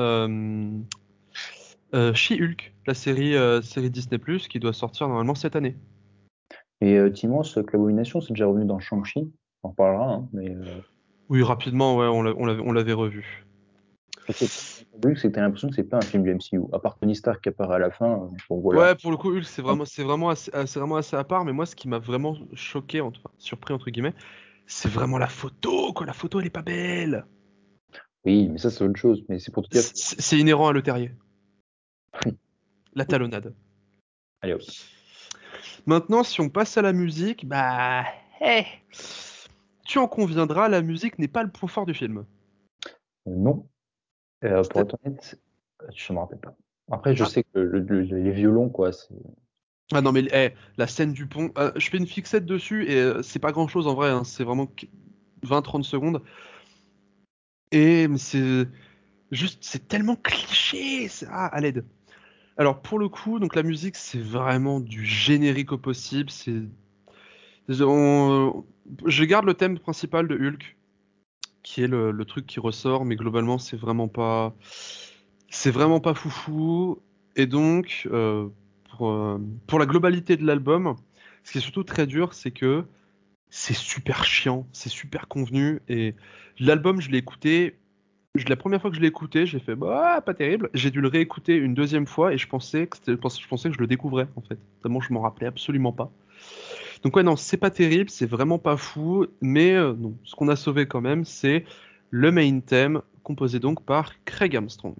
She-Hulk, la série Disney+, qui doit sortir normalement cette année. Et Timos, que l'Abomination, c'est déjà revenu dans Shang-Chi. On en reparlera, hein, mais Oui, rapidement, ouais, on l'avait revu. c'est que t'as l'impression que c'est pas un film du MCU. À part Tony Stark qui apparaît à la fin, bon voilà. Ouais, pour le coup, Hulk, c'est vraiment assez à part, mais moi, ce qui m'a vraiment choqué, enfin, surpris, entre guillemets, c'est vraiment la photo, quoi. La photo, elle est pas belle. Oui, mais ça c'est autre chose. Mais c'est pour te dire. C'est inhérent à Le Terrier. La talonnade. Allez hop. Maintenant, si on passe à la musique, tu en conviendras, la musique n'est pas le point fort du film. Non. Pour être honnête, je me rappelle pas. Après, je sais que les violons, quoi, c'est. Ah non, mais la scène du pont, je fais une fixette dessus et c'est pas grand-chose en vrai, hein, c'est vraiment 20-30 secondes. Mais c'est tellement cliché, à l'aide. Alors pour le coup, donc la musique, c'est vraiment du générique au possible. Je garde le thème principal de Hulk, qui est le truc qui ressort, mais globalement, c'est vraiment pas foufou. Et donc, pour la globalité de l'album, ce qui est surtout très dur, c'est que c'est super chiant, c'est super convenu. Et l'album, je l'ai écouté. La première fois que je l'ai écouté, j'ai fait bah pas terrible. J'ai dû le réécouter une deuxième fois et je pensais que je le découvrais en fait. Tellement je m'en rappelais absolument pas. Donc ouais non, c'est pas terrible, c'est vraiment pas fou, mais non, ce qu'on a sauvé quand même, c'est le main theme composé donc par Craig Armstrong.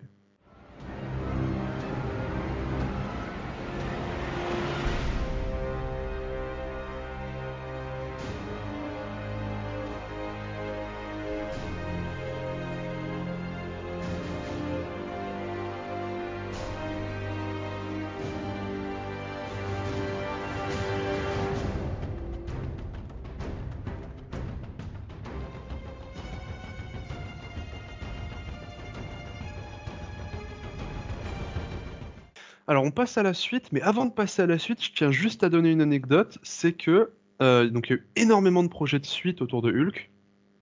Alors on passe à la suite, mais avant de passer à la suite, je tiens juste à donner une anecdote, c'est que donc il y a eu énormément de projets de suite autour de Hulk,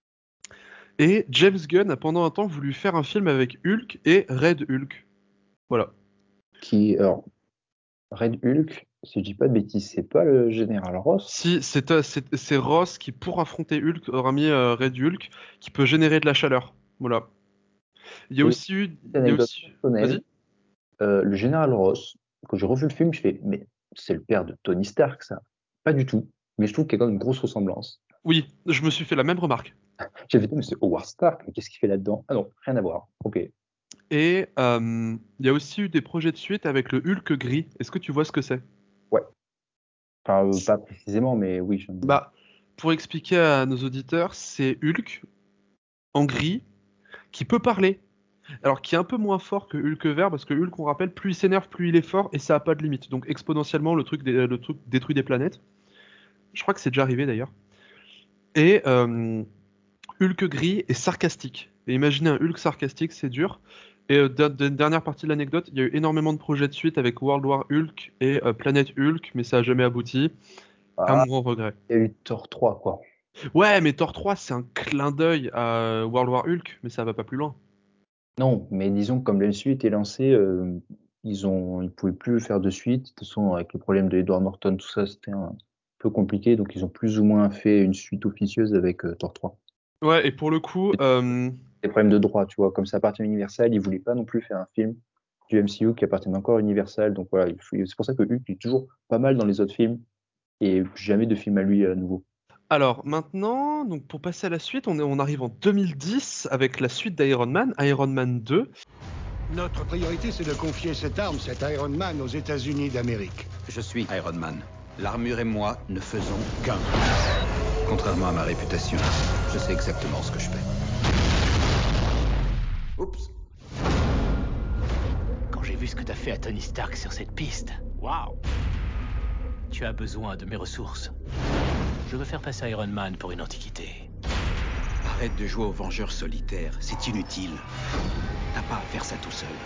et James Gunn a pendant un temps voulu faire un film avec Hulk et Red Hulk. Voilà. Alors, Red Hulk, si je dis pas de bêtises, c'est pas le général Ross. Si c'est Ross qui, pour affronter Hulk, aura mis Red Hulk, qui peut générer de la chaleur. Voilà. Il y a Et aussi eu, petite il y a anecdote aussi, personnelle, vas-y. le général Ross, quand j'ai revu le film, je fais, mais c'est le père de Tony Stark, ça. Pas du tout. Mais je trouve qu'il y a quand même une grosse ressemblance. Oui, je me suis fait la même remarque. J'avais dit, mais c'est Howard Stark, mais qu'est-ce qu'il fait là-dedans? Ah non, rien à voir. Ok. Et il y a aussi eu des projets de suite avec le Hulk gris. Est-ce que tu vois ce que c'est? Ouais. Enfin, pas précisément, mais oui. Bah, pour expliquer à nos auditeurs, c'est Hulk en gris qui peut parler. Alors qui est un peu moins fort que Hulk vert parce que Hulk, on rappelle, plus il s'énerve, plus il est fort et ça a pas de limite. Donc exponentiellement, le truc détruit des planètes. Je crois que c'est déjà arrivé d'ailleurs. Et Hulk gris est sarcastique. Et imaginez un Hulk sarcastique, c'est dur. Et dernière partie de l'anecdote, il y a eu énormément de projets de suite avec World War Hulk et Planète Hulk, mais ça a jamais abouti. À Ah, mon grand regret. il y a eu Thor 3, quoi. Ouais, mais Thor 3, c'est un clin d'œil à World War Hulk, mais ça va pas plus loin. Non, mais disons que comme le MCU était lancé, ils pouvaient plus faire de suite. De toute façon, avec le problème de Edward Norton, tout ça, c'était un peu compliqué. Donc, ils ont plus ou moins fait une suite officieuse avec Thor 3. Ouais, et pour le coup, C'était des problèmes de droit, tu vois. Comme ça appartient à Universal, ils voulaient pas non plus faire un film du MCU qui appartient encore à Universal. Donc voilà, c'est pour ça que Hulk est toujours pas mal dans les autres films et jamais de film à lui à nouveau. Alors maintenant, donc pour passer à la suite, on arrive en 2010 avec la suite d'Iron Man, Iron Man 2. Notre priorité, c'est de confier cette arme, cet Iron Man, aux États-Unis d'Amérique. Je suis Iron Man. L'armure et moi ne faisons qu'un. Contrairement à ma réputation, je sais exactement ce que je fais. Oups. Quand j'ai vu ce que t'as fait à Tony Stark sur cette piste, waouh. Tu as besoin de mes ressources. Je veux faire passer Iron Man pour une antiquité. Arrête de jouer au vengeur solitaire, c'est inutile. T'as pas à faire ça tout seul.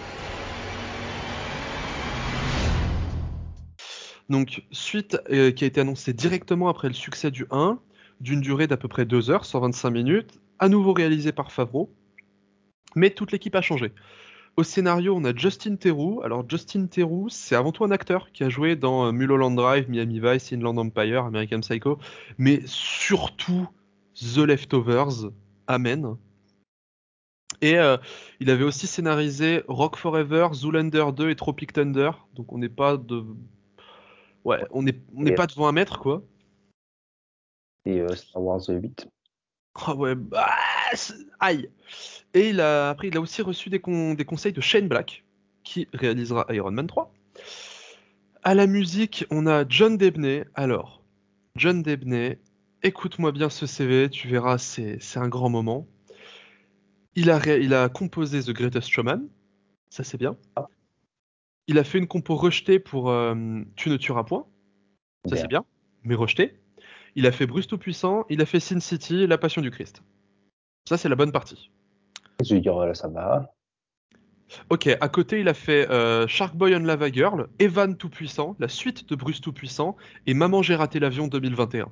Donc suite qui a été annoncée directement après le succès du 1, d'une durée d'à peu près 2 heures, 125 minutes, à nouveau réalisé par Favreau, mais toute l'équipe a changé. Au scénario, on a Justin Theroux. Alors Justin Theroux, c'est avant tout un acteur qui a joué dans Mulholland Drive, Miami Vice, Inland Empire, American Psycho, mais surtout The Leftovers, Amen. Et il avait aussi scénarisé Rock Forever, Zoolander 2 et Tropic Thunder. Donc on n'est pas de, ouais, on n'est Et, pas devant un maître quoi. et Star Wars 8. Ah ouais, bah, aïe. Et après, il a aussi reçu des conseils de Shane Black, qui réalisera Iron Man 3. À la musique, on a John Debney. Alors, John Debney, écoute-moi bien ce CV, tu verras, c'est un grand moment. Il a composé The Greatest Showman, ça c'est bien. Il a fait une compo rejetée pour Tu ne tueras point, ça c'est bien, mais rejetée. Il a fait Bruce Tout-Puissant, il a fait Sin City, La Passion du Christ. Ça c'est la bonne partie. Je vais dire, là, ça va. Ok, à côté, il a fait Shark Boy and Lava Girl, Evan Tout-Puissant, la suite de Bruce Tout-Puissant, et Maman, j'ai raté l'avion 2021.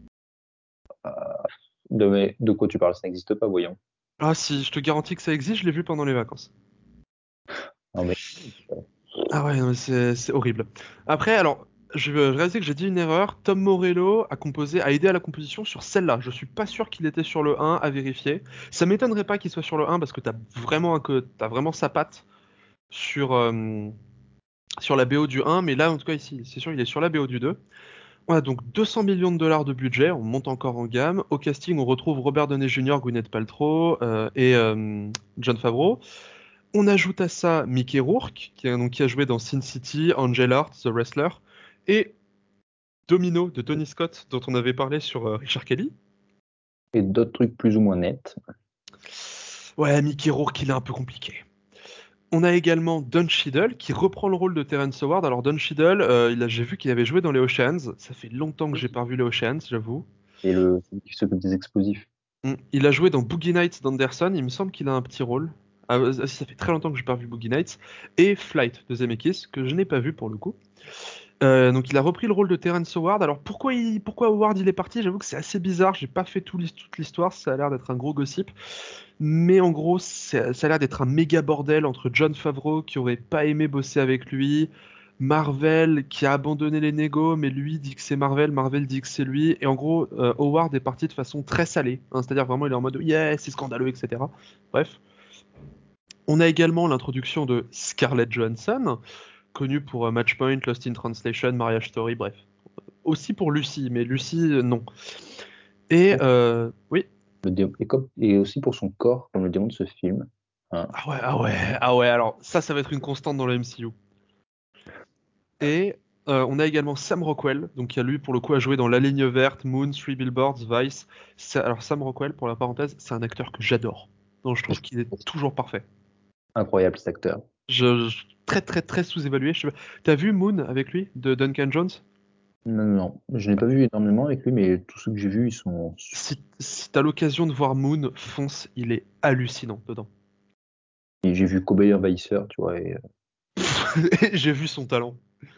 De quoi tu parles? Ça n'existe pas, voyons. Ah si, je te garantis que ça existe, je l'ai vu pendant les vacances. Non, mais Ah ouais, non, mais c'est horrible. Après, alors, je réalisais que j'ai dit une erreur. Tom Morello a aidé à la composition sur celle-là. Je suis pas sûr qu'il était sur le 1, à vérifier. Ça m'étonnerait pas qu'il soit sur le 1 parce que t'as vraiment sa patte sur, sur la BO du 1, mais là, en tout cas, ici, c'est sûr, il est sur la BO du 2. On a donc 200 millions de dollars de budget, on monte encore en gamme. Au casting, on retrouve Robert Downey Jr., Gwyneth Paltrow et Jon Favreau. On ajoute à ça Mickey Rourke, qui a joué dans Sin City, Angel Heart, The Wrestler, et Domino de Tony Scott, dont on avait parlé sur Richard Kelly. et d'autres trucs plus ou moins nets. Ouais, Mickey Rourke, il est un peu compliqué. On a également Don Cheadle qui reprend le rôle de Terrence Howard. Alors Don Cheadle, j'ai vu qu'il avait joué dans les Oceans. Ça fait longtemps que j'ai pas vu les Oceans, j'avoue. Et celui qui s'occupe des explosifs. Il a joué dans Boogie Nights d'Anderson. Il me semble qu'il a un petit rôle. Si, ça fait très longtemps que j'ai pas vu Boogie Nights. Et Flight de Zemeckis, que je n'ai pas vu pour le coup. Donc il a repris le rôle de Terrence Howard. Alors pourquoi Howard il est parti? J'avoue que c'est assez bizarre. J'ai pas fait toute l'histoire. Ça a l'air d'être un gros gossip. Mais en gros, ça a l'air d'être un méga bordel entre Jon Favreau qui aurait pas aimé bosser avec lui, Marvel qui a abandonné les négos, mais lui dit que c'est Marvel, Marvel dit que c'est lui. Et en gros, Howard est parti de façon très salée. Hein, c'est-à-dire vraiment, il est en mode yeah, c'est scandaleux, etc. Bref. On a également l'introduction de Scarlett Johansson, connue pour Matchpoint, Lost in Translation, Marriage Story, bref. Aussi pour Lucy, mais Lucy, non. Et oui. Et aussi pour son corps, comme le démontre ce film. Hein. Ah ouais, alors ça va être une constante dans la MCU. Et on a également Sam Rockwell, donc qui a lui pour le coup a joué dans La Ligne Verte, Moon, Three Billboards, Vice. Alors Sam Rockwell, pour la parenthèse, c'est un acteur que j'adore. Donc je trouve qu'il est toujours parfait. Incroyable cet acteur. Très très très sous-évalué. T'as vu Moon avec lui, de Duncan Jones? Non, je n'ai pas vu énormément avec lui, mais tous ceux que j'ai vus, ils sont. Si t'as l'occasion de voir Moon, fonce, il est hallucinant dedans. Et j'ai vu Cowboy Envahisseur, tu vois. J'ai vu son talent.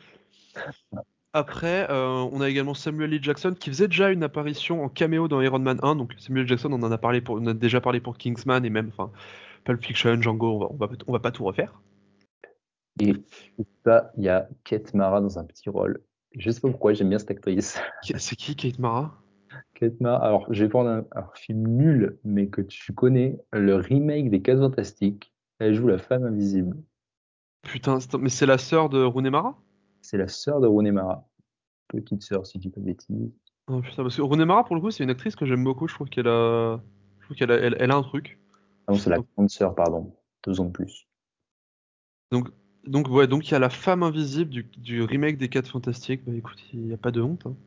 Après, on a également Samuel L. Jackson qui faisait déjà une apparition en caméo dans Iron Man 1. Donc Samuel L. Jackson, on en a déjà parlé pour Kingsman et même, enfin, Pulp Fiction, Django. On va pas tout refaire. Et là, il y a Kate Mara dans un petit rôle. Je sais pas pourquoi, j'aime bien cette actrice. C'est qui Kate Mara? Alors, je vais prendre un film nul, mais que tu connais, le remake des 4 Fantastiques. Elle joue la femme invisible. Putain, mais c'est la sœur de Rooney Mara? C'est la sœur de Rooney Mara. Petite sœur, si je dis pas de bêtises. Oh putain, parce que Rooney Mara, pour le coup, c'est une actrice que j'aime beaucoup. Je trouve qu'elle a un truc. Ah non, c'est la Donc, grande sœur, pardon. 2 ans de plus. donc, donc il y a la femme invisible du remake des 4 Fantastiques. Bah écoute, il n'y a pas de honte, hein.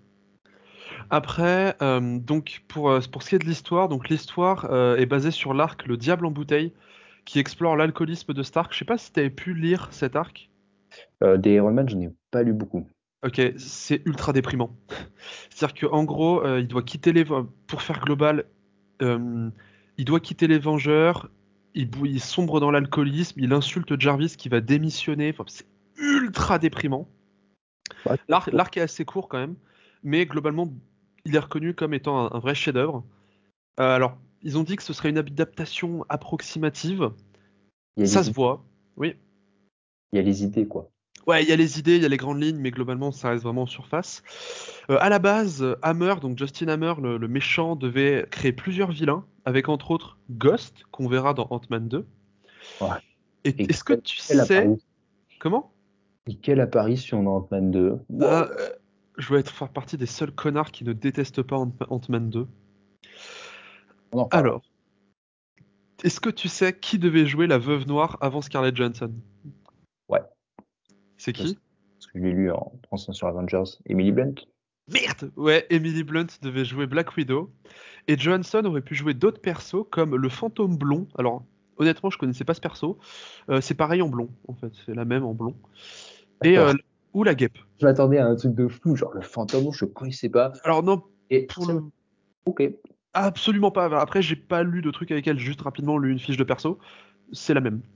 Après, donc pour ce qui est de l'histoire, donc l'histoire est basée sur l'arc Le Diable en bouteille, qui explore l'alcoolisme de Stark. Je sais pas si tu avais pu lire cet arc. Des Iron Man, j'en ai pas lu beaucoup. Ok, c'est ultra déprimant. C'est-à-dire qu'en gros, il doit quitter pour faire global, euh, il doit quitter les Vengeurs, il sombre dans l'alcoolisme, il insulte Jarvis qui va démissionner. Enfin, c'est ultra déprimant. Ouais, L'arc est assez court quand même, mais globalement, il est reconnu comme étant un vrai chef-d'œuvre. Alors, ils ont dit que ce serait une adaptation approximative. il y a Ça les, se voit, oui. il y a les idées, quoi. Ouais, il y a les idées, il y a les grandes lignes, mais globalement, ça reste vraiment en surface. À la base, Hammer, donc Justin Hammer, le méchant, devait créer plusieurs vilains, avec entre autres Ghost, qu'on verra dans Ant-Man 2. Ouais. Et Et est-ce que tu quelle sais... apparition, Comment? et quelle apparition dans Ant-Man 2. Wow. Je dois faire partie des seuls connards qui ne détestent pas Ant-Man 2. On en reparlera. Alors, est-ce que tu sais qui devait jouer la Veuve Noire avant Scarlett Johansson? Ouais, C'est je sais. qui? Parce que je l'ai lu en pensant sur Avengers. Emily Blunt. Merde! Ouais, Emily Blunt devait jouer Black Widow. Et Johansson aurait pu jouer d'autres persos comme le fantôme blond. Alors, honnêtement, je connaissais pas ce perso. C'est pareil en blond, en fait. C'est la même en blond. Et, D'accord. ou la guêpe. Je m'attendais à un truc de fou, genre le fantôme, je connaissais pas. Alors, non, Et pour le. ok. Absolument pas. Après, j'ai pas lu de trucs avec elle, juste rapidement lu une fiche de perso. C'est la même.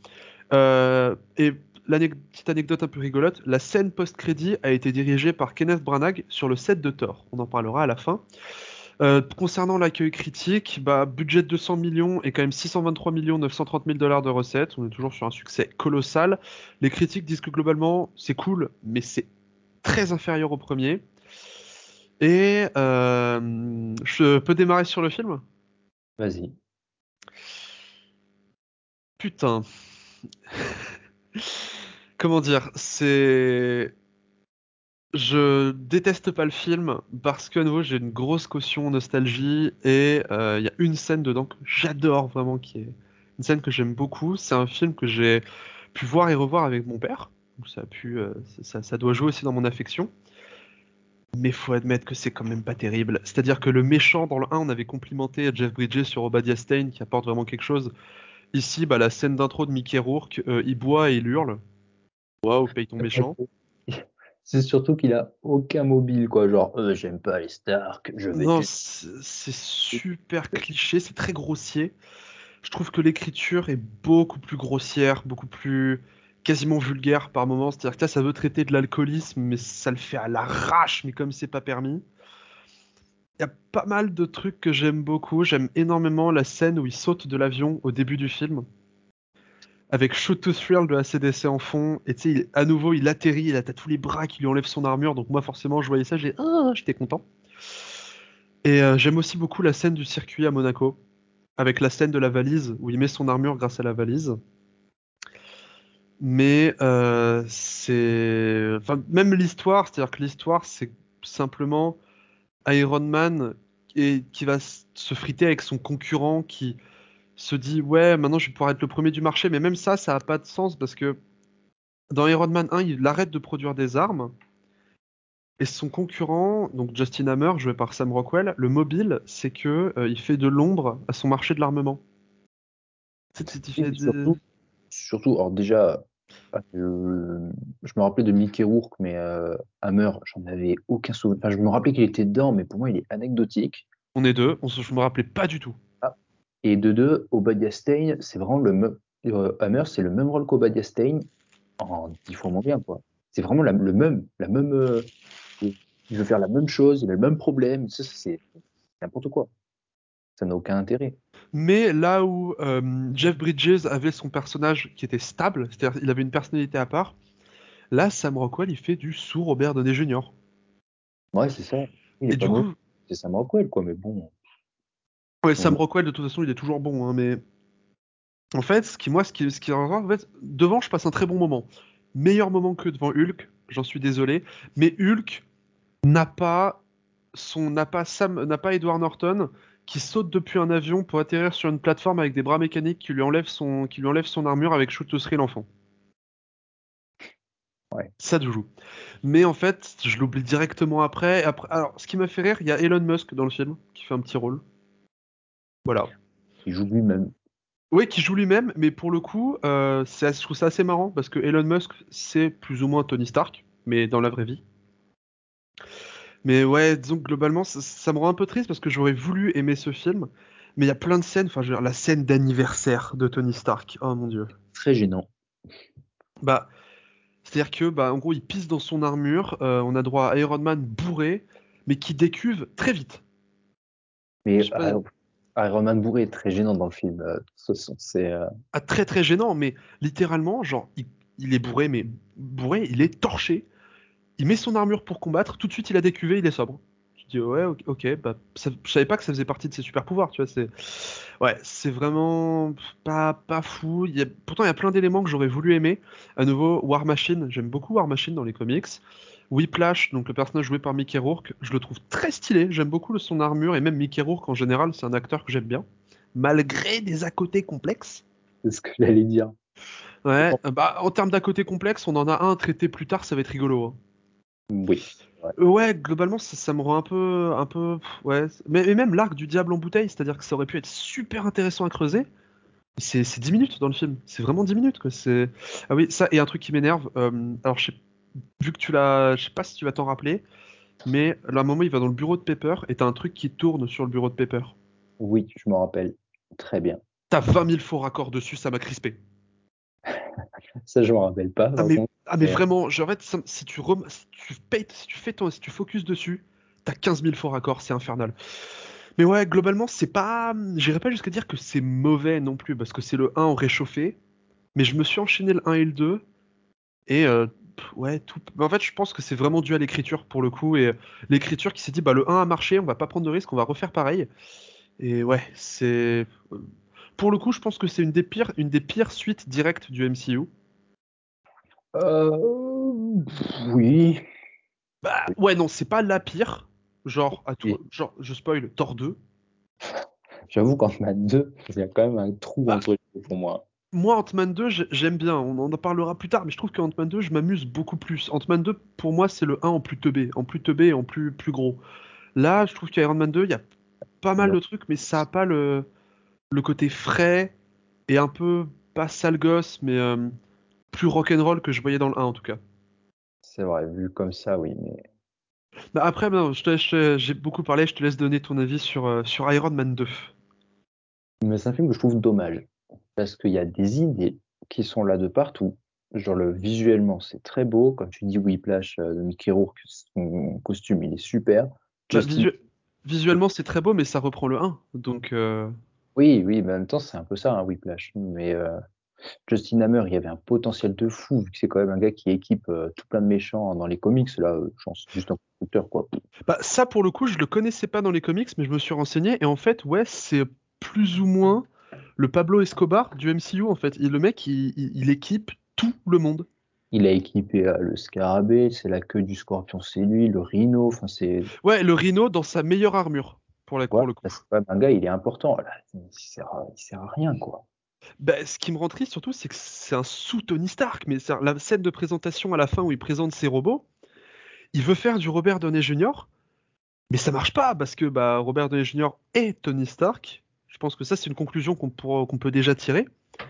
Et petite anecdote un peu rigolote, la scène post-crédit a été dirigée par Kenneth Branagh sur le set de Thor. On en parlera à la fin. Concernant l'accueil critique, bah, budget de 200 millions et quand même 623 millions 930 000 dollars de recettes. On est toujours sur un succès colossal. Les critiques disent que globalement c'est cool, mais c'est très inférieur au premier. Et je peux démarrer sur le film? Vas-y. Putain. Comment dire? Je déteste pas le film parce que à nouveau j'ai une grosse caution nostalgie et il y a une scène dedans que j'adore vraiment, qui est une scène que j'aime beaucoup. C'est un film que j'ai pu voir et revoir avec mon père. Donc ça doit jouer aussi dans mon affection. Mais faut admettre que c'est quand même pas terrible. C'est-à-dire que le méchant dans le 1, on avait complimenté Jeff Bridges sur Obadiah Stane qui apporte vraiment quelque chose. Ici, bah, la scène d'intro de Mickey Rourke, il boit et il hurle. Waouh, paye ton méchant. C'est surtout qu'il a aucun mobile, quoi. Genre, j'aime pas les Stark, je vais Non, tuer. c'est super cliché, c'est très grossier. Je trouve que l'écriture est beaucoup plus grossière, beaucoup plus quasiment vulgaire par moments. C'est-à-dire que là, ça veut traiter de l'alcoolisme, mais ça le fait à l'arrache, mais comme c'est pas permis. Il y a pas mal de trucs que j'aime beaucoup. J'aime énormément la scène où il saute de l'avion au début du film, avec Shoot to Thrill de AC/DC en fond. Et tu sais, à nouveau, il atterrit, et là, t'as tous les bras qui lui enlèvent son armure. Donc moi, forcément, je voyais ça, j'étais content. Et j'aime aussi beaucoup la scène du circuit à Monaco, avec la scène de la valise, où il met son armure grâce à la valise. Mais enfin, même l'histoire, c'est-à-dire que l'histoire, c'est simplement Iron Man qui va se friter avec son concurrent qui se dit ouais, maintenant je vais pouvoir être le premier du marché, mais même ça a pas de sens parce que dans Iron Man 1, il arrête de produire des armes et son concurrent, donc Justin Hammer, joué par Sam Rockwell, le mobile, c'est que il fait de l'ombre à son marché de l'armement. Il Et fait surtout, alors déjà, je me rappelais de Mickey Rourke, mais Hammer, j'en avais aucun souvenir. Enfin, je me rappelais qu'il était dedans, mais pour moi, il est anecdotique. On est deux, je me rappelais pas du tout. Ah. Et de deux, Obadiah Stane, c'est vraiment le même. Hammer, c'est le même rôle qu'Obadiah Stane en 10 fois moins bien, quoi. C'est vraiment la même. Il veut faire la même chose, il a le même problème. Ça, c'est n'importe quoi. Ça n'a aucun intérêt. Mais là où Jeff Bridges avait son personnage qui était stable, c'est-à-dire il avait une personnalité à part, là Sam Rockwell il fait du sous Robert Downey Jr. Ouais, c'est ça. Il est Et pas du mauvais. coup, c'est Sam Rockwell, quoi, mais bon. Ouais, Sam Rockwell, de toute façon, il est toujours bon, hein, mais en fait, ce qui en fait, devant, je passe un très bon moment. Meilleur moment que devant Hulk, j'en suis désolé, mais Hulk n'a pas n'a pas Edward Norton qui saute depuis un avion pour atterrir sur une plateforme avec des bras mécaniques qui lui enlève son armure avec Shoot to Thrill l'enfant. Ouais. Ça de joue. Mais en fait, je l'oublie directement après. Alors, ce qui m'a fait rire, il y a Elon Musk dans le film qui fait un petit rôle. Voilà. Il joue lui-même. Oui, qui joue lui-même, mais pour le coup, je trouve ça assez marrant parce que Elon Musk, c'est plus ou moins Tony Stark, mais dans la vraie vie. Mais ouais, disons que globalement, ça me rend un peu triste parce que j'aurais voulu aimer ce film, mais il y a plein de scènes, enfin, je veux dire, la scène d'anniversaire de Tony Stark, oh mon dieu. Très gênant. Bah, c'est-à-dire que, bah, en gros, il pisse dans son armure, on a droit à Iron Man bourré, mais qui décuve très vite. Je Mais sais pas, Iron Man bourré est très gênant dans le film. De toute façon, c'est. très très gênant, mais littéralement, genre, il est bourré, mais bourré, il est torché. Il met son armure pour combattre, tout de suite il a décuvé, il est sobre. Tu dis ouais, ok, bah, je savais pas que ça faisait partie de ses super pouvoirs, tu vois, c'est vraiment pas fou. Pourtant il y a plein d'éléments que j'aurais voulu aimer. À nouveau, War Machine, j'aime beaucoup War Machine dans les comics. Whiplash, donc le personnage joué par Mickey Rourke, je le trouve très stylé, j'aime beaucoup son armure, et même Mickey Rourke en général, c'est un acteur que j'aime bien, malgré des à côté complexes. C'est ce que j'allais dire. Ouais, bah en termes d'à côté complexes, on en a un traité plus tard, ça va être rigolo, hein. Oui. Ouais. Ouais, globalement, ça me rend ouais. Mais même l'arc du diable en bouteille, c'est-à-dire que ça aurait pu être super intéressant à creuser. C'est 10 minutes dans le film. C'est vraiment 10 minutes, quoi. Ah oui, ça, et un truc qui m'énerve. Alors, vu que je sais pas si tu vas t'en rappeler, mais là, à un moment, il va dans le bureau de Pepper et t'as un truc qui tourne sur le bureau de Pepper. Oui, je me rappelle. Très bien. T'as 20 000 faux raccords dessus, ça m'a crispé. Ça, je me rappelle pas, par contre. Mais vraiment, genre, en fait, si tu fais si tu focuses dessus, t'as 15 000 faux raccords, c'est infernal. Mais ouais, globalement, c'est pas. J'irais pas jusqu'à dire que c'est mauvais non plus, parce que c'est le 1 en réchauffé. Mais je me suis enchaîné le 1 et le 2. Et ouais, tout. Mais en fait, je pense que c'est vraiment dû à l'écriture pour le coup. Et l'écriture qui s'est dit, bah le 1 a marché, on va pas prendre de risque, on va refaire pareil. Et ouais, c'est. Pour le coup, je pense que c'est une des pires suites directes du MCU. Oui. Bah ouais, non, c'est pas la pire. Genre, Et genre, je spoil, Thor 2. j'avoue qu'Ant-Man 2, il y a quand même un trou Bah, entre les deux pour moi. moi, Ant-Man 2, j'aime bien, on en parlera plus tard, mais je trouve que Ant-Man 2, je m'amuse beaucoup plus. Ant-Man 2, pour moi, c'est le 1 en plus teubé et en plus gros. Là, je trouve qu'Iron Man 2, il y a pas mal Non, de trucs, mais ça a pas le côté frais et un peu, pas sale gosse, mais plus rock'n'roll que je voyais dans le 1 en tout cas. c'est vrai, vu comme ça, oui. Mais, Bah après, non, j'ai beaucoup parlé, je te laisse donner ton avis sur Iron Man 2. mais c'est un film que je trouve dommage. Parce qu'il y a des idées qui sont là de partout. Genre, visuellement, c'est très beau. Comme tu dis, Whiplash de Mickey Rourke, son costume, il est super. Bah, Justin, visuellement, c'est très beau, mais ça reprend le 1, donc... oui, oui, mais en même temps, c'est un peu ça, un Whiplash. Mais Justin Hammer, il y avait un potentiel de fou, vu que c'est quand même un gars qui équipe tout plein de méchants dans les comics. Là, je pense juste un constructeur, quoi. Bah, ça, pour le coup, je le connaissais pas dans les comics, mais je me suis renseigné, et en fait, ouais, c'est plus ou moins le Pablo Escobar du MCU, en fait. Le mec, il équipe tout le monde. Il a équipé le Scarabée, c'est la queue du Scorpion, c'est lui, le Rhino, enfin, c'est. Ouais, le Rhino dans sa meilleure armure, Ouais, pour le coup. c'est quand même un gars, il est important. Là, il sert à rien, quoi. Bah, ce qui me rend triste, surtout, c'est que c'est un sous-Tony Stark, mais la scène de présentation à la fin où il présente ses robots, il veut faire du Robert Downey Jr., mais ça marche pas, parce que bah, Robert Downey Jr. est Tony Stark. Je pense que ça, c'est une conclusion qu'on peut déjà tirer.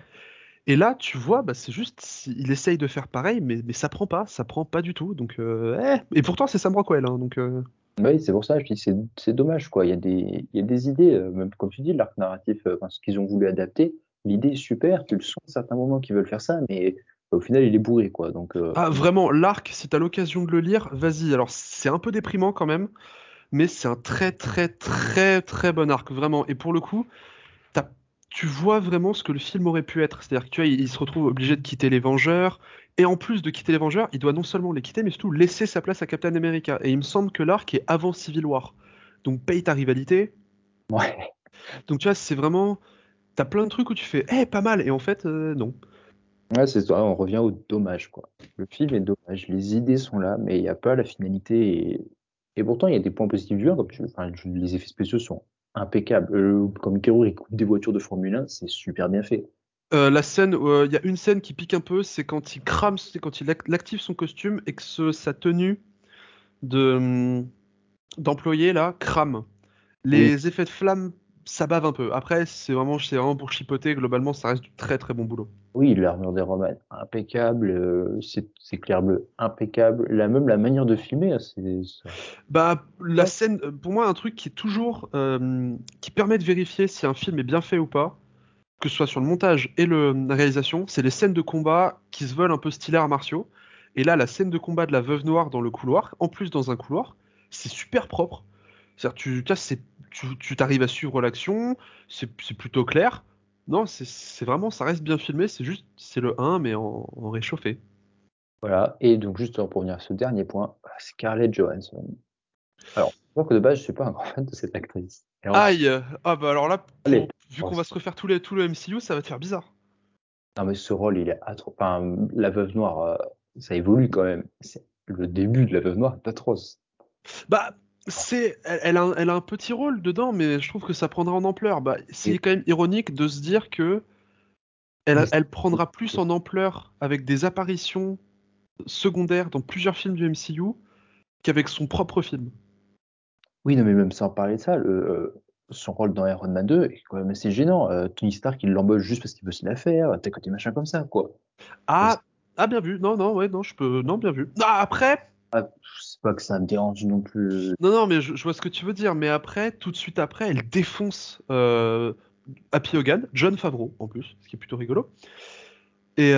Et là, tu vois, bah, c'est juste, il essaye de faire pareil, mais ça prend pas du tout. Donc, Et pourtant, c'est Sam Rockwell, hein, donc. Oui, c'est pour ça, je dis, c'est dommage, quoi. Il y a des idées, même comme tu dis, l'arc narratif, enfin, ce qu'ils ont voulu adapter, l'idée est super, tu le sens à certains moments qu'ils veulent faire ça, mais au final, il est bourré, quoi. Donc, Ah, vraiment, l'arc, si t'as l'occasion de le lire, vas-y. Alors, c'est un peu déprimant quand même, mais c'est un très, très, très, très bon arc, vraiment. Et pour le coup, t'as- tu vois vraiment ce que le film aurait pu être. C'est-à-dire que tu vois, il se retrouve obligé de quitter les Vengeurs, et en plus de quitter les Vengeurs, il doit non seulement les quitter, mais surtout laisser sa place à Captain America. Et il me semble que l'arc est avant Civil War. donc paye ta rivalité. Ouais. Donc tu vois, c'est vraiment, t'as plein de trucs où tu fais, pas mal, et en fait, non. Ouais, c'est ça, on revient au dommage, quoi. Le film est dommage, les idées sont là, mais il n'y a pas la finalité. Et pourtant, il y a des points positifs du 1, les effets spéciaux sont impeccables. Comme Mickey il coupe des voitures de Formule 1, c'est super bien fait. La scène, il y a une scène qui pique un peu, c'est quand il crame, c'est quand il active son costume et que sa tenue de d'employé là crame. Oui, Les effets de flamme, ça bave un peu. Après, c'est vraiment pour chipoter. Globalement, ça reste du très très bon boulot. oui, l'armure des Romains, impeccable, c'est clair bleu, impeccable. Même la manière de filmer, c'est ça. Bah, la scène, pour moi, un truc qui est toujours, qui permet de vérifier si un film est bien fait ou pas, que ce soit sur le montage et la réalisation, c'est les scènes de combat qui se veulent un peu stylées arts martiaux. Et là, la scène de combat de la Veuve Noire dans le couloir, en plus dans un couloir, c'est super propre. C'est-à-dire, tu t'arrives à suivre l'action, c'est plutôt clair. Non, c'est vraiment, ça reste bien filmé, c'est le 1, mais en réchauffé. Voilà. Et donc, juste pour revenir à ce dernier point, Scarlett Johansson. Alors, moi que de base, je suis pas un grand fan de cette actrice. Et alors, Aïe! Ah bah alors là, elle est- vu qu'on va se refaire tout le MCU, ça va te faire bizarre. non, mais ce rôle, il est atroce. Enfin, la Veuve Noire, ça évolue quand même. Le début de la Veuve Noire est atroce. Bah, elle a un petit rôle dedans, mais je trouve que ça prendra en ampleur. Bah, c'est Et- quand même ironique de se dire que elle prendra plus en ampleur avec des apparitions secondaires dans plusieurs films du MCU qu'avec son propre film. Oui, non, mais même sans parler de ça, son rôle dans Iron Man 2 est quand même assez gênant. Tony Stark, il l'embauche juste parce qu'il veut se la faire, t'as côté machin comme ça, quoi. Ah, bien vu. Non, non, ouais, non, non, bien vu. Ah, après, Ah, c'est pas que ça me dérange non plus. non, non, mais je vois ce que tu veux dire. Mais après, tout de suite après, elle défonce Happy Hogan, John Favreau en plus, ce qui est plutôt rigolo. Et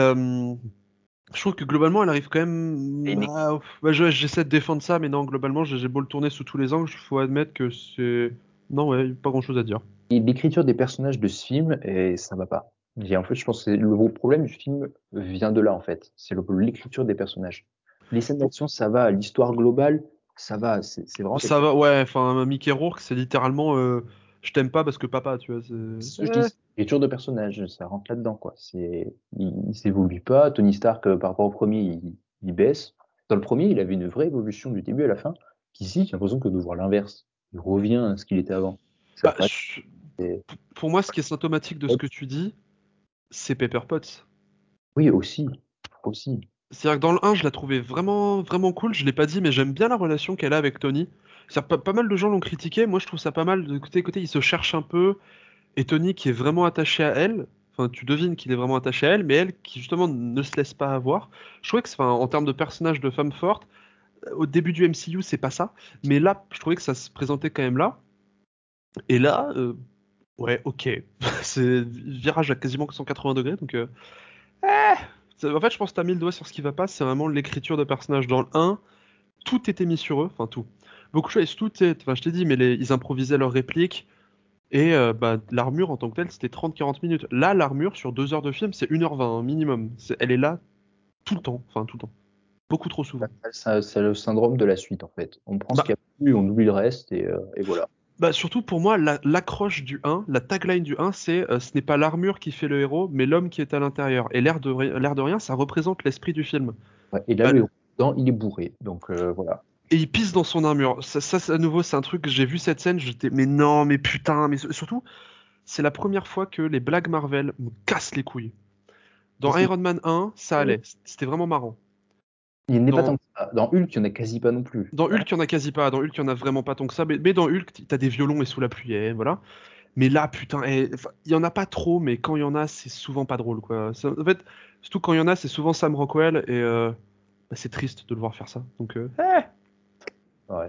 je trouve que globalement, elle arrive quand même. Et Bah, j'essaie de défendre ça, mais non, globalement, j'ai beau le tourner sous tous les angles, il faut admettre que c'est. Non, ouais, pas grand chose à dire. l'écriture des personnages de ce film, et ça va pas. Et en fait, je pense que le gros problème du film vient de là, en fait. C'est l'écriture des personnages. Les scènes d'action, ça va. L'histoire globale, ça va. C'est vraiment des Ça va, ouais, enfin, Mickey Rourke, c'est littéralement je t'aime pas parce que papa, tu vois. ce que je dis, c'est l'écriture de personnages, ça rentre là-dedans, quoi. Il s'évolue pas. Tony Stark, par rapport au premier, il baisse. Dans le premier, il avait une vraie évolution du début à la fin. Qu'ici, j'ai l'impression que de voir l'inverse. Il revient à ce qu'il était avant. Ça Bah, paraît- c'est- pour moi, ce qui est symptomatique de ce que tu dis, c'est Pepper Potts. Oui, aussi. Aussi. C'est-à-dire que dans le 1, je la trouvais vraiment, vraiment cool. Je l'ai pas dit, mais j'aime bien la relation qu'elle a avec Tony. C'est-à-dire, pas mal de gens l'ont critiqué. Moi, je trouve ça pas mal. De côté, il se cherche un peu. Et Tony qui est vraiment attaché à elle. Enfin, tu devines qu'il est vraiment attaché à elle, mais elle qui justement ne se laisse pas avoir. Je trouvais que, enfin, en termes de personnage de femme forte, au début du MCU, c'est pas ça. Mais là, je trouvais que ça se présentait quand même là. Et là, ouais, ok. C'est virage à quasiment 180 degrés. Donc, en fait, je pense que t'as mis le doigt sur ce qui va pas. C'est vraiment l'écriture de personnages. Dans le 1, tout était mis sur eux. Enfin, tout. Beaucoup de choses, enfin, je t'ai dit, mais ils improvisaient leurs répliques. Et bah, l'armure en tant que telle, c'était 30-40 minutes. Là, l'armure, sur 2 heures de film, c'est 1h20 minimum. Elle est là tout le temps. Enfin, tout le temps. Beaucoup trop souvent. C'est le syndrome de la suite, en fait. On prend ce qu'il Bah, y a plus, on oublie le reste, et voilà. surtout pour moi, l'accroche du 1, la tagline du 1, c'est ce n'est pas l'armure qui fait le héros, mais l'homme qui est à l'intérieur. Et l'air de rien, ça représente l'esprit du film. Ouais, et là, Bah, le héros, dedans, il est bourré. Donc, voilà. et il pisse dans son armure. À nouveau, c'est un truc que j'ai vu cette scène, j'étais, mais non, mais putain, mais surtout, c'est la première fois que les blagues Marvel me cassent les couilles. Dans Iron Man 1, ça allait, c'était vraiment marrant. Il n'est pas tant Dans, que ça. Dans Hulk, il n'y en a quasi pas non plus. dans Hulk, il y en a quasi pas. Dans Hulk, il y en a vraiment pas tant que ça. Mais dans Hulk, t'as des violons et sous la pluie, voilà. Mais là, putain, enfin, il y en a pas trop, mais quand il y en a, c'est souvent pas drôle, quoi. En fait, surtout quand il y en a, c'est souvent Sam Rockwell et bah, c'est triste de le voir faire ça. Donc, Ouais.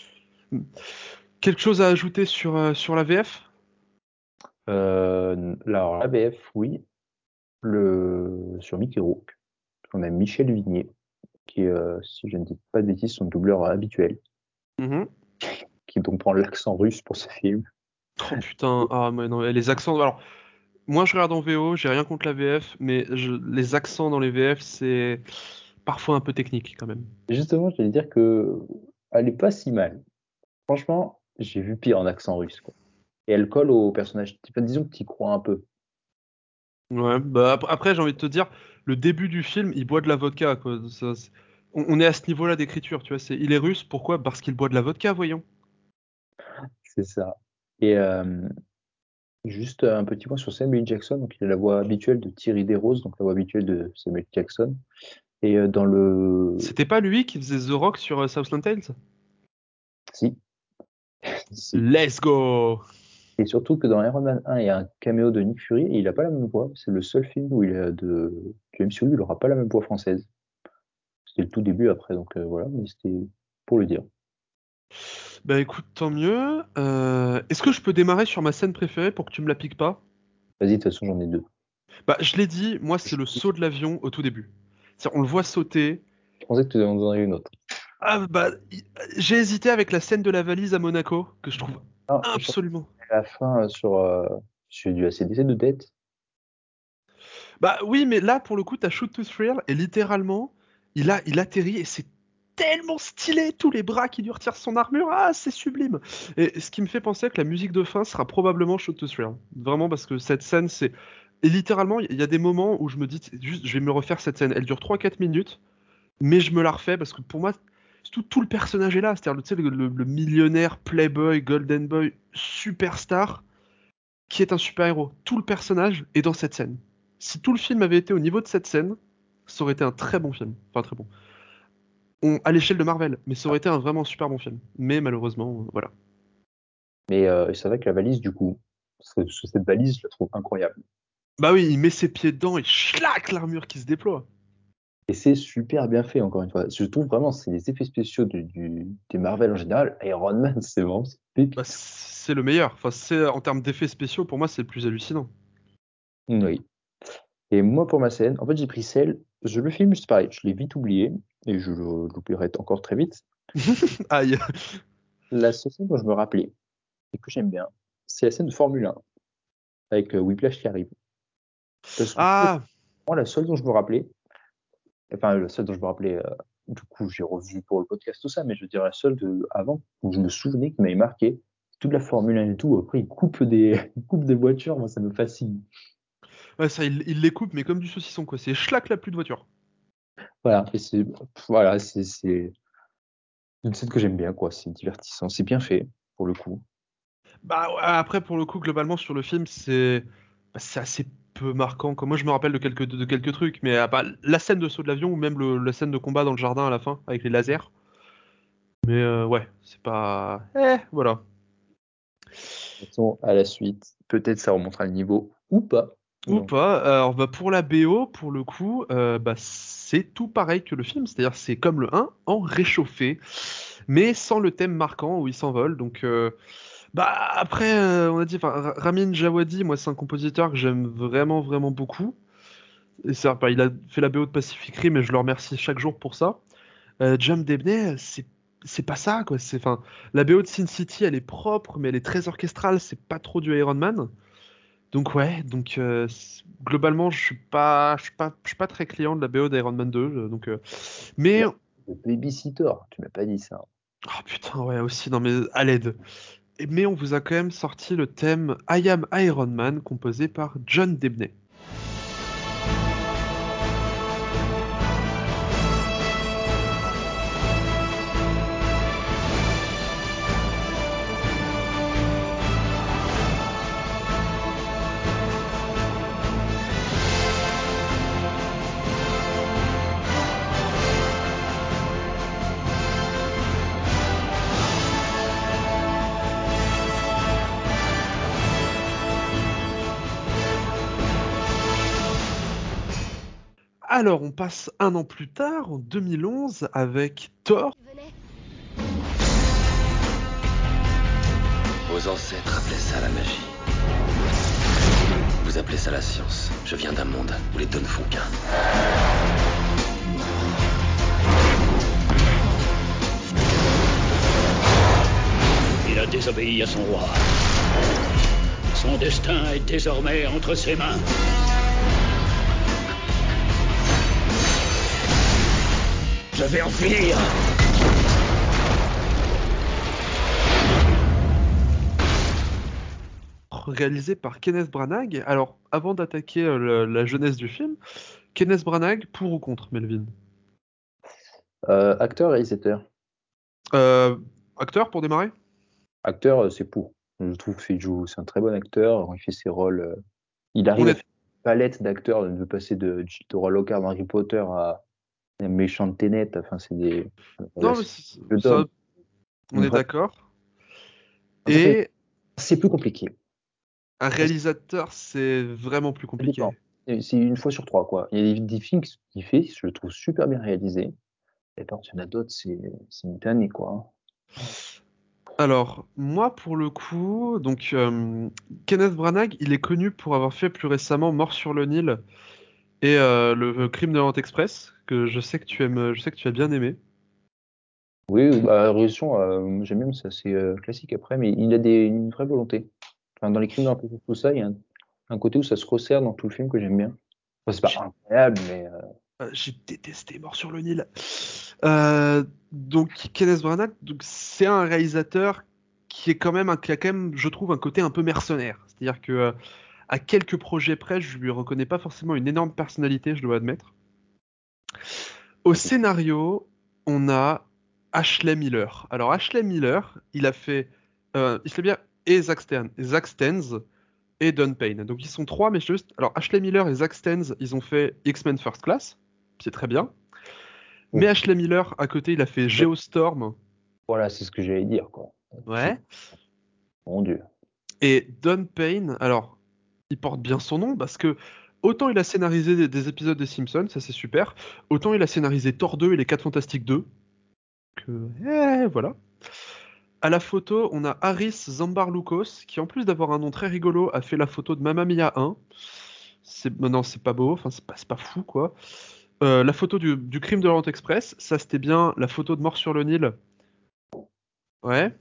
quelque chose à ajouter sur la VF? Alors, l'ABF, oui. Sur Mickey Rourke, on a Michel Vignier, qui est, si je ne dis pas de bêtises, son doubleur habituel, Mhm. qui donc prend l'accent russe pour ce film. Oh putain, ah mais non, les accents. Alors, moi je regarde en VO, j'ai rien contre la VF, mais les accents dans les VF, c'est parfois un peu technique quand même. Et justement, j'allais dire que elle est pas si mal. Franchement, j'ai vu pire en accent russe, quoi. Et elle colle au personnage. Enfin, disons que tu y crois un peu. Ouais, bah après, j'ai envie de te dire, le début du film, il boit de la vodka, quoi. On est à ce niveau-là d'écriture, tu vois. Il est russe, pourquoi? Parce qu'il boit de la vodka, voyons. C'est ça. Et juste un petit point sur Samuel Jackson. Donc, il a la voix habituelle de Thierry Desroses, donc la voix habituelle de Samuel Jackson. Et dans le. C'était pas lui qui faisait The Rock sur Southland Tales? Si. Si. Let's go! Et surtout que dans Iron Man 1, il y a un caméo de Nick Fury et il n'a pas la même voix. C'est le seul film où il a du MCU, il n'aura pas la même voix française. C'était le tout début après, donc voilà, mais c'était pour le dire. Bah écoute, tant mieux. Est-ce que je peux démarrer sur ma scène préférée pour que tu me la piques pas? Vas-y, de toute façon, j'en ai deux. Bah je l'ai dit, moi c'est le saut de l'avion au tout début. On le voit sauter. Je pensais que tu en donnerais une autre. Ah bah, j'ai hésité avec la scène de la valise à Monaco, que je trouve Ah, absolument. à la fin, sur du ACDC de dette. Bah oui, mais là pour le coup, t'as Shoot to Thrill et littéralement, il atterrit et c'est tellement stylé, tous les bras qui lui retirent son armure, ah c'est sublime. Et ce qui me fait penser que la musique de fin sera probablement Shoot to Thrill. Vraiment parce que cette scène, c'est... Et littéralement, il y a des moments où je me dis, juste, je vais me refaire cette scène. Elle dure 3-4 minutes, mais je me la refais parce que pour moi, tout le personnage est là. C'est-à-dire, tu sais, le millionnaire, playboy, golden boy, superstar, qui est un super-héros. Tout le personnage est dans cette scène. Si tout le film avait été au niveau de cette scène, ça aurait été un très bon film. Enfin, très bon. À l'échelle de Marvel, mais ça aurait été un vraiment super bon film. Mais malheureusement, voilà. Mais c'est vrai que la valise, du coup, cette valise, je la trouve incroyable. Bah oui, il met ses pieds dedans et schlac, l'armure qui se déploie. Et c'est super bien fait, encore une fois. Je trouve vraiment, c'est les effets spéciaux des Marvel en général. Iron Man, c'est vraiment Bah, spectaculaire. c'est le meilleur. Enfin, c'est en termes d'effets spéciaux, pour moi, c'est le plus hallucinant. Oui. Et moi, pour ma scène, en fait, j'ai pris celle, le film, c'est pareil, je l'ai vite oublié, et je l'oublierai encore très vite. Aïe. La seule scène dont je me rappelais, et que j'aime bien, c'est la scène de Formule 1, avec Whiplash qui arrive. Parce que Ah, moi, la seule dont je me rappelais, enfin, la seule dont je me rappelais, du coup, j'ai revu pour le podcast tout ça, mais je veux dire la seule avant, où je me souvenais qui m'avait marqué, toute la Formule 1 et tout, après, ils coupent des voitures, moi, ça me fascine. ouais, ça, il les coupe, mais comme du saucisson, quoi. C'est schlac la pluie de voiture. Voilà, et c'est une scène que j'aime bien, quoi, c'est divertissant, c'est bien fait, pour le coup. Bah, ouais, après, pour le coup, globalement, sur le film, c'est assez peu marquant, quoi. Moi, je me rappelle de quelques trucs, mais bah, la scène de saut de l'avion ou même la scène de combat dans le jardin à la fin, avec les lasers. Mais ouais, c'est pas... voilà. Passons à la suite, peut-être ça remontera le niveau, ou pas. Ou Donc, pas. Alors, bah, pour la BO, pour le coup, bah, c'est tout pareil que le film. C'est-à-dire, c'est comme le 1 en réchauffé, mais sans le thème marquant où il s'envole. Donc, bah, après, on a dit, enfin, Ramin Djawadi, moi, c'est un compositeur que j'aime vraiment, vraiment beaucoup. Et bah, il a fait la BO de Pacific Rim, et je le remercie chaque jour pour ça. Jam Debney, c'est pas ça, quoi. Enfin, la BO de Sin City, elle est propre, mais elle est très orchestrale. C'est pas trop du Iron Man. Donc ouais, donc globalement, je suis pas très client de la BO d'Iron Man 2, mais le babysitter, tu m'as pas dit ça. oh putain ouais aussi non mais à l'aide. Mais on vous a quand même sorti le thème I Am Iron Man composé par John Debney. Alors on passe un an plus tard, en 2011, avec Thor. Vos ancêtres appelaient ça la magie. Vous appelez ça la science. Je viens d'un monde où les deux ne font qu'un. Il a désobéi à son roi. Son destin est désormais entre ses mains. Je vais en finir. Thor, réalisé par Kenneth Branagh. Alors, avant d'attaquer la jeunesse du film, Kenneth Branagh, pour ou contre Melvin? Acteur, réalisateur. Acteur pour démarrer? Acteur, c'est pour. Je trouve c'est un très bon acteur. Il fait ses rôles. Il arrive On à est... faire une palette d'acteurs, de passer de Roi Lockhart dans Harry Potter à un méchant de Tenet. Enfin, c'est des. Non, mais Le ça, donne. on est Vraiment. d'accord. En fait, Et c'est plus compliqué. un réalisateur, c'est vraiment plus Ça dépend. compliqué. C'est une fois sur trois, quoi. Il y a des films qu'il fait, je le trouve super bien réalisé. Et par contre, il y en a d'autres, c'est une tannée, quoi. Alors, moi, pour le coup, donc Kenneth Branagh, il est connu pour avoir fait plus récemment Mort sur le Nil et le Crime de l'Orient Express, que je sais que tu aimes, je sais que tu as bien aimé. Oui, bah, Révolution, j'aime bien, c'est assez classique après, mais il a une vraie volonté. Enfin, dans les crimes d'un peu tout ça, il y a un côté où ça se resserre dans tout le film que j'aime bien. Enfin, c'est pas incroyable, mais J'ai détesté Mort sur le Nil. Donc Kenneth Branagh, donc c'est un réalisateur qui est quand même, qui a quand même, je trouve, un côté un peu mercenaire. C'est-à-dire que à quelques projets près, je lui reconnais pas forcément une énorme personnalité, je dois admettre. Au scénario, on a Ashley Miller. Alors Ashley Miller, il a fait, il se fait bien, et Zack Stans et Don Payne. Donc ils sont trois, mais juste, alors Ashley Miller et Zack Stans, ils ont fait X-Men First Class, c'est très bien. Mais Ashley Miller, à côté, il a fait Geostorm. voilà, c'est ce que j'allais dire, quoi. Ouais. Mon Dieu. Et Don Payne, alors, il porte bien son nom parce que autant il a scénarisé des épisodes des Simpsons, ça c'est super, autant il a scénarisé Thor 2 et les 4 Fantastiques 2. Voilà. À la photo, on a Haris Zambarloukos, qui en plus d'avoir un nom très rigolo, a fait la photo de Mamma Mia 1. Non, c'est pas beau, enfin c'est pas fou quoi. La photo du Crime de l'Orient Express, ça c'était bien. La photo de Mort sur le Nil, ouais.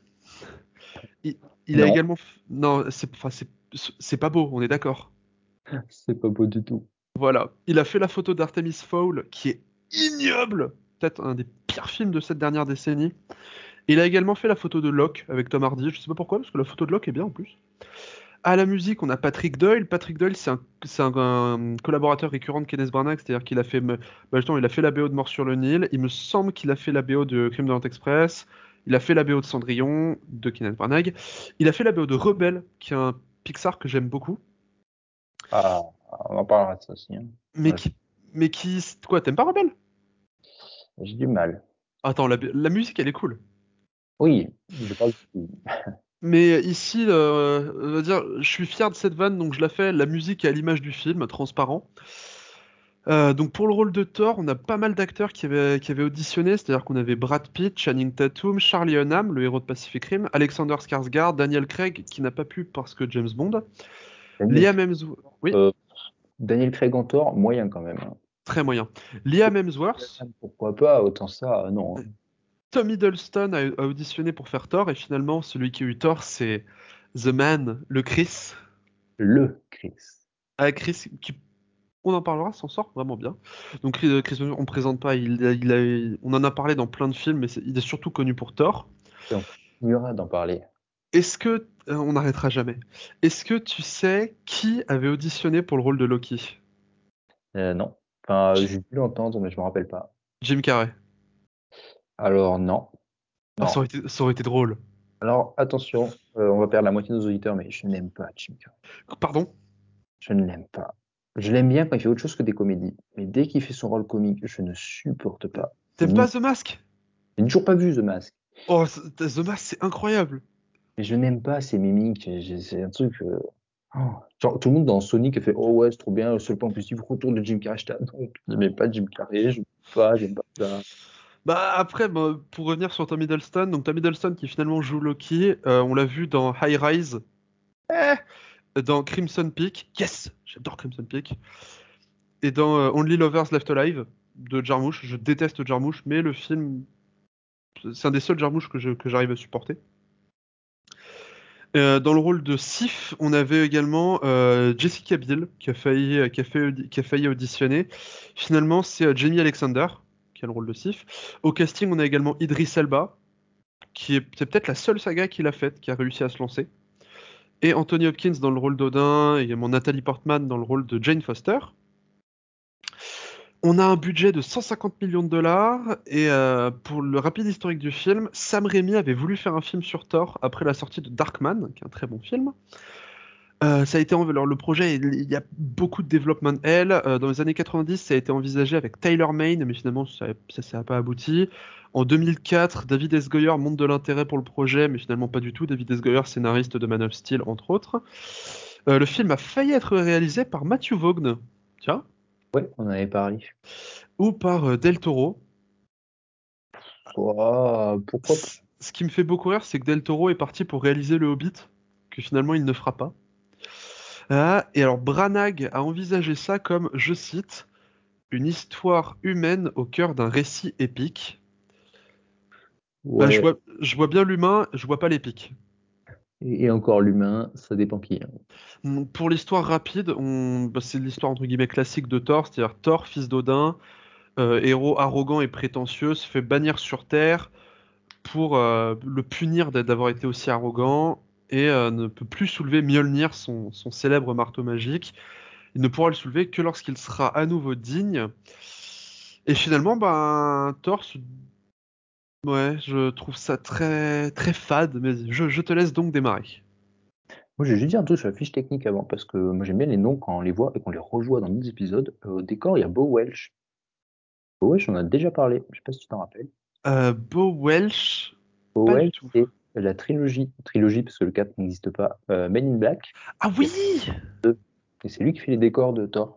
Il a Non, également. Non, enfin, c'est pas beau, on est d'accord. c'est pas beau du tout. Voilà. Il a fait la photo d'Artemis Fowl, qui est ignoble. Peut-être un des pires films de cette dernière décennie. Il a également fait la photo de Locke avec Tom Hardy. Je sais pas pourquoi, parce que la photo de Locke est bien en plus. À la musique, on a Patrick Doyle. Patrick Doyle, c'est un collaborateur récurrent de Kenneth Branagh, c'est-à-dire qu'il a fait, justement, il a fait la BO de Mort sur le Nil. Il me semble qu'il a fait la BO de Crime de l'Orient Express. Il a fait la BO de Cendrillon de Kenneth Branagh. Il a fait la BO de Rebelle, qui est un Pixar que j'aime beaucoup, Ah, on en parlera de ça aussi, hein. mais Ouais, qui, quoi, t'aimes pas Rebelle? j'ai du mal. Attends, la musique, elle est cool. Oui, je parle du Mais ici, on va dire, je suis fier de cette vanne, donc je la fais. La musique est à l'image du film, transparent. Donc pour le rôle de Thor, on a pas mal d'acteurs qui avaient auditionné, c'est-à-dire qu'on avait Brad Pitt, Channing Tatum, Charlie Hunnam, le héros de Pacific Rim, Alexander Skarsgård, Daniel Craig, qui n'a pas pu parce que James Bond, Daniel, Liam Hemsworth, oui, euh, Daniel Craig en tort, moyen quand même, hein. très moyen, Liam Hemsworth, Pourquoi pas, autant ça, non, euh, hein. Tom Hiddleston a auditionné pour faire Thor, et finalement celui qui a eu Thor, c'est The Man, le Chris. Le Chris. Chris, qui, on en parlera, s'en sort vraiment bien. Donc Chris, on présente pas, on en a parlé dans plein de films, mais il est surtout connu pour Thor. Et on continuera d'en parler. Est-ce que, on n'arrêtera jamais, est-ce que tu sais qui avait auditionné pour le rôle de Loki? Non. Enfin, J- j'ai dû l'entendre, mais je me rappelle pas. Jim Carrey. Alors, non. Ah, Non. ça aurait été drôle. Alors, attention, on va perdre la moitié de nos auditeurs, mais je n'aime pas Jim Carrey. Pardon? Je ne l'aime pas. Je l'aime bien quand il fait autre chose que des comédies. Mais dès qu'il fait son rôle comique, je ne supporte pas. T'aimes pas The Mask? Je n'ai toujours pas vu The Mask. Oh, The Mask, c'est incroyable. Mais je n'aime pas ses mimiques. C'est un truc. Oh. Genre, tout le monde dans Sonic a fait oh ouais, c'est trop bien, le seul point positif, retour de Jim Carrey. J'étais, ah non, je n'aimais pas Jim Carrey, j'aime pas ça. Bah après, bah, pour revenir sur Tom Hiddleston, donc Tom Hiddleston qui finalement joue Loki, on l'a vu dans High Rise, dans Crimson Peak, yes, j'adore Crimson Peak, et dans Only Lovers Left Alive de Jarmusch. Je déteste Jarmusch, mais le film, c'est un des seuls Jarmusch que j'arrive à supporter. Dans le rôle de Sif, on avait également Jessica Biel qui a failli auditionner. Finalement, c'est Jamie Alexander qui a le rôle de Sif. Au casting, on a également Idris Elba, c'est peut-être la seule saga qu'il a faite, qui a réussi à se lancer. et Anthony Hopkins dans le rôle d'Odin, et également Nathalie Portman dans le rôle de Jane Foster. On a un budget de 150 millions de dollars, et pour le rapide historique du film, Sam Raimi avait voulu faire un film sur Thor après la sortie de Darkman, qui est un très bon film. Ça a été alors, le projet, il y a beaucoup de développement hell. Dans les années 90, ça a été envisagé avec Tyler Mane, mais finalement ça n'a pas abouti. En 2004, David S. Goyer montre de l'intérêt pour le projet, mais finalement pas du tout. David S. Goyer, scénariste de Man of Steel, entre autres. Le film a failli être réalisé par Matthew Vaughn, tiens, Ouais, on en avait parlé. ou par Del Toro. Pourquoi pas? Ce qui me fait beaucoup rire, c'est que Del Toro est parti pour réaliser Le Hobbit, que finalement il ne fera pas. Et alors Branagh a envisagé ça comme, je cite, une histoire humaine au cœur d'un récit épique. Bah, Ouais, je vois bien l'humain, je vois pas l'épique. et encore l'humain, ça dépend qui. Pour l'histoire rapide, c'est l'histoire entre guillemets classique de Thor, c'est-à-dire Thor, fils d'Odin, héros arrogant et prétentieux, se fait bannir sur Terre pour le punir d'avoir été aussi arrogant et ne peut plus soulever Mjolnir, son célèbre marteau magique. Il ne pourra le soulever que lorsqu'il sera à nouveau digne. Et finalement, ben, ouais, je trouve ça très, très fade, mais je te laisse donc démarrer. Moi, j'ai juste dit un truc sur la fiche technique avant, parce que moi j'aime bien les noms quand on les voit et qu'on les revoit dans d'autres épisodes. Au décor, il y a Bo Welch. Bo Welch, on en a déjà parlé, je sais pas si tu t'en rappelles. Bo Welch, Bo pas du Welch, tout. c'est la trilogie parce que le 4 n'existe pas, Men in Black, Ah oui! et c'est lui qui fait les décors de Thor.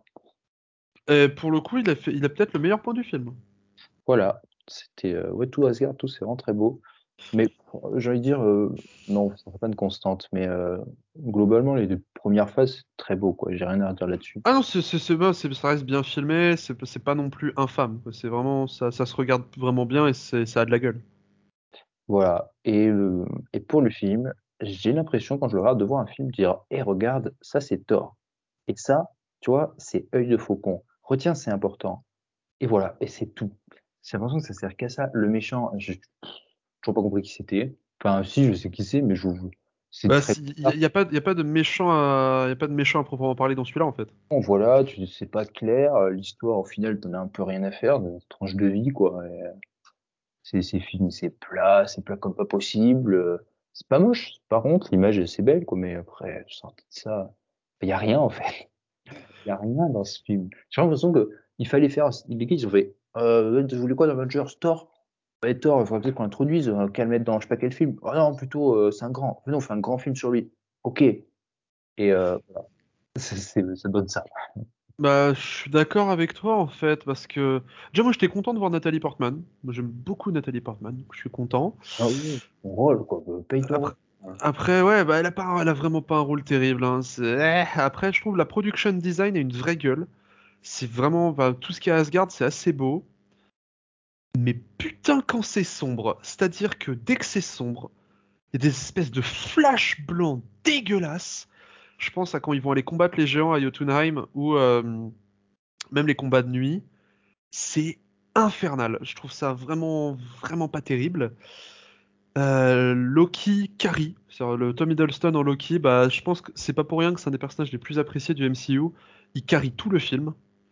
Pour le coup, il a peut-être le meilleur point du film. Voilà, c'était ouais, tout Asgard, tout c'est vraiment très beau. Mais j'ai envie de dire, non, ça fait pas une constante, mais globalement, les deux premières phases, c'est très beau, quoi. J'ai rien à dire là-dessus. Ah non, ça reste bien filmé, c'est pas non plus infâme, quoi. C'est vraiment, ça se regarde vraiment bien et ça a de la gueule. Voilà. Et pour le film, j'ai l'impression, quand je le regarde, de voir un film, de dire, hé, regarde, ça c'est Thor. Et ça, tu vois, c'est œil de faucon. Retiens, c'est important. Et voilà, et c'est tout. J'ai l'impression que ça sert qu'à ça. Le méchant, j'ai toujours pas compris qui c'était. Enfin, si, je sais qui c'est, mais c'est Bah, très il y a pas de méchant à proprement parler dans celui-là, en fait. bon, voilà, c'est pas clair. L'histoire, au final, t'en as un peu rien à faire de cette tranche de vie, quoi. Et, c'est fini, c'est plat comme pas possible. C'est pas moche. Par contre, l'image est assez belle, quoi. Mais après, sorti de ça, il y a rien, en fait. Il y a rien dans ce film. J'ai l'impression que il fallait faire. Les gars, ils ont fait. Vous voulez quoi dans Avengers? Thor? Ouais, Thor, il faudrait peut-être qu'on l'introduise, qu'à le mettre dans je sais pas quel film. Oh non, plutôt, c'est un grand. Non, on fait un grand film sur lui. Ok. Et voilà. Ça donne ça. Bah, je suis d'accord avec toi, en fait, parce que... Déjà, moi, j'étais content de voir Nathalie Portman. Moi, j'aime beaucoup Nathalie Portman, donc je suis content. Ah oui, ton rôle, quoi. Paye ton rôle. Après, après, ouais, bah, elle a vraiment pas un rôle terrible, hein. Après, je trouve la production design a une vraie gueule. C'est vraiment... bah, tout ce qui est Asgard, c'est assez beau. Mais putain, quand c'est sombre, c'est-à-dire que dès que c'est sombre, il y a des espèces de flashs blancs dégueulasses. Je pense à quand ils vont aller combattre les géants à Jotunheim ou même les combats de nuit. C'est infernal. Je trouve ça vraiment, vraiment pas terrible. Loki carry, c'est-à-dire le Tom Hiddleston en Loki, bah, je pense que c'est pas pour rien que c'est un des personnages les plus appréciés du MCU. Il carry tout le film.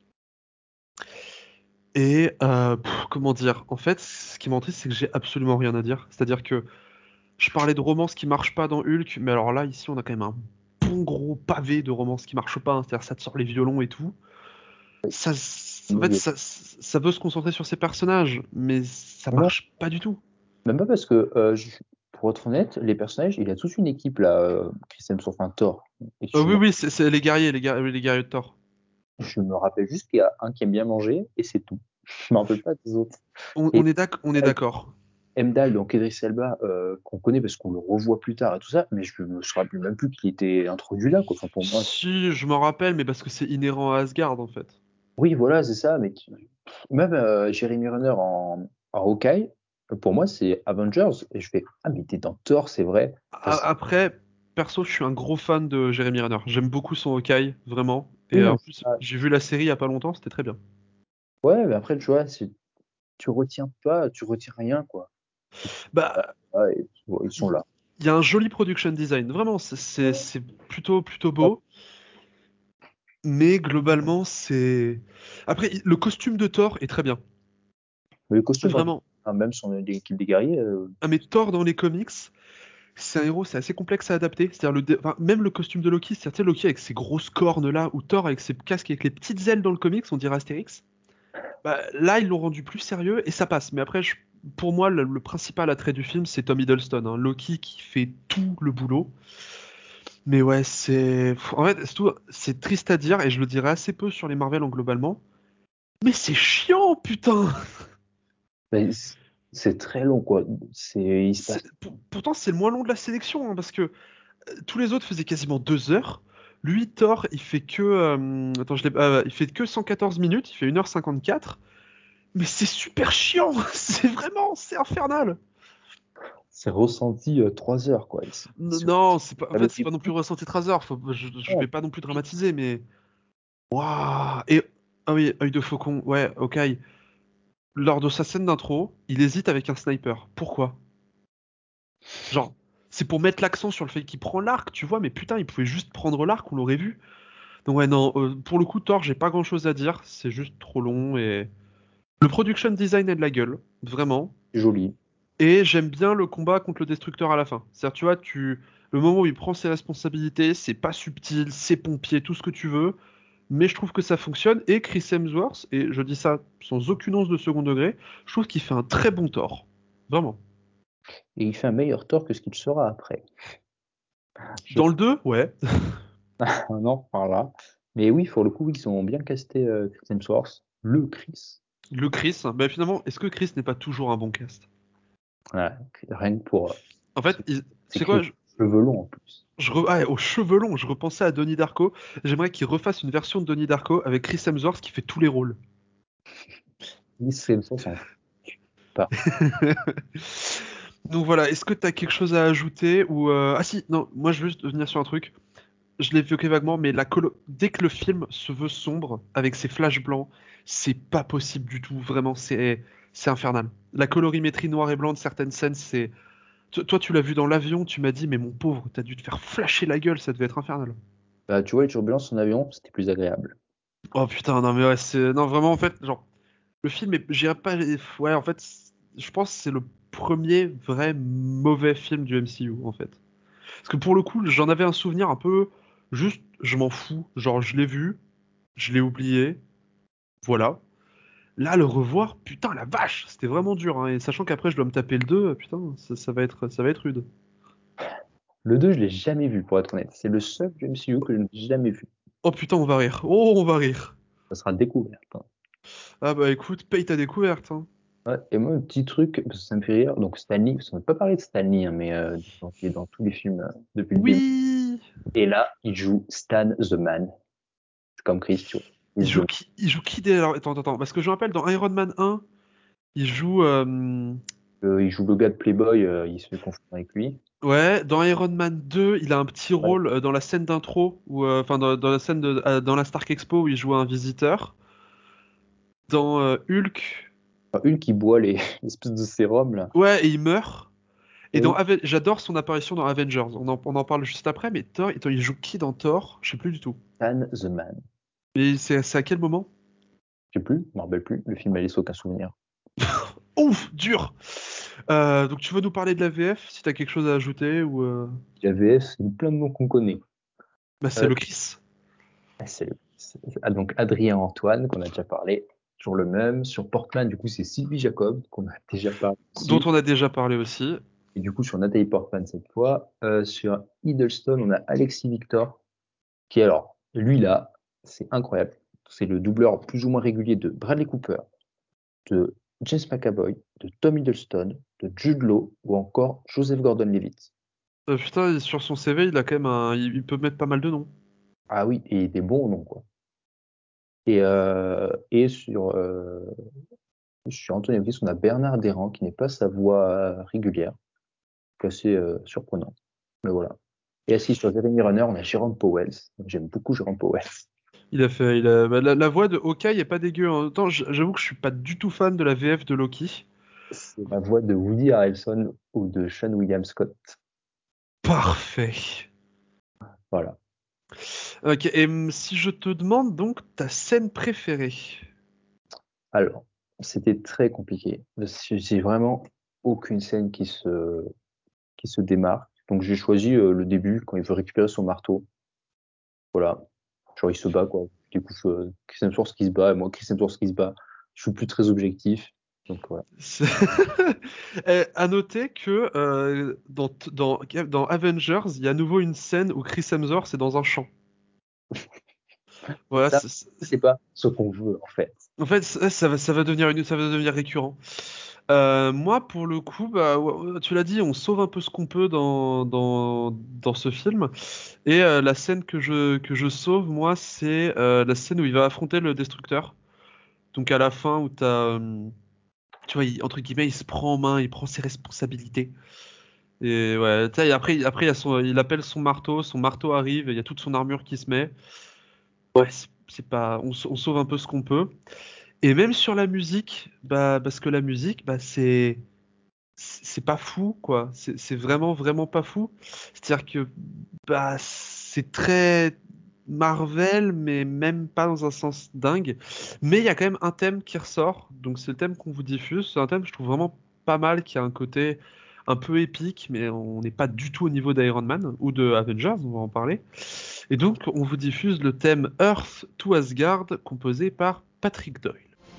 Et comment dire, en fait, ce qui m'entriste, c'est que j'ai absolument rien à dire. C'est-à-dire que je parlais de romance qui marche pas dans Hulk, mais alors là, ici, on a quand même un bon gros pavé de romance qui marche pas, hein. C'est-à-dire ça te sort les violons et tout. En fait, ça veut se concentrer sur ses personnages, mais ça Non, marche pas du tout. même pas parce que, pour être honnête, les personnages, il a toute une équipe là, Chris Hemsworth, enfin Thor. Oui, Excuse-moi, oui, c'est les guerriers de Thor. je me rappelle juste qu'il y a un qui aime bien manger et c'est tout. Je me rappelle pas des autres. Et On est d'accord. Heimdall, donc Idris Elba, qu'on connaît parce qu'on le revoit plus tard et tout ça, mais je me rappelle même plus qu'il était introduit là, quoi. Enfin, pour moi, Si, je m'en rappelle, mais parce que c'est inhérent à Asgard, en fait. oui, voilà, c'est ça. Mais même Jeremy Renner en Hawkeye, pour moi, c'est Avengers. Et je fais, ah, mais t'es dans Thor, c'est vrai. Après, perso, je suis un gros fan de Jeremy Renner. J'aime beaucoup son Hawkeye, vraiment. Et Oui, non, en plus, j'ai vu la série il y a pas longtemps, c'était très bien. ouais, mais après, tu vois, tu retiens pas, tu retiens rien, quoi. Bah, Ouais, ils sont là. Il y a un joli production design, vraiment, c'est plutôt beau. Mais globalement, c'est. Après, le costume de Thor est très bien. Mais le costume, Vraiment. même son équipe des guerriers, Ah, mais Thor dans les comics, c'est un héros, c'est assez complexe à adapter. C'est-à-dire, enfin, même le costume de Loki, c'est-à-dire, tu sais, Loki avec ses grosses cornes là, ou Thor avec ses casques avec les petites ailes dans le comics, on dirait Astérix. Bah, là, ils l'ont rendu plus sérieux et ça passe. Mais après, pour moi, le principal attrait du film, c'est Tom Hiddleston, hein. Loki qui fait tout le boulot. Mais ouais, en fait, c'est triste à dire et je le dirais assez peu sur les Marvel en globalement. Mais c'est chiant, putain! ben, c'est très long, quoi. Il se passe. Pourtant, c'est le moins long de la sélection, hein, parce que tous les autres faisaient quasiment 2 heures. Lui, Thor, il fait que. Attends, il fait que 114 minutes, il fait 1h54. Mais c'est super chiant! C'est infernal! C'est ressenti 3 heures, quoi. Non, c'est pas. En fait, Avec c'est les pas non plus ressenti 3 heures. Je Ouais. vais pas non plus dramatiser, mais. Waouh! Et. Ah oui, œil de faucon, ouais, ok. Lors de sa scène d'intro, il hésite avec un sniper. Pourquoi? Genre, c'est pour mettre l'accent sur le fait qu'il prend l'arc, tu vois, mais putain, il pouvait juste prendre l'arc, on l'aurait vu. Donc ouais, non, pour le coup, Thor, j'ai pas grand-chose à dire, c'est juste trop long et... Le production design est de la gueule, vraiment. Joli. Et j'aime bien le combat contre le Destructeur à la fin. C'est-à-dire, tu vois, le moment où il prend ses responsabilités, c'est pas subtil, c'est pompier, tout ce que tu veux, mais je trouve que ça fonctionne, et Chris Hemsworth, et je dis ça sans aucune once de second degré, je trouve qu'il fait un très bon Thor. Vraiment. Et il fait un meilleur tort que ce qu'il sera après. Dans le 2, ouais. On en reparlera. Mais oui, pour le coup, ils ont bien casté Chris Hemsworth, le Chris. Le Chris, bah finalement, est-ce que Chris n'est pas toujours un bon cast? Voilà, rien que pour En fait, ses c'est quoi? cheveux longs en plus. Aux cheveux longs, je repensais à Donnie Darko. J'aimerais qu'il refasse une version de Donnie Darko avec Chris Hemsworth qui fait tous les rôles. Chris Hemsworth s'en fout pas. Donc voilà, est-ce que t'as quelque chose à ajouter ou Ah si, non, moi je veux juste venir sur un truc. Je l'ai évoqué vaguement, mais dès que le film se veut sombre, avec ses flashs blancs, c'est pas possible du tout, vraiment, c'est infernal. La colorimétrie noir et blanc de certaines scènes, c'est... Toi, tu l'as vu dans l'avion, tu m'as dit, mais mon pauvre, t'as dû te faire flasher la gueule, ça devait être infernal. Bah, tu vois, les turbulences en avion, c'était plus agréable. Oh putain, non mais ouais, c'est... Non, vraiment, en fait, genre, le film est... J'irais pas... Ouais, en fait, je pense que c'est le premier vrai mauvais film du MCU, en fait. Parce que pour le coup, j'en avais un souvenir un peu... Juste, je m'en fous. Genre, je l'ai vu, je l'ai oublié, voilà. Là, le revoir, putain, la vache, c'était vraiment dur, hein. Et sachant qu'après, je dois me taper le 2, putain, ça va être rude. Le 2, je l'ai jamais vu, pour être honnête. C'est le seul du MCU que je n'ai jamais vu. Oh putain, on va rire. Oh, on va rire. Ça sera découvert. Ah bah écoute, paye ta découverte, hein. Ouais, et moi, un petit truc, parce que ça me fait rire. Donc, Stanley, parce qu'on n'a pas parlé de Stanley, hein, mais il est dans tous les films depuis le début. Oui! Et là, il joue Stan the Man. C'est comme Chris, tu vois. Il joue qui dès... Alors, attends, parce que je me rappelle, dans Iron Man 1, il joue... Il joue le gars de Playboy, il se fait confondre avec lui. Ouais, dans Iron Man 2, il a un petit Ouais. rôle dans la scène d'intro, enfin dans la scène dans la Stark Expo où il joue un visiteur. Dans Hulk, Enfin, une qui boit les espèces de sérum, là. ouais, et il meurt. Et Oui. j'adore son apparition dans Avengers. On en parle juste après, mais Thor, il joue qui dans Thor? Je sais plus du tout. Stan the Man. Et c'est à quel moment? Je sais plus, je me rappelle plus. Le film a laissé aucun souvenir. Ouf, dur. Donc tu veux nous parler de la VF, si t'as quelque chose à ajouter ou La VF, c'est plein de noms qu'on connaît. Bah c'est Euh, le Chris. donc Adrien Antoine, qu'on a déjà parlé, toujours le même. Sur Portman, du coup, c'est Sylvie Jacob, qu'on a déjà parlé Dont aussi. on a déjà parlé aussi. Et du coup, sur Nathalie Portman cette fois. Sur Hiddleston, on a Alexis Victor, qui alors, lui là, c'est incroyable. C'est le doubleur plus ou moins régulier de Bradley Cooper, de James McAvoy, de Tom Hiddleston, de Jude Law ou encore Joseph Gordon-Levitt. Putain, sur son CV, il a quand même il peut mettre pas mal de noms. Ah oui, et des bons noms, quoi. Et sur Anthony Hopkins, on a Bernard Derrand, qui n'est pas sa voix régulière, c'est assez surprenant. Mais voilà. Et assis sur Jeremy Renner, on a Jérôme Powell. J'aime beaucoup Jérôme Powell. Bah, la voix de Hawkeye est pas dégueu. En même temps, j'avoue que je suis pas du tout fan de la VF de Loki. C'est la voix de Woody Harrelson ou de Sean William Scott. Parfait. Voilà. Ok, et si je te demande donc ta scène préférée. Alors, c'était très compliqué. J'ai vraiment aucune scène qui se démarque. Donc j'ai choisi le début quand il veut récupérer son marteau. Voilà. Genre il se bat quoi. Du coup, Chris Hemsworth qui se bat et moi Chris Hemsworth qui se bat. Je suis plus très objectif. Donc voilà. C'est- À noter que dans Avengers, il y a à nouveau une scène où Chris Hemsworth est dans un champ. Voilà, Ça, c'est pas ce qu'on veut en fait. en fait, ça va devenir récurrent. Moi, pour le coup, bah, ouais, tu l'as dit, on sauve un peu ce qu'on peut dans ce film. Et la scène que je sauve, moi, c'est la scène où il va affronter le Destructeur. Donc à la fin, où tu vois, entre guillemets, il se prend en main, il prend ses responsabilités. Et ouais, tu sais, après il appelle son marteau arrive, et il y a toute son armure qui se met. Ouais, c'est pas, on sauve un peu ce qu'on peut. Et même sur la musique, bah, parce que la musique, bah, c'est pas fou, quoi. C'est vraiment, vraiment pas fou. C'est-à-dire que, bah, c'est très Marvel, mais même pas dans un sens dingue. Mais il y a quand même un thème qui ressort. Donc c'est le thème qu'on vous diffuse. C'est un thème que je trouve vraiment pas mal, qui a un côté un peu épique, mais on n'est pas du tout au niveau d'Iron Man ou de Avengers, on va en parler. Et donc on vous diffuse le thème Earth to Asgard, composé par Patrick Doyle.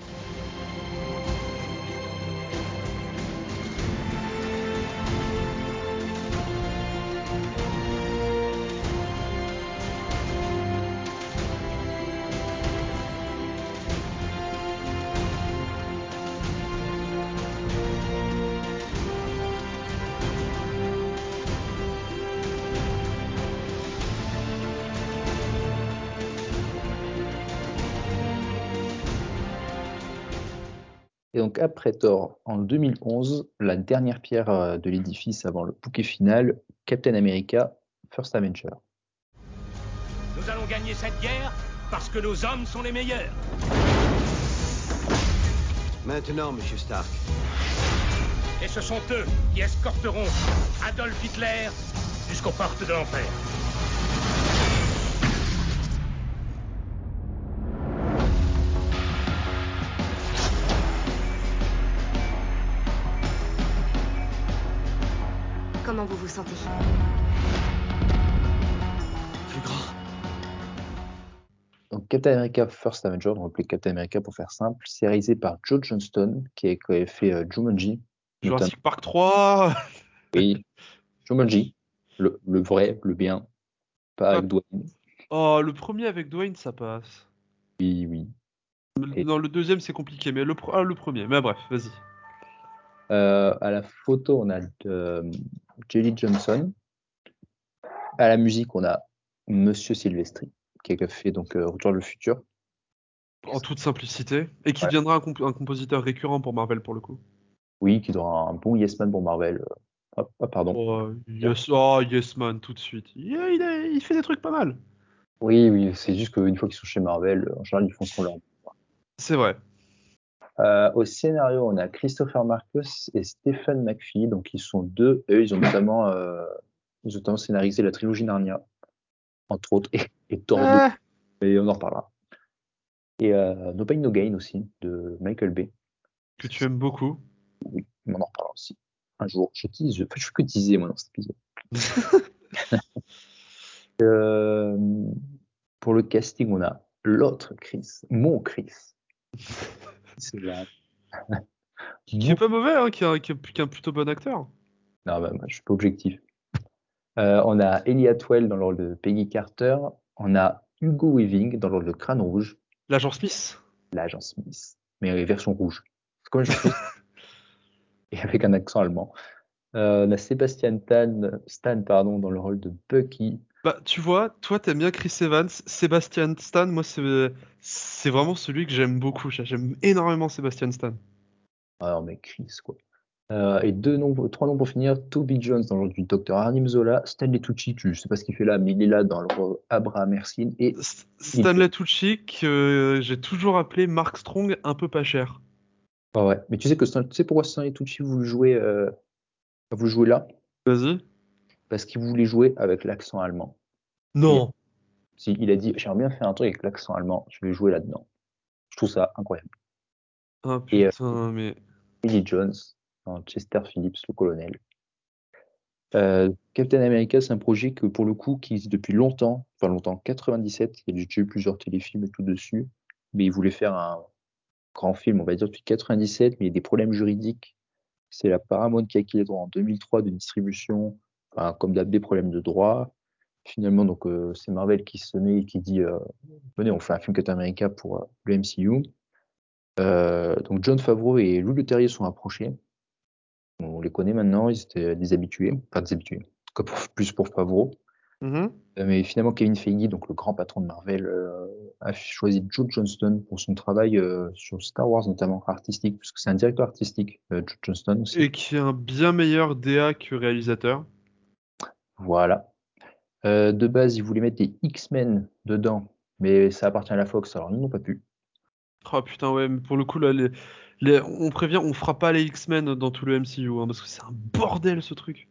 Et donc après Thor, en 2011, la dernière pierre de l'édifice avant le bouquet final, Captain America, First Avenger. Nous allons gagner cette guerre parce que nos hommes sont les meilleurs. Maintenant, Monsieur Stark. Et ce sont eux qui escorteront Adolf Hitler jusqu'aux portes de l'enfer. Comment vous vous sentez? Plus grand. Donc Captain America First Avenger, on appelait Captain America pour faire simple, c'est réalisé par Joe Johnston, qui avait fait Jumanji, notamment. Jurassic Park 3. Oui, Jumanji, le vrai, le bien, pas avec Dwayne. Oh, le premier avec Dwayne, ça passe. Oui, oui. Et Non, le deuxième, c'est compliqué, mais le premier. Mais bref, vas-y. à la photo, on a Jelly Johnson. À la musique, on a Monsieur Silvestri, qui a fait donc Retour vers le futur. En toute simplicité. Et qui Voilà. deviendra un compositeur récurrent pour Marvel, pour le coup. Oui, qui aura un bon Yes Man pour Marvel. Pardon. Oh, yes man, tout de suite. Il fait des trucs pas mal. Oui, oui, c'est juste qu'une fois qu'ils sont chez Marvel, en général, ils font ce qu'on leur dit. C'est vrai. Au scénario, on a Christopher Marcus et Stephen McPhee, donc ils sont deux. Eux, ils ont notamment scénarisé la trilogie Narnia, entre autres, et Thor 2, mais on en reparlera. Et No Pain No Gain aussi, de Michael Bay. Que tu aimes beaucoup. Oui, on en reparlera aussi. Un jour, je fais que teaser moi dans cet épisode. Pour le casting, on a l'autre Chris, mon Chris. C'est là. Qui est pas mauvais, hein, qui est un plutôt bon acteur. Non, bah, moi, je suis pas objectif. On a Ellie Atwell dans le rôle de Peggy Carter. On a Hugo Weaving dans le rôle de Crâne Rouge. L'agent Smith. L'agent Smith, mais version rouge. C'est comme l'agent Smith. Et avec un accent allemand. On a Sébastien Stan dans le rôle de Bucky. Bah, tu vois, toi, t'aimes bien Chris Evans. Sebastian Stan, moi, c'est vraiment celui que j'aime beaucoup. J'aime énormément Sebastian Stan. Ah non, mais Chris, quoi. Et trois noms pour finir. Toby Jones dans le rôle du docteur Arnim Zola. Stanley Tucci, je sais pas ce qu'il fait là, mais il est là dans le rôle Abraham Erskine. Et Stanley Tucci, que j'ai toujours appelé Mark Strong un peu pas cher. Ah ouais, mais tu sais pourquoi Stanley Tucci voulu jouer là? Vas-y. parce qu'il voulait jouer avec l'accent allemand. Non. Si, il a dit, j'aimerais bien faire un truc avec l'accent allemand, je vais jouer là-dedans. Je trouve ça incroyable. Ah Et putain, mais... Billy Jones, dans Chester Phillips, le colonel. Captain America, c'est un projet que pour le coup, qui existe depuis longtemps, 97, il y a déjà eu plusieurs téléfilms et tout dessus, mais il voulait faire un grand film, on va dire depuis 97, mais il y a des problèmes juridiques. C'est la Paramount qui a acquis les droits en 2003 de distribution, enfin, comme d'hab, des problèmes de droit. Finalement, donc, c'est Marvel qui se met et qui dit venez, on fait un film Captain America pour le MCU. Donc John Favreau et Lou Leterrier sont approchés. On les connaît maintenant, ils étaient des habitués, enfin des habitués, en tout cas plus pour Favreau. Mais finalement, Kevin Feige, donc le grand patron de Marvel, a choisi Joe Johnston pour son travail sur Star Wars, notamment artistique, parce que c'est un directeur artistique, Joe Johnston aussi. Et qui est un bien meilleur DA que réalisateur. Voilà. De base, ils voulaient mettre des X-Men dedans, mais ça appartient à la Fox, alors ils n'ont pas pu. Oh putain, ouais, mais pour le coup, là, on prévient, on fera pas les X-Men dans tout le MCU, hein, parce que c'est un bordel ce truc.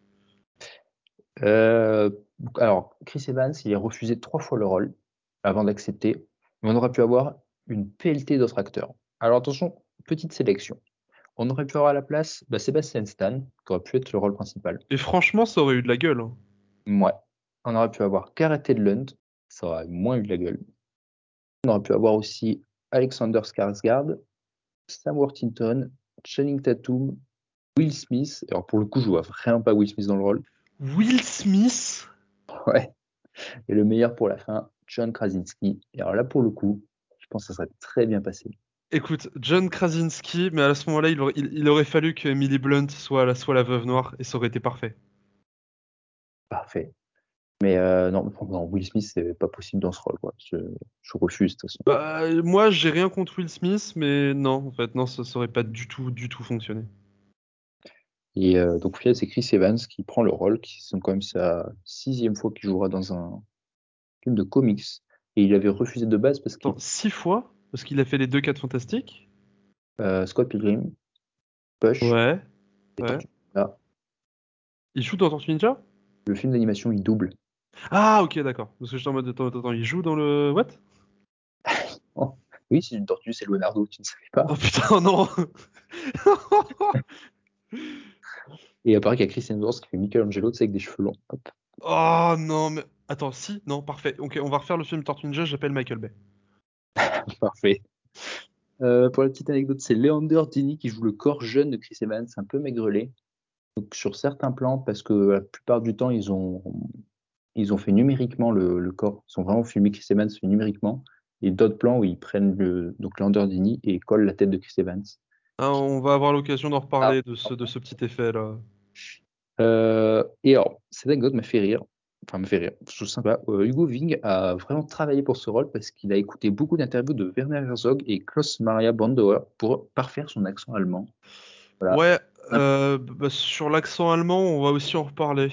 Alors, Chris Evans, il a refusé 3 fois le rôle avant d'accepter, mais on aurait pu avoir une pelletée d'autres acteurs. Alors attention, petite sélection. On aurait pu avoir à la place Sebastian Stan, qui aurait pu être le rôle principal. Et franchement, ça aurait eu de la gueule. Hein. Ouais. On aurait pu avoir Gareth Edlund, ça aurait moins eu de la gueule. On aurait pu avoir aussi Alexander Skarsgård, Sam Worthington, Channing Tatum, Will Smith. Alors pour le coup, je vois vraiment pas Will Smith dans le rôle. Will Smith? Ouais. Et le meilleur pour la fin, John Krasinski. Et alors là, pour le coup, je pense que ça serait très bien passé. Écoute, John Krasinski, mais à ce moment-là, il aurait fallu que Emily Blunt soit la veuve noire, et ça aurait été parfait. Parfait. Mais non, Will Smith, c'est pas possible dans ce rôle, quoi. Je refuse, de toute façon. Bah, moi, j'ai rien contre Will Smith, mais non, en fait, non, ça aurait pas du tout fonctionné. Et donc, au final, c'est Chris Evans qui prend le rôle, qui c'est quand même sa 6e fois qu'il jouera dans un film de comics. Et il avait refusé de base parce qu'il... Attends, 6 fois? Parce qu'il a fait les 2 4 Fantastiques? Scott Pilgrim, Push, Ouais, et ouais. Tortue Ninja. Il joue dans Tortue Ninja? Le film d'animation, il double. Ah, ok, d'accord. Parce que j'étais en mode, attends, il joue dans le... What? Oh. Oui, c'est une tortue, c'est Leonardo, tu ne savais pas. Oh putain, non! Et il paraît qu'il y a Chris Hemsworth qui fait Michelangelo, tu sais, avec des cheveux longs. Hop. Oh non, mais... Attends, si? Non, parfait. Ok, on va refaire le film Tortue Ninja, j'appelle Michael Bay. Parfait. Pour la petite anecdote, c'est Leander Dini qui joue le corps jeune de Chris Evans, un peu maigrelet. Donc, sur certains plans, parce que la plupart du temps, ils ont fait numériquement le corps. Ils ont vraiment filmé Chris Evans fait numériquement. Et d'autres plans où ils prennent donc Leander Dini et collent la tête de Chris Evans. Ah, on va avoir l'occasion d'en reparler de ce petit effet-là. Et alors, cette anecdote m'a fait rire. Enfin, me fait rire. Je trouve sympa. Hugo Weaving a vraiment travaillé pour ce rôle parce qu'il a écouté beaucoup d'interviews de Werner Herzog et Klaus Maria Brandauer pour parfaire son accent allemand. Voilà. Ouais, sur l'accent allemand, on va aussi en reparler.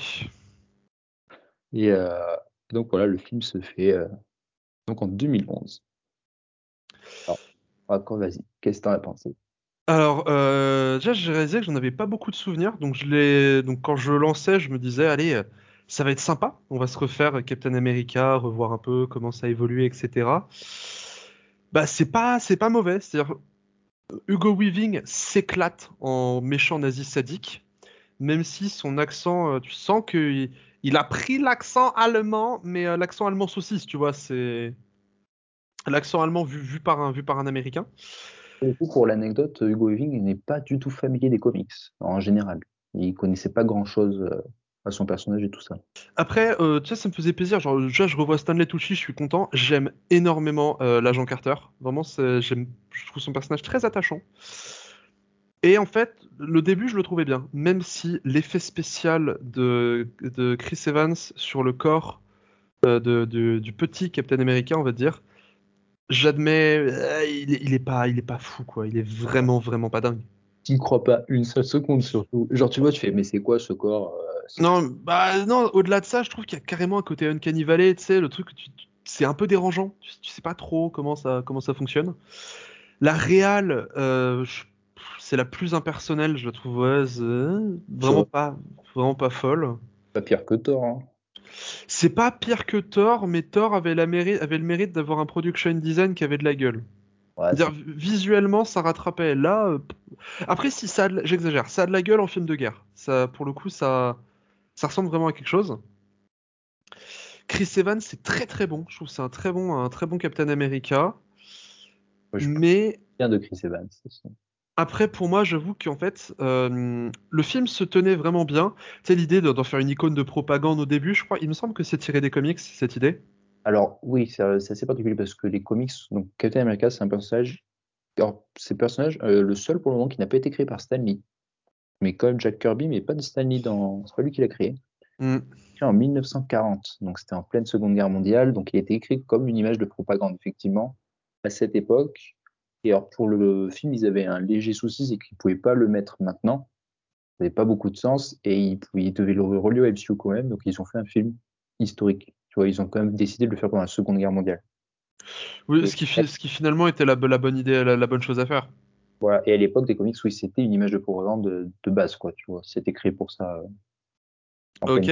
Et donc voilà, le film se fait donc en 2011. Alors, vas-y, qu'est-ce que t'en as pensé? Alors, déjà, j'ai réalisé que j'en avais pas beaucoup de souvenirs, donc donc quand je lançais, je me disais, allez, ça va être sympa, on va se refaire Captain America, revoir un peu comment ça a évolué, etc. Bah, c'est pas mauvais, c'est-à-dire, Hugo Weaving s'éclate en méchant nazi sadique, même si son accent, tu sens il a pris l'accent allemand, mais l'accent allemand saucisse, tu vois, c'est l'accent allemand vu par un Américain. Du coup, pour l'anecdote, Hugo Weaving n'est pas du tout familier des comics en général. Il connaissait pas grand-chose à son personnage et tout ça. Après, tu sais, ça me faisait plaisir. Genre, déjà, je revois Stanley Tucci, je suis content. J'aime énormément l'agent Carter. Vraiment, je trouve son personnage très attachant. Et en fait, le début, je le trouvais bien. Même si l'effet spécial de Chris Evans sur le corps du petit Captain America, on va dire, j'admets, il est pas fou, quoi. Il est vraiment pas dingue. Tu n'y crois pas une seule seconde surtout. Genre, tu vois, tu fais, mais c'est quoi ce corps Non, bah non, au-delà de ça, je trouve qu'il y a carrément un côté Uncanny Valley, tu sais, le truc, c'est un peu dérangeant, tu sais pas trop comment ça fonctionne. La réal, c'est la plus impersonnelle, je la trouve, ouais, C'est vrai. vraiment pas folle. Pas pire que Thor. Hein. C'est pas pire que Thor, mais Thor avait le mérite d'avoir un production design qui avait de la gueule. Ouais, C'est-à-dire, visuellement, ça rattrapait. Là, après, si ça, j'exagère, ça a de la gueule en film de guerre. Ça, pour le coup, ça ressemble vraiment à quelque chose. Chris Evans, c'est très très bon. Je trouve que c'est un très bon Captain America. ouais, Mais bien de Chris Evans. après, pour moi, j'avoue qu'en fait, le film se tenait vraiment bien. Tu sais, l'idée d'en faire une icône de propagande au début, je crois, il me semble que c'est tiré des comics, cette idée. Alors oui, c'est assez particulier parce que les comics, donc Captain America, c'est un personnage. Alors, c'est le personnage, le seul pour le moment qui n'a pas été créé par Stan Lee. Mais comme Jack Kirby, mais pas de Stan Lee dans. C'est pas lui qui l'a créé. Mm. Créé en 1940, donc c'était en pleine Seconde Guerre mondiale, donc il a été écrit comme une image de propagande, effectivement, à cette époque. Et alors pour le film, ils avaient un léger souci, c'est qu'ils ne pouvaient pas le mettre maintenant. Ça n'avait pas beaucoup de sens et ils devaient le relier au MCU quand même, donc ils ont fait un film historique. Tu vois, ils ont quand même décidé de le faire pendant la Seconde Guerre mondiale. Oui, Et, ce qui finalement était la bonne idée, la bonne chose à faire. voilà. Et à l'époque des comics, oui, c'était une image de propagande de base, quoi. Tu vois, c'était créé pour ça. En pleine. Ok,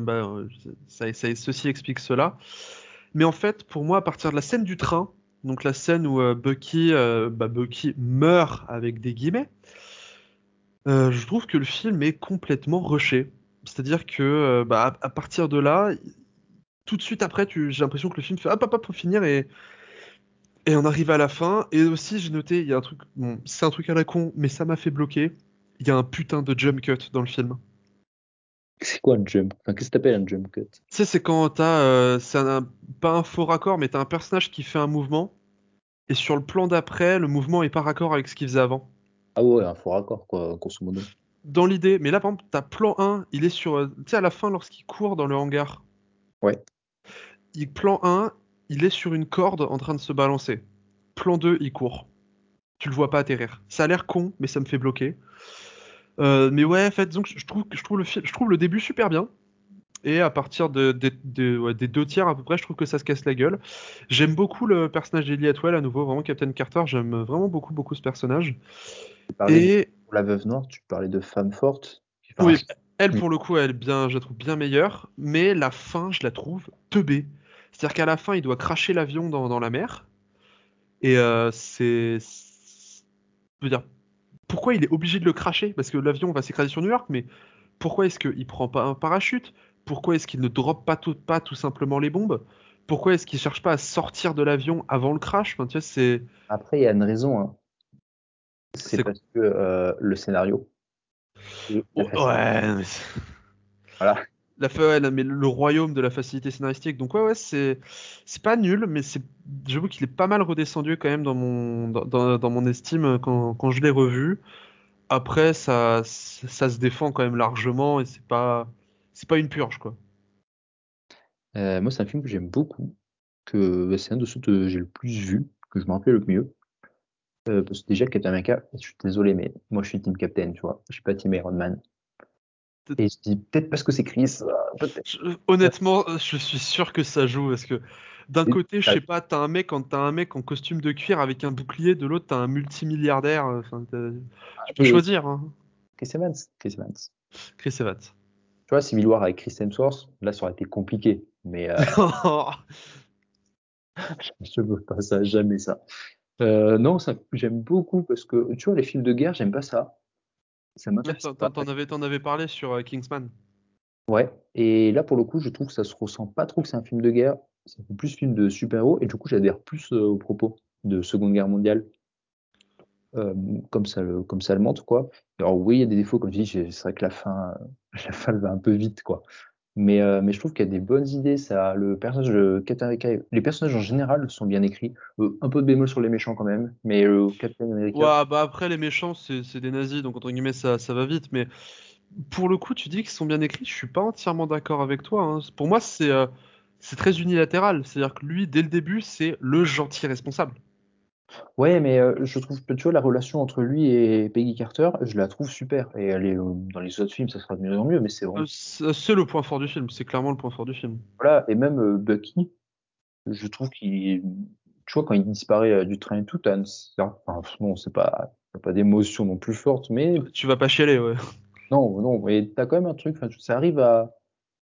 ceci explique cela. Mais en fait, pour moi, à partir de la scène du train, donc la scène où Bucky meurt avec des guillemets, je trouve que le film est complètement rushé. C'est-à-dire que à partir de là, tout de suite après, j'ai l'impression que le film fait hop hop hop pour finir et on arrive à la fin. Et aussi, j'ai noté, il y a un truc, bon, c'est un truc à la con, mais ça m'a fait bloquer. Il y a un putain de jump cut dans le film. C'est quoi un jump? Enfin, qu'est-ce que t'appelles un jump cut? Tu sais, c'est quand pas un faux raccord, mais t'as un personnage qui fait un mouvement, et sur le plan d'après, le mouvement est pas raccord avec ce qu'il faisait avant. Ah ouais, un faux raccord, quoi, grosso modo. Dans l'idée, mais là, par exemple, t'as plan 1, il est sur, tu sais, à la fin, lorsqu'il court dans le hangar, Ouais. plan 1, il est sur une corde en train de se balancer. Plan 2, il court. Tu le vois pas atterrir. Ça a l'air con, mais ça me fait bloquer. Mais ouais, en fait, donc, je trouve le début super bien. Et à partir des deux tiers à peu près, je trouve que ça se casse la gueule. J'aime beaucoup le personnage d'Ellie Atwell à nouveau, vraiment Captain Carter, j'aime vraiment beaucoup beaucoup ce personnage. Tu parlais de Et la veuve noire, tu parlais de femme forte. Enfin, oui, elle pour le coup, je la trouve bien meilleure, mais la fin, je la trouve teubée. C'est-à-dire qu'à la fin, il doit cracher l'avion dans la mer, et je veux dire, pourquoi il est obligé de le cracher? Parce que l'avion va s'écraser sur New York, mais pourquoi est-ce qu'il prend pas un parachute? Pourquoi est-ce qu'il ne drop pas tout simplement les bombes? Pourquoi est-ce qu'il cherche pas à sortir de l'avion avant le crash? Enfin, tu vois, après, il y a une raison. Hein. C'est c'est parce que le scénario et la oh, facilité. ouais, Voilà. ouais, non, mais le royaume de la facilité scénaristique. Donc ouais, c'est pas nul, mais j'avoue qu'il est pas mal redescendu quand même dans mon estime quand je l'ai revu. Après, ça se défend quand même largement et c'est pas une purge, quoi. Moi, c'est un film que j'aime beaucoup, que c'est un de ceux que j'ai le plus vu, que je me rappelle le mieux. Parce que déjà, Captain America, je suis désolé, mais moi, je suis Team Captain, tu vois. Je suis pas Team Iron Man. Et je dis peut-être parce que c'est Chris, peut-être. Honnêtement, je suis sûr que ça joue parce que d'un Et côté, je sais pas, t'as un mec en costume de cuir avec un bouclier, de l'autre, t'as un multimilliardaire. Enfin, tu peux et choisir, hein. Chris Evans, Chris Evans. Chris Evans. Tu vois, Civil War avec Chris Hemsworth, là, ça aurait été compliqué. Mais je veux pas ça, jamais ça. Non, ça, j'aime beaucoup parce que, tu vois, les films de guerre, j'aime pas ça. Ça Ouais, m'intéresse pas. t'en avais parlé sur Kingsman. Ouais. Et là, pour le coup, je trouve que ça se ressent pas trop que c'est un film de guerre. C'est plus film de super-héros. Et du coup, j'adhère plus aux propos de Seconde Guerre mondiale, euh, comme ça le montre, quoi. Alors oui, il y a des défauts, comme tu dis, c'est vrai que la fin, la fin elle va un peu vite, quoi. Mais je trouve qu'il y a des bonnes idées. Ça, le personnage de Captain America, les personnages en général sont bien écrits. Un peu de bémol sur les méchants quand même. Mais Captain America, Ouais, bah après, les méchants, c'est des nazis, donc entre guillemets, ça va vite. Mais pour le coup, tu dis qu'ils sont bien écrits, je suis pas entièrement d'accord avec toi, hein. Pour moi, c'est très unilatéral. C'est-à-dire que lui, dès le début, c'est le gentil responsable. ouais, mais je trouve que tu vois, la relation entre lui et Peggy Carter, je la trouve super. Et elle est, dans les autres films, ça sera de mieux en mieux, mais c'est vraiment. C'est le point fort du film, c'est clairement le point fort du film. Voilà, et même Bucky, je trouve qu'il. Tu vois, quand il disparaît du train et tout, enfin, non, c'est pas, t'as pas d'émotion non plus forte, mais Tu vas pas chialer, ouais. non, non, mais t'as quand même un truc, enfin, ça arrive à.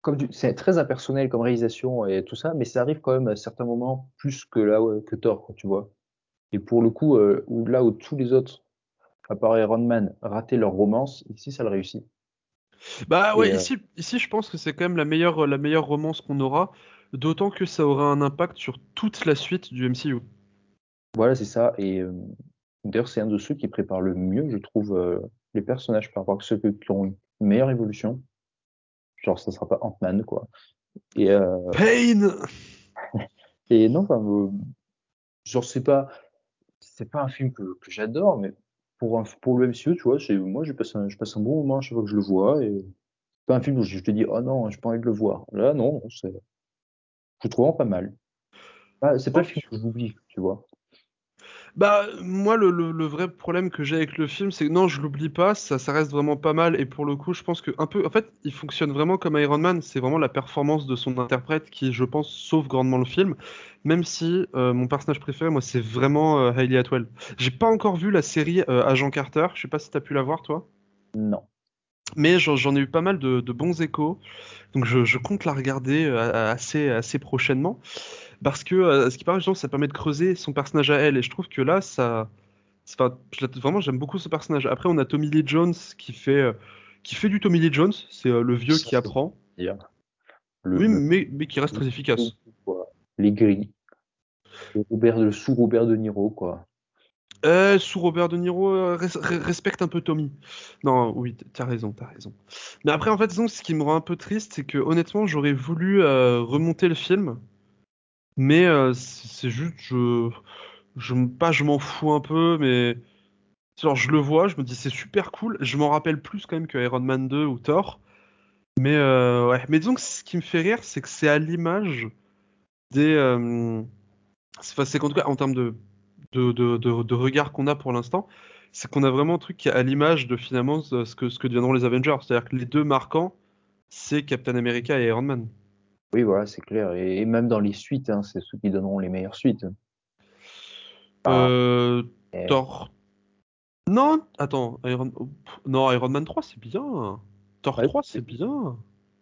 c'est très impersonnel comme réalisation et tout ça, mais ça arrive quand même à certains moments plus que que Thor, quoi, tu vois. Et pour le coup, là où tous les autres, à part Iron Man, rataient leur romance, ici ça le réussit. Bah Et ouais, ici je pense que c'est quand même la meilleure romance qu'on aura, d'autant que ça aura un impact sur toute la suite du MCU. voilà, c'est ça. Et d'ailleurs, c'est un de ceux qui prépare le mieux, je trouve, les personnages par rapport à ceux qui ont une meilleure évolution. Genre, ça sera pas Ant-Man, quoi. Et, Pain! et non, enfin, genre, c'est pas un film que j'adore, mais pour le MCU, tu vois, moi, je passe un bon moment à chaque fois que je le vois. Et c'est pas un film où je te dis, oh non, j'ai pas envie de le voir. Là, non, je le trouve vraiment pas mal. C'est pas le film que j'oublie, tu vois. Bah, moi, le vrai problème que j'ai avec le film, c'est que non, je l'oublie pas, ça reste vraiment pas mal, et pour le coup, je pense que un peu, en fait, il fonctionne vraiment comme Iron Man, c'est vraiment la performance de son interprète qui, je pense, sauve grandement le film, même si mon personnage préféré, moi, c'est vraiment Hayley Atwell. J'ai pas encore vu la série Agent Carter, je sais pas si t'as pu la voir, toi, Non. mais j'en ai eu pas mal de bons échos, donc je compte la regarder assez prochainement, parce que, ce qui paraît, justement, ça permet de creuser son personnage à elle, et je trouve que là, ça. Enfin, vraiment, j'aime beaucoup ce personnage. Après, on a Tommy Lee Jones qui fait du Tommy Lee Jones. C'est le vieux Ça, qui c'est apprend. dire. Oui, Le, mais qui reste très efficace. quoi. Les grilles. Le sous-Robert De Niro, quoi. Sous Robert De Niro, respecte un peu Tommy. Non, oui, t'as raison, t'as raison. Mais après, en fait, disons, ce qui me rend un peu triste, c'est que honnêtement, j'aurais voulu remonter le film, mais c'est juste, je m'en fous un peu, mais genre, je le vois, je me dis c'est super cool. Je m'en rappelle plus quand même que Iron Man 2 ou Thor. Mais ouais, mais disons que ce qui me fait rire, c'est que c'est à l'image des. Enfin, c'est qu'en tout cas, en termes de regard qu'on a pour l'instant, c'est qu'on a vraiment un truc qui est à l'image de finalement ce que deviendront les Avengers. C'est-à-dire que les deux marquants, c'est Captain America et Iron Man. Oui, voilà, c'est clair. Et même dans les suites, hein, c'est ceux qui donneront les meilleures suites. Ah, Euh, et- Thor. Non, attends, non, Iron Man 3, c'est bien. Thor ouais, 3, c'est bien.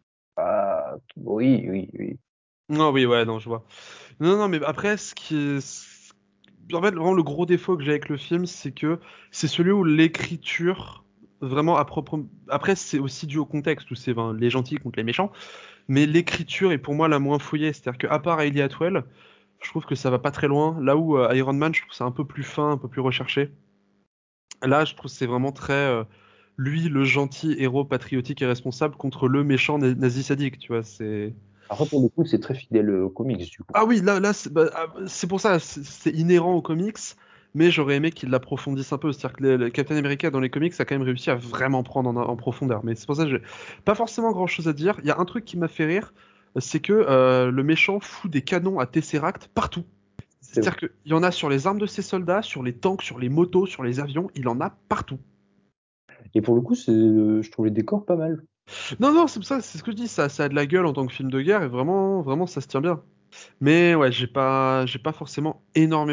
oui, oui, oui. Non, oui, ouais, non, je vois. Non, non, mais après, en fait, vraiment, le gros défaut que j'ai avec le film, c'est que c'est celui où l'écriture, vraiment à propre. Après, c'est aussi dû au contexte où c'est les gentils contre les méchants, mais l'écriture est pour moi la moins fouillée. C'est-à-dire qu'à part Hayley Atwell, je trouve que ça va pas très loin. Là où Iron Man, je trouve que c'est un peu plus fin, un peu plus recherché. Là, je trouve que c'est vraiment très. Lui, le gentil héros patriotique et responsable contre le méchant nazi sadique, tu vois. C'est. Après, pour le coup, c'est très fidèle aux comics, du coup. Ah oui, là, c'est pour ça, c'est inhérent aux comics, mais j'aurais aimé qu'ils l'approfondissent un peu. C'est-à-dire que le Captain America dans les comics a quand même réussi à vraiment prendre en profondeur. Mais c'est pour ça que j'ai pas forcément grand-chose à dire. Il y a un truc qui m'a fait rire, c'est que le méchant fout des canons à Tesseract partout. C'est vrai. C'est-à-dire qu'il y en a sur les armes de ses soldats, sur les tanks, sur les motos, sur les avions, il en a partout. Et pour le coup, je trouve les décors pas mal. Non, non, c'est pour ça, c'est ce que je dis, ça a de la gueule en tant que film de guerre, et vraiment, vraiment, ça se tient bien. Mais ouais, j'ai pas forcément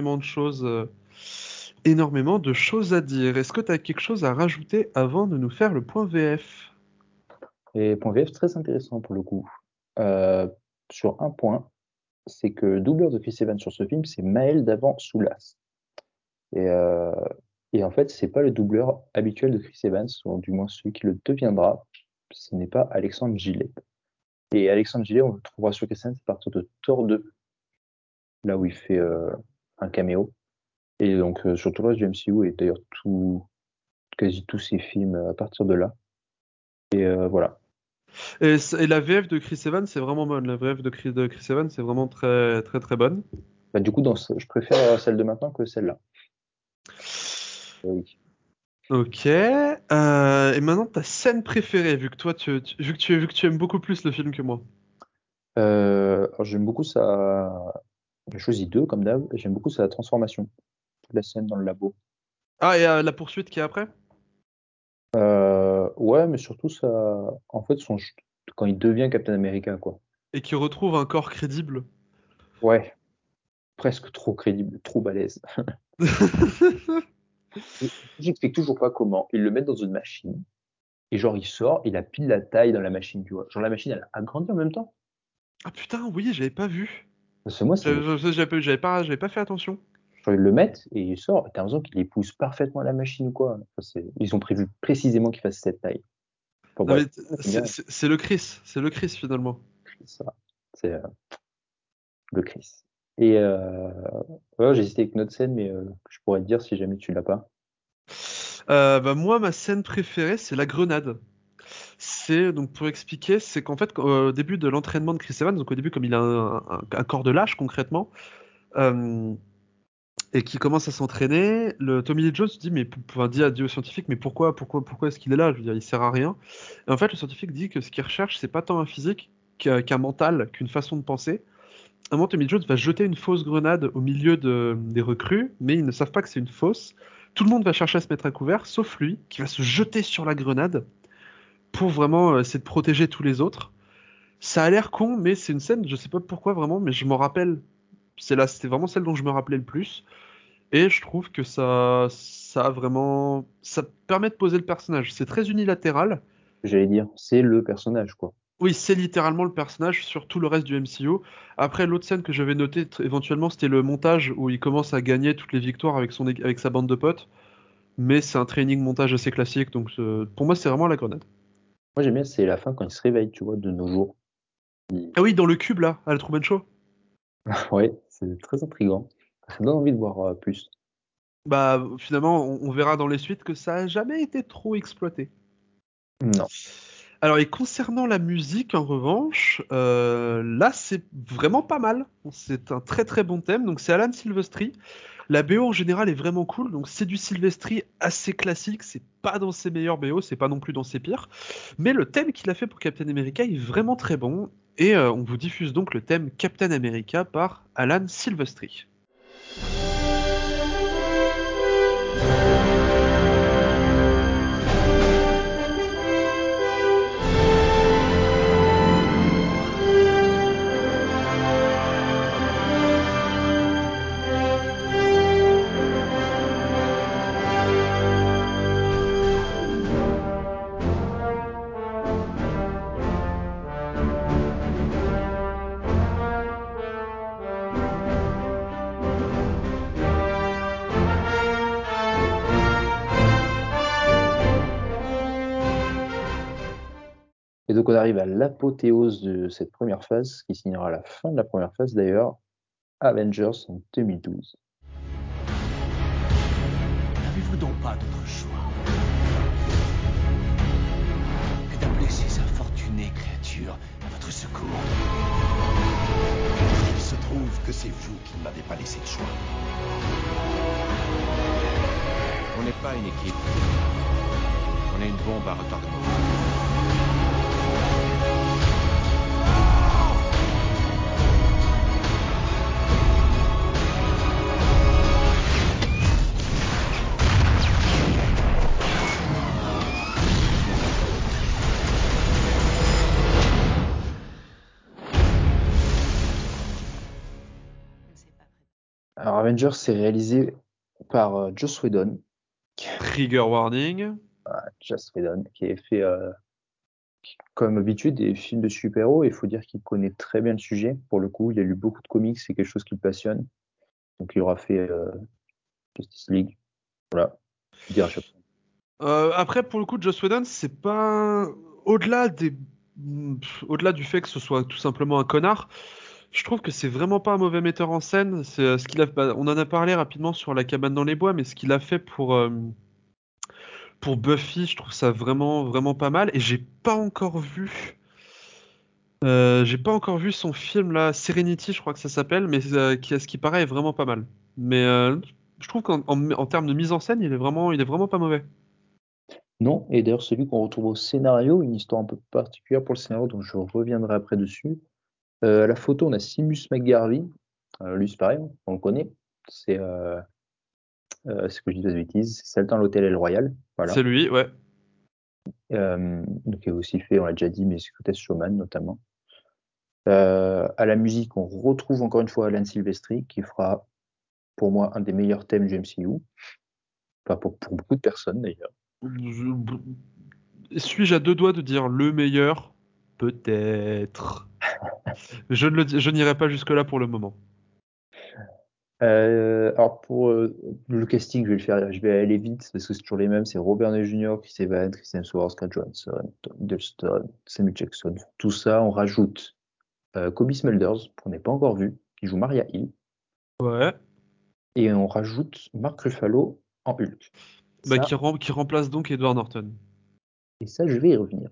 énormément de choses à dire. Est-ce que tu as quelque chose à rajouter avant de nous faire le point VF? Et point VF, très intéressant pour le coup. Euh, sur un point, c'est que le doubleur de Chris Evans sur ce film, c'est Maël Davant Soulas. Et, euh, et en fait, c'est pas le doubleur habituel de Chris Evans, ou du moins celui qui le deviendra. Ce n'est pas Alexandre Gillet. Et Alexandre Gillet, on le trouvera sur Chris Evans à partir de Thor 2, là où il fait un caméo. Et donc, sur tout le reste du MCU, et d'ailleurs quasi tous ses films à partir de là. Et voilà. Et la VF de Chris Evans, c'est vraiment bonne. La VF de Chris Evans, c'est vraiment très, très, très bonne. Bah, du coup, je préfère celle de maintenant que celle-là. Oui. Ok. Et maintenant, ta scène préférée, vu que toi, vu que tu aimes beaucoup plus le film que moi. Alors, j'aime beaucoup sa. J'ai choisi deux, comme d'hab. J'aime beaucoup sa transformation. La scène dans le labo. Ah, et la poursuite qui est après? Ouais, mais surtout, ça. En fait, quand il devient Captain America, quoi. Et qui retrouve un corps crédible. Ouais, presque trop crédible, trop balèze. J'explique toujours pas comment. Ils le mettent dans une machine. et genre il sort, il a pile la taille dans la machine, tu vois. Genre la machine, elle a grandi en même temps. Ah putain, oui, j'avais pas vu. Parce que moi, c'est J'avais pas fait attention. genre ils le mettent et il sort, et t'as l'impression qu'il épouse parfaitement la machine ou quoi. Enfin, ils ont prévu précisément qu'il fasse cette taille. Enfin, Non, mais bref, c'est bien, c'est le Chris finalement. ça. C'est le Chris. Et ouais, j'ai hésité avec une autre scène, mais que je pourrais te dire si jamais tu l'as pas. Bah moi, ma scène préférée, c'est la grenade. C'est donc pour expliquer, c'est qu'en fait, au début de l'entraînement de Chris Evans, donc au début, comme il a un corps de lâche concrètement, euh, et qui commence à s'entraîner, le Tommy Lee Jones dit, dit au scientifique, mais pourquoi est-ce qu'il est là? Je veux dire, il sert à rien. Et en fait, le scientifique dit que ce qu'il recherche, c'est pas tant un physique qu'un mental, qu'une façon de penser. À un moment, Tommy Lee Jones va jeter une fausse grenade au milieu des recrues, mais ils ne savent pas que c'est une fausse. Tout le monde va chercher à se mettre à couvert, sauf lui, qui va se jeter sur la grenade pour vraiment essayer de protéger tous les autres. Ça a l'air con, mais c'est une scène, je sais pas pourquoi vraiment, mais je m'en rappelle. C'était vraiment celle dont je me rappelais le plus. Et je trouve que ça permet de poser le personnage. C'est très unilatéral. J'allais dire, c'est le personnage, quoi. Oui, c'est littéralement le personnage sur tout le reste du MCU. Après, l'autre scène que j'avais notée éventuellement, c'était le montage où il commence à gagner toutes les victoires avec sa bande de potes. Mais c'est un training montage assez classique, donc pour moi, c'est vraiment la grenade. Moi, j'aime bien, c'est la fin quand il se réveille, tu vois, de nos jours. Ah oui, dans le cube là, à la Truman Show. Ouais, c'est très intriguant. Ça donne envie de voir plus. Bah, finalement, on verra dans les suites que ça a jamais été trop exploité. Non. Alors, et concernant la musique, en revanche, là, c'est vraiment pas mal. C'est un très très bon thème. Donc, c'est Alan Silvestri. La BO en général est vraiment cool. Donc, c'est du Silvestri assez classique. C'est pas dans ses meilleurs BO, c'est pas non plus dans ses pires. Mais le thème qu'il a fait pour Captain America est vraiment très bon. Et on vous diffuse donc le thème Captain America par Alan Silvestri. Et donc, on arrive à l'apothéose de cette première phase, qui signera la fin de la première phase d'ailleurs, Avengers en 2012. N'avez-vous donc pas d'autre choix que d'appeler ces infortunées créatures à votre secours? Il se trouve que c'est vous qui ne m'avez pas laissé le choix. On n'est pas une équipe. On est une bombe à retardement. Alors, Avengers, c'est réalisé par Joss Whedon. Trigger warning. Joss Whedon, qui a fait, comme d'habitude, des films de super-héros. Il faut dire qu'il connaît très bien le sujet. Pour le coup, il a lu beaucoup de comics, c'est quelque chose qui le passionne. Donc, il aura fait Justice League. Voilà. Je dirais à chaque fois. Après, pour le coup, Joss Whedon, c'est pas au-delà au-delà du fait que ce soit tout simplement un connard. Je trouve que c'est vraiment pas un mauvais metteur en scène. C'est ce qu'il a. On en a parlé rapidement sur La cabane dans les bois, mais ce qu'il a fait pour Buffy, je trouve ça vraiment vraiment pas mal. Et j'ai pas encore vu son film là, Serenity, je crois que ça s'appelle, mais qui, à ce qui paraît, est vraiment pas mal. Mais je trouve en termes de mise en scène, il est vraiment pas mauvais. Non, et d'ailleurs, celui qu'on retrouve au scénario, une histoire un peu particulière pour le scénario, dont je reviendrai après dessus. À la photo, on a Seamus McGarvey. Lui, c'est pareil, on le connaît. C'est ce que je dis pas de bêtises, c'est Sultan l'Hôtel El Royal. Voilà. C'est lui, ouais. Donc, il a aussi fait, on l'a déjà dit, mais Scottish Showman notamment. À la musique, on retrouve encore une fois Alan Silvestri, qui fera pour moi un des meilleurs thèmes du MCU. Enfin, pour beaucoup de personnes d'ailleurs. Suis-je à deux doigts de dire le meilleur? Peut-être. Je n'irai pas jusque-là pour le moment. Alors pour le casting, je vais aller vite parce que c'est toujours les mêmes. C'est Robert Downey Jr., Chris Evans, Chris Hemsworth, Scarlett Johansson, Tom Hiddleston, Samuel Jackson. Tout ça, on rajoute Cobie Smulders, qu'on n'est pas encore vu, qui joue Maria Hill, Ouais. et on rajoute Mark Ruffalo en Hulk. Bah, Ça, qui remplace donc Edward Norton. et ça, je vais y revenir.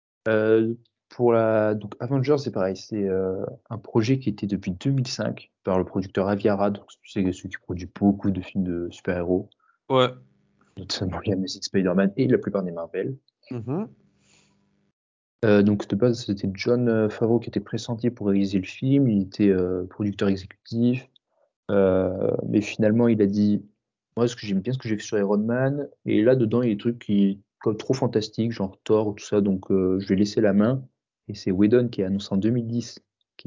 Pour donc Avengers, c'est pareil, c'est un projet qui était depuis 2005 par le producteur Avi Arad, tu sais, celui qui produit beaucoup de films de super-héros, Ouais. notamment les Amazing Spider-Man et la plupart des Marvel. Mhm. Donc de base, c'était John Favreau qui était pressenti pour réaliser le film, il était producteur exécutif, mais finalement il a dit, moi ce que j'aime bien ce que j'ai fait sur Iron Man, et là dedans il y a des trucs qui comme trop fantastiques, genre Thor ou tout ça, donc je vais laisser la main, et c'est Whedon qui a annoncé en 2010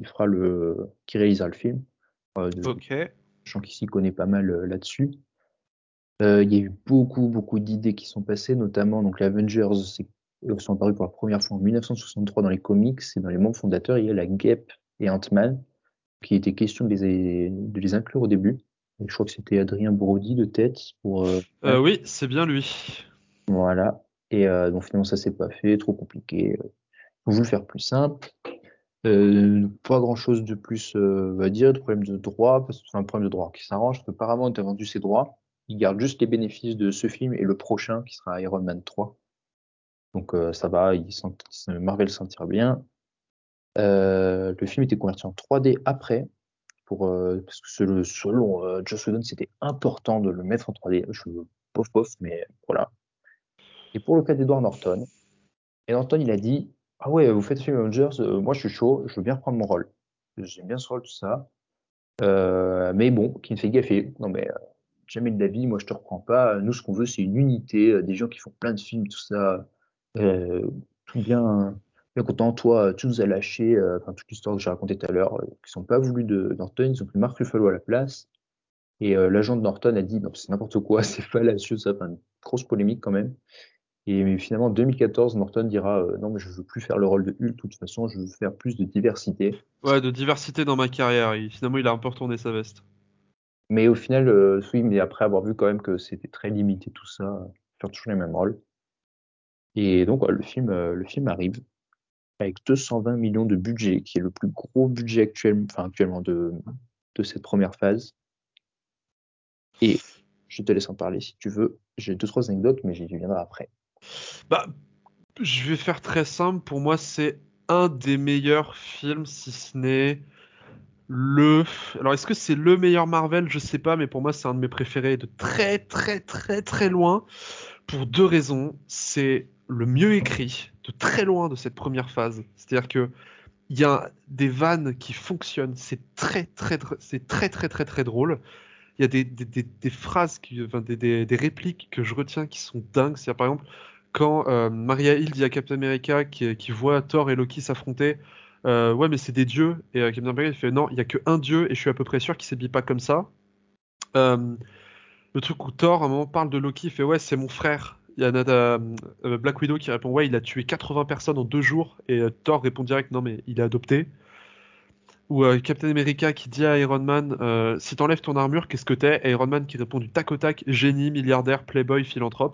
qui réalisera le film, Ok. sachant qu'il s'y connaît pas mal là-dessus. Il y a eu beaucoup d'idées qui sont passées, notamment donc les Avengers sont apparus pour la première fois en 1963 dans les comics, et dans les membres fondateurs, il y a la Guêpe et Ant-Man, qui était question de les inclure au début. Et je crois que c'était Adrien Brody de tête pour Oui, c'est bien lui. voilà. Et donc finalement ça s'est pas fait, trop compliqué. On voulait le faire plus simple. Pas grand chose de plus à dire, de problème de droit, parce que c'est un problème de droit qui s'arrange, parce que Paramount a vendu ses droits. Ils gardent juste les bénéfices de ce film et le prochain qui sera Iron Man 3. Donc ça va, Marvel s'en tire bien. Le film était converti en 3D après, parce que selon Joss Whedon, c'était important de le mettre en 3D. Je pof, mais voilà. Et pour le cas d'Edward Norton, et Norton, il a dit, ah ouais, vous faites le film Avengers, moi je suis chaud, je veux bien reprendre mon rôle. J'aime bien ce rôle, tout ça. Mais bon, qui me fait gaffer. Non mais jamais de la vie, moi je te reprends pas. Nous, ce qu'on veut, c'est une unité, des gens qui font plein de films, tout ça. Euh, tout bien content. Toi, tu nous as lâché, enfin, toute l'histoire que j'ai racontée tout à l'heure, qui sont pas voulus de Norton, ils ont pris Mark Ruffalo à la place. Et l'agent de Norton a dit, non, c'est n'importe quoi, c'est pas la chose, ça, enfin, une grosse polémique quand même. Et mais finalement, en 2014, Norton dira, non, mais je veux plus faire le rôle de Hulk, de toute façon, je veux faire plus de diversité. Ouais, de diversité dans ma carrière. Finalement, il a un peu retourné sa veste. Mais au final, oui, mais après avoir vu quand même que c'était très limité tout ça, faire toujours les mêmes rôles. Et donc, ouais, le film arrive avec 220 millions de budget, qui est le plus gros budget actuellement de cette première phase. Et je te laisse en parler si tu veux. J'ai deux, trois anecdotes, mais j'y viendrai après. Bah, je vais faire très simple. Pour moi, c'est un des meilleurs films, si ce n'est le. Alors, est-ce que c'est le meilleur Marvel? Je sais pas, mais pour moi, c'est un de mes préférés de très loin. Pour deux raisons. C'est le mieux écrit de très loin de cette première phase. C'est-à-dire que il y a des vannes qui fonctionnent. C'est très drôle. Il y a des phrases, enfin, des répliques que je retiens qui sont dingues. C'est-à-dire, par exemple, quand Maria Hill dit à Captain America qui voit Thor et Loki s'affronter, ouais, mais c'est des dieux. Et Captain America il fait non, il y a qu'un dieu et je suis à peu près sûr qu'il s'habille pas comme ça. Euh, le truc où Thor, à un moment, parle de Loki, il fait ouais, c'est mon frère. Il y a Black Widow qui répond ouais, il a tué 80 personnes en 2 jours. Et Thor répond direct non, mais il est adopté. Ou Captain America qui dit à Iron Man si t'enlèves ton armure, qu'est-ce que t'es? Et Iron Man qui répond du tac au tac génie, milliardaire, playboy, philanthrope.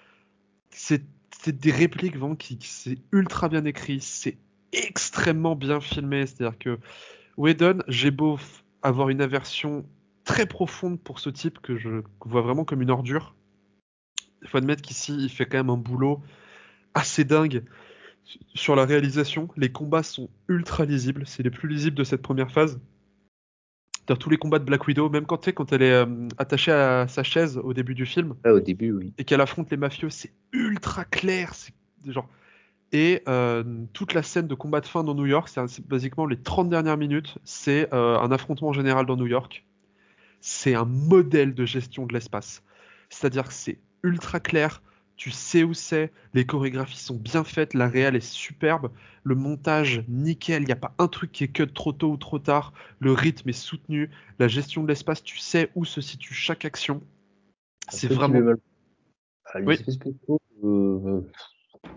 C'est c'est des répliques vraiment c'est ultra bien écrit, c'est extrêmement bien filmé. C'est-à-dire que Whedon, j'ai beau avoir une aversion très profonde pour ce type que je vois vraiment comme une ordure. Il faut admettre qu'ici, il fait quand même un boulot assez dingue sur la réalisation. Les combats sont ultra lisibles, c'est les plus lisibles de cette première phase. Dans tous les combats de Black Widow, même quand, tu sais, quand elle est attachée à sa chaise au début du film, Là, au début, oui. et qu'elle affronte les mafieux, c'est ultra clair. C'est genre... Et toute la scène de combat de fin dans New York, c'est basiquement les 30 dernières minutes, c'est un affrontement général dans New York. C'est un modèle de gestion de l'espace. C'est-à-dire que c'est ultra clair, tu sais où c'est, les chorégraphies sont bien faites, la réal est superbe, le montage nickel, il n'y a pas un truc qui est cut trop tôt ou trop tard, le rythme est soutenu, la gestion de l'espace, tu sais où se situe chaque action. C'est Petit vraiment... bémol. Les Oui. effets spéciaux,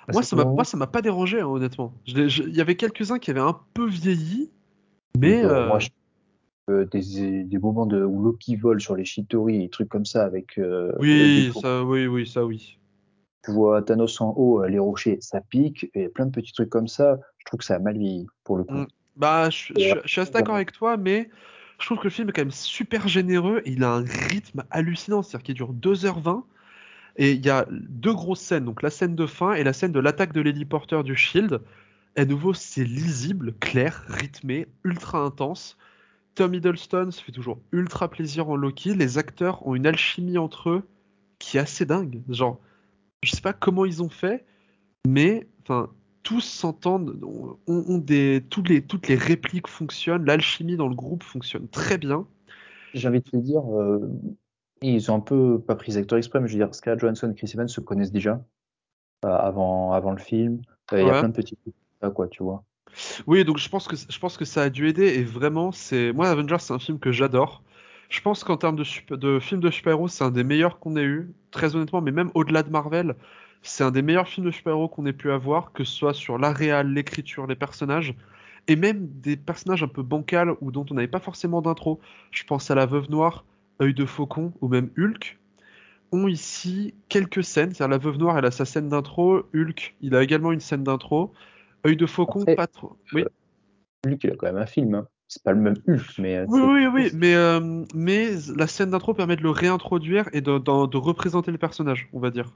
À Moi, certains moments, ça m'a pas dérangé, hein, honnêtement. Il y avait quelques-uns qui avaient un peu vieilli, oui, mais bon, moi, des moments où Loki vole sur les Chitauri et des trucs comme ça avec oui, ça, oui, ça, oui. tu vois Thanos en haut, les rochers, ça pique, et plein de petits trucs comme ça. Je trouve que ça a mal vieilli, pour le coup. Bah, Et, je suis assez d'accord avec toi, mais je trouve que le film est quand même super généreux et il a un rythme hallucinant, c'est-à-dire qu'il dure 2h20 et il y a deux grosses scènes, donc la scène de fin et la scène de l'attaque de l'héliporteur du Shield. À nouveau, c'est lisible, clair, rythmé, ultra intense. Tom Hiddleston se fait toujours ultra plaisir en Loki. Les acteurs ont une alchimie entre eux qui est assez dingue. Genre, je sais pas comment ils ont fait, mais enfin, tous s'entendent, toutes les répliques fonctionnent, l'alchimie dans le groupe fonctionne très bien. j'ai envie de te dire, ils ont un peu pas pris les acteurs exprès, mais je veux dire, Scarlett Johansson et Chris Evans se connaissent déjà avant le film. Il y a Ouais. plein de petits trucs comme ça, quoi, tu vois. Oui, donc je pense que ça a dû aider et vraiment, moi Avengers, c'est un film que j'adore. Je pense qu'en termes de film de super-héros, c'est un des meilleurs qu'on ait eu, très honnêtement, mais même au-delà de Marvel, c'est un des meilleurs films de super-héros qu'on ait pu avoir, que ce soit sur la réal, l'écriture, les personnages, et même des personnages un peu bancals ou dont on n'avait pas forcément d'intro. Je pense à la Veuve Noire, Œil de Faucon ou même Hulk, ont ici quelques scènes. C'est-à-dire la Veuve Noire, elle a sa scène d'intro, Hulk, il a également une scène d'intro, Œil de Faucon, Après, pas trop. Oui. Hulk, il a quand même un film, hein. C'est pas le même Hulk, mais Oui, oui, oui, mais la scène d'intro permet de le réintroduire et de représenter le personnage, on va dire.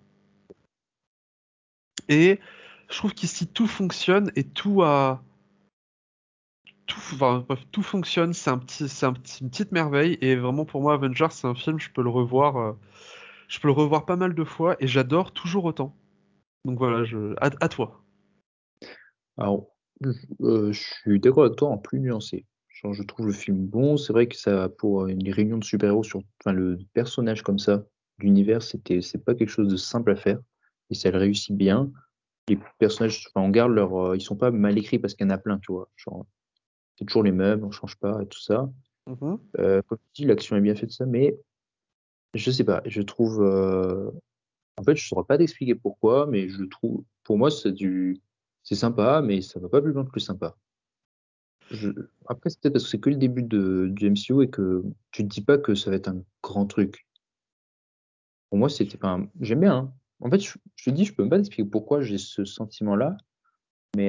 Et je trouve qu'ici tout fonctionne et enfin, bref, tout fonctionne. Une petite merveille et vraiment pour moi, Avengers, c'est un film, je peux le revoir pas mal de fois et j'adore toujours autant. Donc voilà, à toi. alors, je suis d'accord avec toi en plus nuancé. Genre, je trouve le film bon. C'est vrai que ça, pour une réunion de super-héros sur, enfin, le personnage comme ça, l'univers, c'est pas quelque chose de simple à faire. Et ça le réussit bien. Les personnages, enfin, on garde ils sont pas mal écrits parce qu'il y en a plein, tu vois. Genre, c'est toujours les mêmes, on change pas et tout ça. Mhm. Comme tu dis, l'action est bien faite, ça, mais je sais pas, je trouve, en fait, je saurais pas t'expliquer pourquoi, mais je trouve, pour moi, c'est sympa, mais ça va pas plus loin que le sympa. Je... Après, c'est peut-être parce que c'est que le début du MCU et que tu te dis pas que ça va être un grand truc. Pour moi, c'était, enfin, j'aime bien, hein. En fait, je te dis, je peux même pas t'expliquer pourquoi j'ai ce sentiment-là, mais,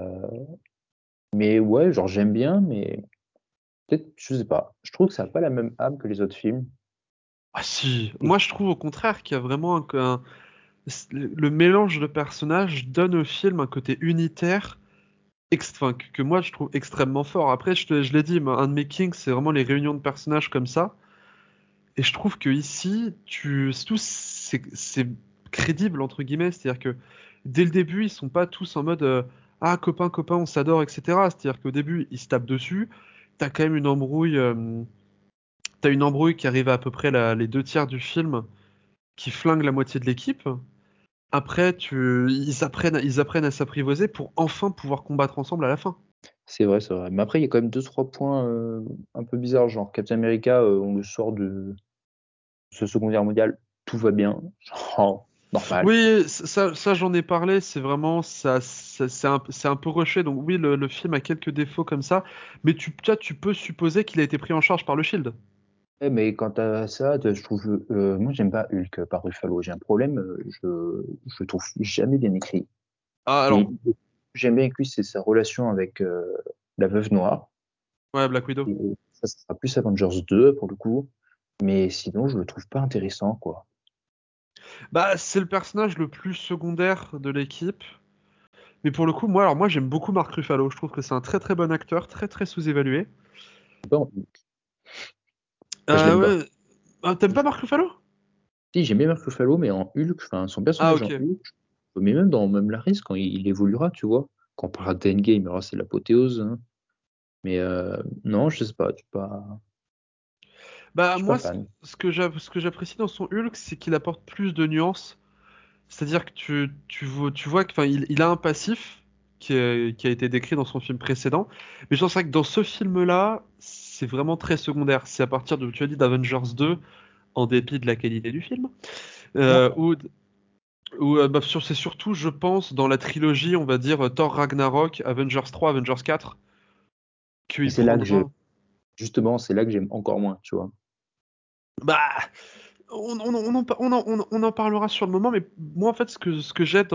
mais ouais, genre, j'aime bien, mais peut-être, je sais pas. Je trouve que ça a pas la même âme que les autres films. Ah si, moi je trouve au contraire qu'il y a vraiment le mélange de personnages donne au film un côté unitaire enfin, que moi je trouve extrêmement fort. Après, je l'ai dit, un de mes kings, c'est vraiment les réunions de personnages comme ça. Et je trouve que ici, c'est crédible, entre guillemets. C'est-à-dire que dès le début, ils sont pas tous en mode ah, copain, copain, on s'adore, etc. C'est-à-dire qu'au début, ils se tapent dessus. T'as quand même une embrouille. T'as une embrouille qui arrive à peu près les deux tiers du film qui flingue la moitié de l'équipe. Après, ils apprennent à s'apprivoiser pour enfin pouvoir combattre ensemble à la fin. C'est vrai, c'est vrai. Mais après, il y a quand même deux, trois points un peu bizarres, genre Captain America, on le sort de ce Seconde Guerre mondiale, tout va bien, genre normal. Oui, ça j'en ai parlé, c'est vraiment c'est un peu rushé, donc oui, le film a quelques défauts comme ça, mais tu peux supposer qu'il a été pris en charge par le Shield. Mais quant à ça, je trouve, moi j'aime pas Hulk par Ruffalo. J'ai un problème, je le trouve jamais bien écrit. Ah Et alors, j'aime bien avec lui, c'est sa relation avec la Veuve Noire. ouais, Black Widow. Et ça sera plus Avengers 2 pour le coup. Mais sinon, je le trouve pas intéressant, quoi. Bah, c'est le personnage le plus secondaire de l'équipe, mais pour le coup, moi j'aime beaucoup Mark Ruffalo, je trouve que c'est un très très bon acteur, très très sous-évalué. Bon, je l'aime pas. Ouais. Ah, t'aimes pas Mark Ruffalo? Si, j'aime bien Mark Ruffalo, mais en Hulk, enfin, son Ah personnage en ok. Hulk, mais même dans même Laris, quand il évoluera, tu vois, quand on parlera d'Endgame, alors c'est l'apothéose, hein. Mais non, je sais pas, Bah je suis pas moi, fan. ce que j'apprécie dans son Hulk, c'est qu'il apporte plus de nuances. C'est-à-dire que tu vois que, enfin, il a un passif qui a été décrit dans son film précédent, mais je pense que dans ce film-là, c'est vraiment très secondaire. C'est à partir de, tu as dit, d'Avengers 2, en dépit de la qualité du film, Non, où C'est surtout, je pense, dans la trilogie, on va dire Thor Ragnarok, Avengers 3, Avengers 4, Et qu'il c'est là que prendra. justement, c'est là que j'aime encore moins, tu vois. Bah, on en parlera sur le moment, mais moi, en fait, ce que j'ai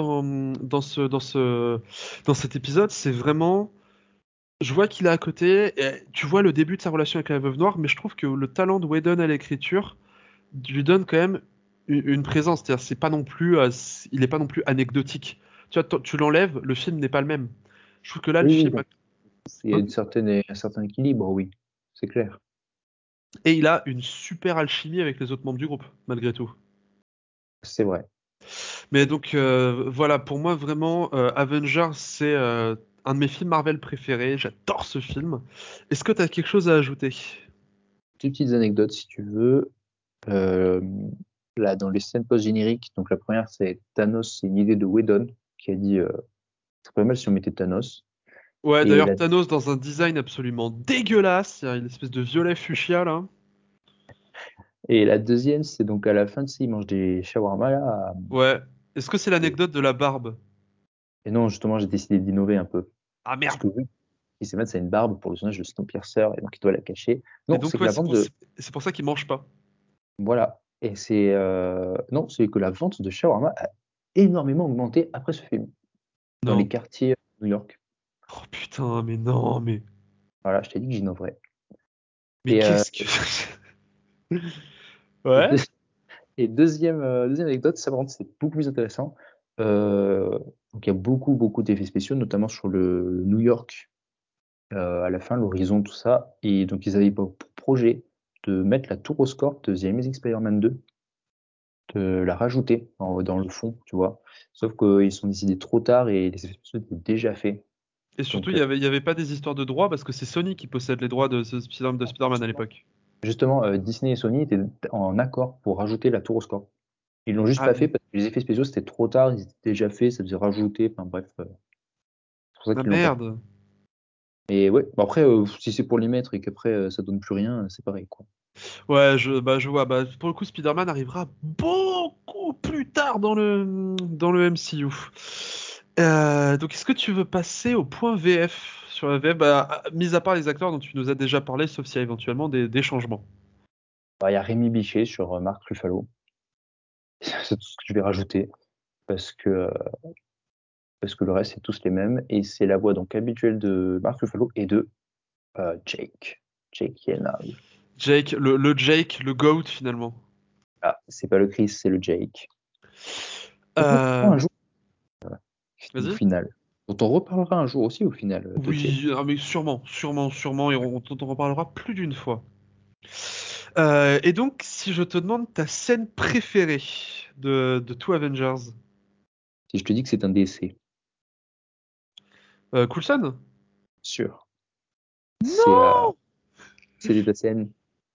dans cet épisode, c'est vraiment. Je vois qu'il est à côté, et tu vois le début de sa relation avec la Veuve Noire, mais je trouve que le talent de Whedon à l'écriture lui donne quand même une présence. C'est-à-dire, c'est pas non plus, il est pas non plus anecdotique. Tu vois, tu l'enlèves, le film n'est pas le même. Je trouve que là, le Oui, oui, film, non, il y a un certain équilibre, oui, c'est clair. et il a une super alchimie avec les autres membres du groupe, malgré tout. C'est vrai. Mais donc, voilà, pour moi, vraiment, Avengers, c'est un de mes films Marvel préférés. J'adore ce film. Est-ce que tu as quelque chose à ajouter? Deux petites anecdotes, si tu veux. Euh, Là, dans les scènes post-génériques, donc la première, c'est Thanos, c'est une idée de Whedon qui a dit c'est pas mal si on mettait Thanos. Ouais, Et d'ailleurs, la, Thanos dans un design absolument dégueulasse. Il y a une espèce de violet fuchsia, là. et la deuxième, c'est donc à la fin, tu sais, il mange des shawarma là. Ouais. Est-ce que c'est l'anecdote de la barbe? Et non, justement, j'ai décidé d'innover un peu. Ah Parce merde! que oui, il s'est mettre, c'est une barbe pour le personnage de Snowpiercer, et donc il doit la cacher. Et Non, donc, c'est que ouais, la vente de. c'est pour ça qu'il mange pas. Voilà. Et c'est. Non, c'est que la vente de shawarma a énormément augmenté après ce film, dans les Non. quartiers de New York. Oh putain, mais non, mais. Voilà, je t'ai dit que j'innoverais. Mais Et, qu'est-ce que. et, Ouais? deux- et deuxième anecdote, ça par contre, c'est beaucoup plus intéressant. Donc il y a beaucoup d'effets spéciaux, notamment sur le New York, à la fin, l'horizon, tout ça. Et donc ils avaient pour projet de mettre la tour Oscorp de The Amazing Spider-Man 2, de la rajouter dans le fond, tu vois. Sauf qu'ils sont décidés trop tard et les effets spéciaux étaient déjà faits. Et surtout, Donc il y avait pas des histoires de droits parce que c'est Sony qui possède les droits de, de Spider-Man à l'époque. justement, Disney et Sony étaient en accord pour rajouter la tour Oscorp. Ils l'ont juste Ah, pas fait parce que les effets spéciaux c'était trop tard, ils étaient déjà faits, ça faisait rajouter, enfin bref, c'est pour ça ah qu'ils l'ont pas fait. merde! Et ouais, bon, après, si c'est pour les mettre et qu'après ça donne plus rien, c'est pareil quoi. Ouais, je vois. Bah, pour le coup, Spider-Man arrivera beaucoup plus tard dans le MCU. Donc, est-ce que tu veux passer au point VF sur la VF, mis à part les acteurs dont tu nous as déjà parlé, sauf s'il y a éventuellement des changements. Bah, il y a Rémi Bichet sur Marc Ruffalo, c'est tout ce que je vais rajouter parce que euh, parce que le reste c'est tous les mêmes et c'est la voix donc habituelle de Marc Ruffalo et de Jake Gyllenhaal. Jake, le Jake, le GOAT finalement. Ah, c'est pas le Chris, c'est le Jake. Dont on reparlera Euh, un jour au Vas-y. final. Dont on reparlera un jour aussi au final de Jake. Oui, ah, mais sûrement, et on en reparlera plus d'une fois. Et donc, si je te demande ta scène préférée de tout Avengers, Si je te dis que c'est un décès, Coulson? sûr. C'est Non! c'est ta scène.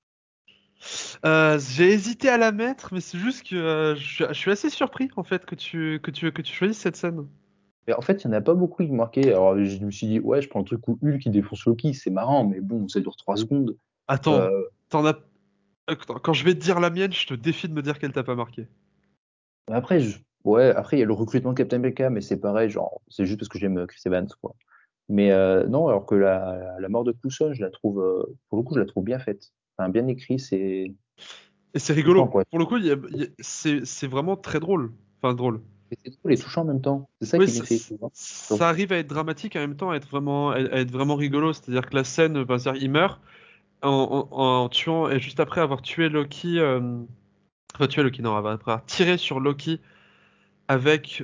J'ai hésité à la mettre, mais c'est juste que je suis assez surpris en fait que tu choisisses cette scène. Mais en fait, il n'y en a pas beaucoup qui me marquaient. Alors, je me suis dit, ouais, je prends le truc où Hulk qui défonce Loki, c'est marrant, mais bon, ça dure 3 secondes. Attends, Euh, t'en as... quand je vais te dire la mienne, je te défie de me dire qu'elle t'a pas marqué. Après, ouais, après, il y a le recrutement de Captain America, mais c'est pareil, genre, c'est juste parce que j'aime Chris Evans, quoi. Mais non, alors que la mort de Coulson, je la trouve, pour le coup, je la trouve bien faite. Enfin, bien écrit, c'est Et c'est touchant, rigolo. quoi. Pour le coup, c'est vraiment très drôle. Enfin, drôle. Et c'est drôle et touchant en même temps. C'est ça Oui, qui est bien fait, tu vois. Donc, ça arrive à être dramatique en même temps, à être vraiment rigolo. C'est-à-dire que la scène, enfin, c'est-à-dire, il meurt en tuant, et juste après avoir tué Loki, enfin, tué Loki, non, après avoir tiré sur Loki avec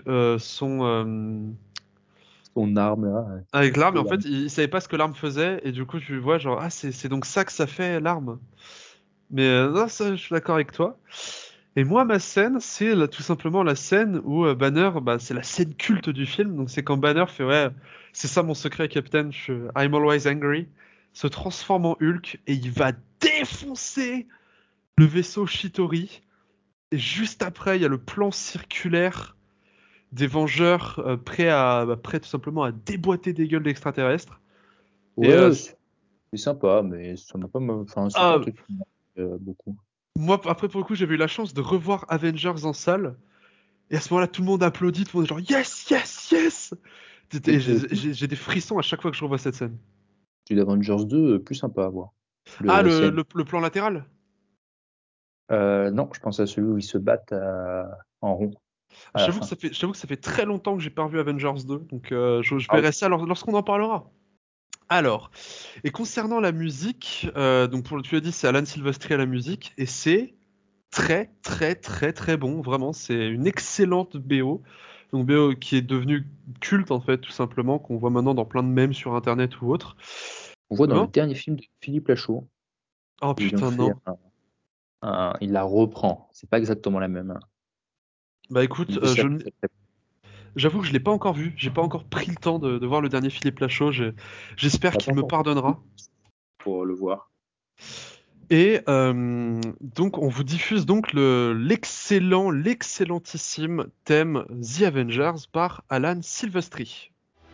son arme, là, avec l'arme, et et en l'arme. fait, il savait pas ce que l'arme faisait, et du coup, tu vois, genre, ah, c'est donc ça que ça fait, l'arme. Mais non, ça, je suis d'accord avec toi. Et moi, ma scène, c'est tout simplement la scène où Banner, bah, c'est la scène culte du film. Donc, c'est quand Banner fait, ouais, c'est ça mon secret, Captain, I'm always angry, se transforme en Hulk et il va défoncer le vaisseau Shitori. Et juste après, il y a le plan circulaire des Vengeurs prêts tout simplement à déboîter des gueules d'extraterrestres. Et Ouais, c'est sympa, mais ça m'a pas, enfin, c'est pas un ah, truc qui me marque beaucoup. moi, après, pour le coup, j'avais eu la chance de revoir Avengers en salle. Et à ce moment-là, tout le monde applaudit, tout le monde est genre yes, yes, yes. Et j'ai des frissons à chaque fois que je revois cette scène. Celui d'Avengers 2, plus sympa à voir. Le plan latéral? Non, je pense à celui où ils se battent en rond. J'avoue que ça fait très longtemps que j'ai pas revu Avengers 2, donc je verrai oui. ça lorsqu'on en parlera. Alors, et concernant la musique, donc tu l'as dit, c'est Alan Silvestri à la musique, et c'est très très très très bon, vraiment, c'est une excellente BO. Donc BO qui est devenue culte en fait, tout simplement, qu'on voit maintenant dans plein de mèmes sur internet ou autre. On voit dans Bon. le dernier film de Philippe Lachaud. Oh putain, non. Il la reprend. C'est pas exactement la même. Bah écoute, j'avoue que je l'ai pas encore vu, j'ai pas encore pris le temps de voir le dernier Philippe Lachaud, j'espère qu'il me pardonnera. Pour le voir. Et donc on vous diffuse donc l'excellentissime thème The Avengers par Alan Silvestri.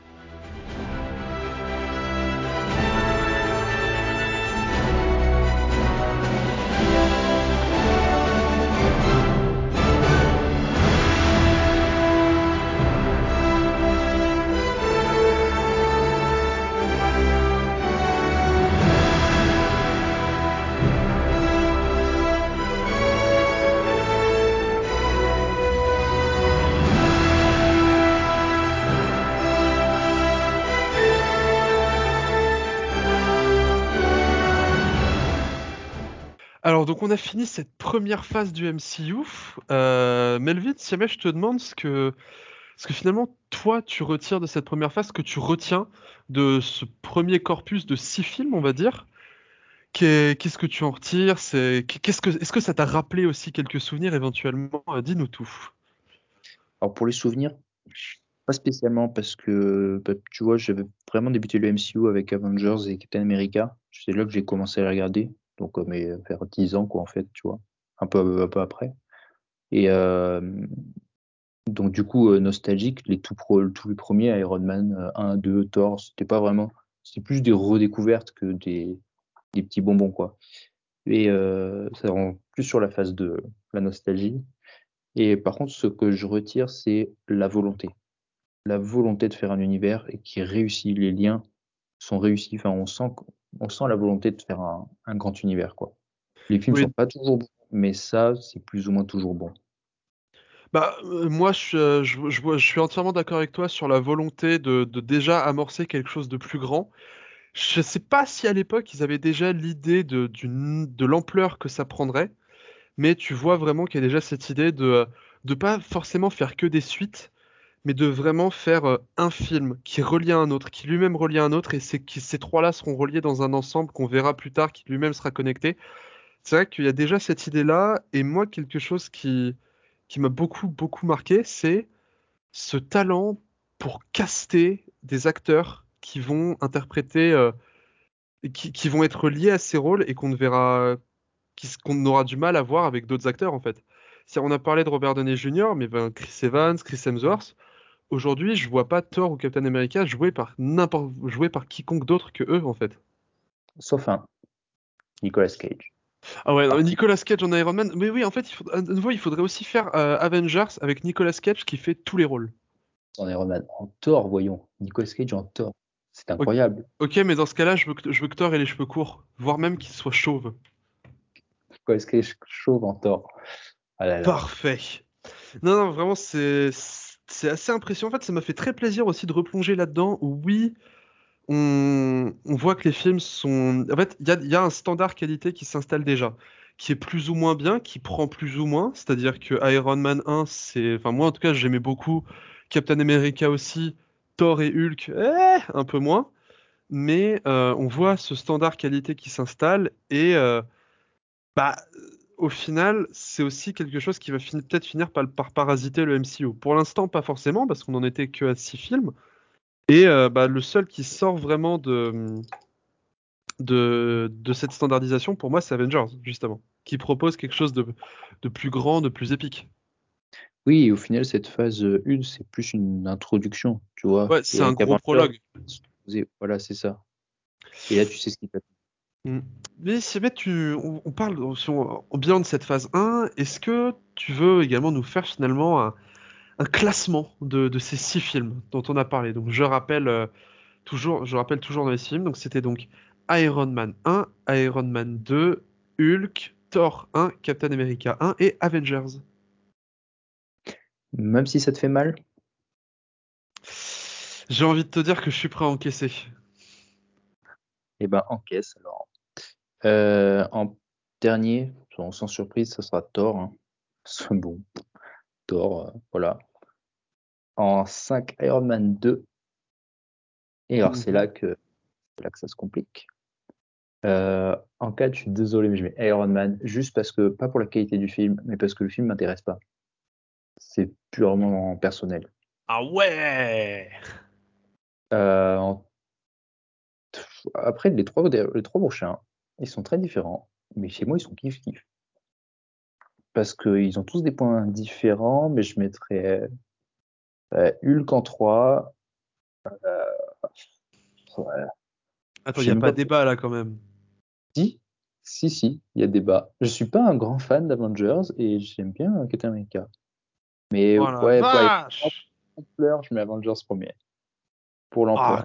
Alors donc on a fini cette première phase du MCU. Melvin, si jamais je te demande ce que finalement toi tu retires de cette première phase, ce que tu retiens de ce premier corpus de 6 films, on va dire, qu'est-ce que tu en retires? Est-ce que ça t'a rappelé aussi quelques souvenirs éventuellement? Dis-nous tout. Alors pour les souvenirs, pas spécialement parce que tu vois, j'avais vraiment débuté le MCU avec Avengers et Captain America. C'est là que j'ai commencé à les regarder. Donc mais vers 10 ans quoi en fait, tu vois. Un peu après. Et donc du coup nostalgique, tous les premiers Iron Man 1, 2, Thor, c'était plus des redécouvertes que des petits bonbons quoi. Et ça rend plus sur la phase de la nostalgie. Et par contre, ce que je retire, c'est la volonté. La volonté de faire un univers et qui réussit. Les liens sont réussis. Enfin, on sent la volonté de faire un grand univers, quoi. Les films Oui. sont pas toujours bons, mais ça, c'est plus ou moins toujours bon. Bah, moi, je suis entièrement d'accord avec toi sur la volonté de déjà amorcer quelque chose de plus grand. Je sais pas si à l'époque ils avaient déjà l'idée de l'ampleur que ça prendrait, mais tu vois vraiment qu'il y a déjà cette idée de pas forcément faire que des suites, mais de vraiment faire un film qui relie à un autre, qui lui-même relie à un autre, et ces trois-là seront reliés dans un ensemble qu'on verra plus tard, qui lui-même sera connecté. C'est vrai qu'il y a déjà cette idée-là, et moi, quelque chose qui m'a beaucoup, beaucoup marqué, c'est ce talent pour caster des acteurs qui vont interpréter, qui vont être liés à ces rôles et qu'on ne verra, qu'on aura du mal à voir avec d'autres acteurs en fait. On a parlé de Robert Downey Jr., mais ben, Chris Evans, Chris Hemsworth. Aujourd'hui, je vois pas Thor ou Captain America joué par quiconque d'autre que eux en fait. Sauf Nicolas Cage. Ah ouais, non, Nicolas Cage en Iron Man. Mais oui, en fait, à nouveau, il faudrait aussi faire Avengers avec Nicolas Cage qui fait tous les rôles. En Iron Man, en Thor, voyons. Nicolas Cage en Thor. C'est incroyable. Ok, mais dans ce cas-là, je veux que Thor ait les cheveux courts, voire même qu'il soit chauve. Nicolas Cage chauve en Thor. Ah là là. Parfait. Non, vraiment, c'est assez impressionnant. En fait, ça m'a fait très plaisir aussi de replonger là-dedans. Où oui, on voit que les films sont. En fait, il y a un standard qualité qui s'installe déjà, qui est plus ou moins bien, qui prend plus ou moins. C'est-à-dire que Iron Man 1, c'est. Enfin, moi, en tout cas, j'aimais beaucoup. Captain America aussi. Thor et Hulk, un peu moins. Mais on voit ce standard qualité qui s'installe et bah, au final, c'est aussi quelque chose qui va peut-être finir par parasiter le MCU. Pour l'instant, pas forcément, parce qu'on n'en était que à 6 films. Et bah, le seul qui sort vraiment de cette standardisation, pour moi, c'est Avengers, justement, qui propose quelque chose de plus grand, de plus épique. Oui, au final, cette phase 1, c'est plus une introduction, tu vois. Ouais, Et c'est un avec gros Avengers, prologue. voilà, c'est ça. Et là, tu sais ce qui t'attend. Mais si jamais on parle, si on bilan de cette phase 1, est-ce que tu veux également nous faire finalement un classement de ces 6 films dont on a parlé. Donc je rappelle toujours dans les 6 films. Donc c'était donc Iron Man 1, Iron Man 2, Hulk, Thor 1, Captain America 1 et Avengers. Même si ça te fait mal? J'ai envie de te dire que je suis prêt à encaisser. Eh ben, encaisse alors. En dernier, sans surprise, ça sera Thor. Hein. C'est bon, Thor, voilà. En 5, Iron Man 2. Et alors, c'est là que ça se complique. En 4, je suis désolé, mais je mets Iron Man, juste parce que, pas pour la qualité du film, mais parce que le film m'intéresse pas. C'est purement personnel. Ah ouais! En Après, les trois prochains, ils sont très différents, mais chez moi, ils sont kiff-kiff. Parce qu'ils ont tous des points différents, mais je mettrais Hulk en 3. Ouais. Attends, Je il sais n'y a même pas pas. débat là quand même. Si, il y a débat. Je suis pas un grand fan d'Avengers et j'aime bien Captain America. Mais Oh la ouais, pour vache! l'ampleur, je mets Avengers premier. Pour Ah. l'ampleur.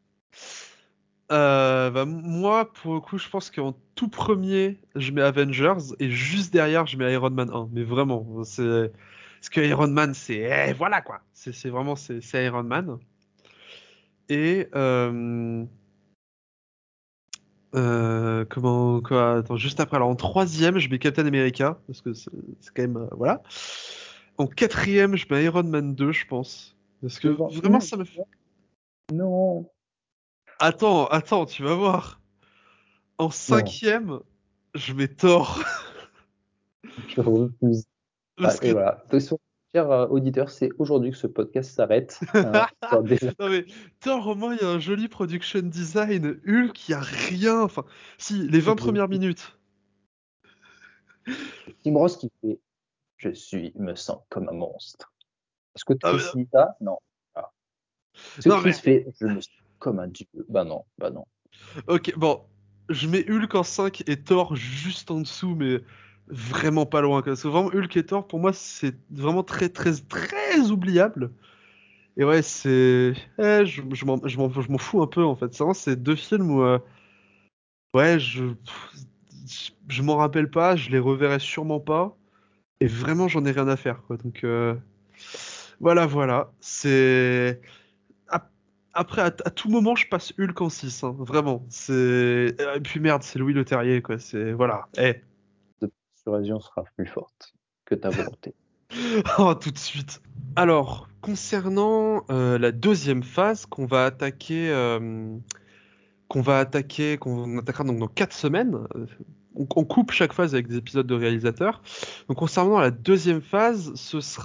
Bah, moi, pour le coup, je pense qu'en tout premier, je mets Avengers et juste derrière, je mets Iron Man 1. Mais vraiment, c'est parce que Iron Man, voilà quoi. C'est vraiment c'est Iron Man. Et comment quoi? Attends, juste après, alors en troisième, je mets Captain America parce que c'est quand même voilà. En quatrième, je mets Iron Man 2, je pense, parce que vraiment ça me fait. Non. Attends, tu vas voir. En Non. cinquième, je mets Thor. Je refuse. Parce Et que voilà. Donc, chers auditeurs, c'est aujourd'hui que ce podcast s'arrête. non mais Thor au moins il y a un joli production design. Hulk il y a rien. Enfin si les 20 premières minutes. Tim Ross qui fait me sens comme un monstre. Est-ce que Ah, Chris dit ça? Non. Ah. Est-ce que non Chris mais fait je me sens comme un dieu? Bah non. ok bon je mets Hulk en 5 et Thor juste en dessous mais vraiment pas loin quoi. Parce que vraiment Hulk et Thor pour moi c'est vraiment très très très oubliable. Et ouais c'est je m'en fous un peu en fait. C'est vraiment ces deux films où ouais je m'en rappelle pas, je les reverrai sûrement pas. Et vraiment, j'en ai rien à faire, quoi. Donc, voilà. C'est. Après, à tout moment, je passe Hulk en 6, hein, vraiment. Et puis merde, c'est Louis Leterrier, quoi. C'est. Voilà. Ta persuasion sera plus forte que ta volonté. Oh, tout de suite. Alors, concernant la deuxième phase qu'on attaquera donc dans 4 semaines. On coupe chaque phase avec des épisodes de réalisateurs. Donc concernant la deuxième phase,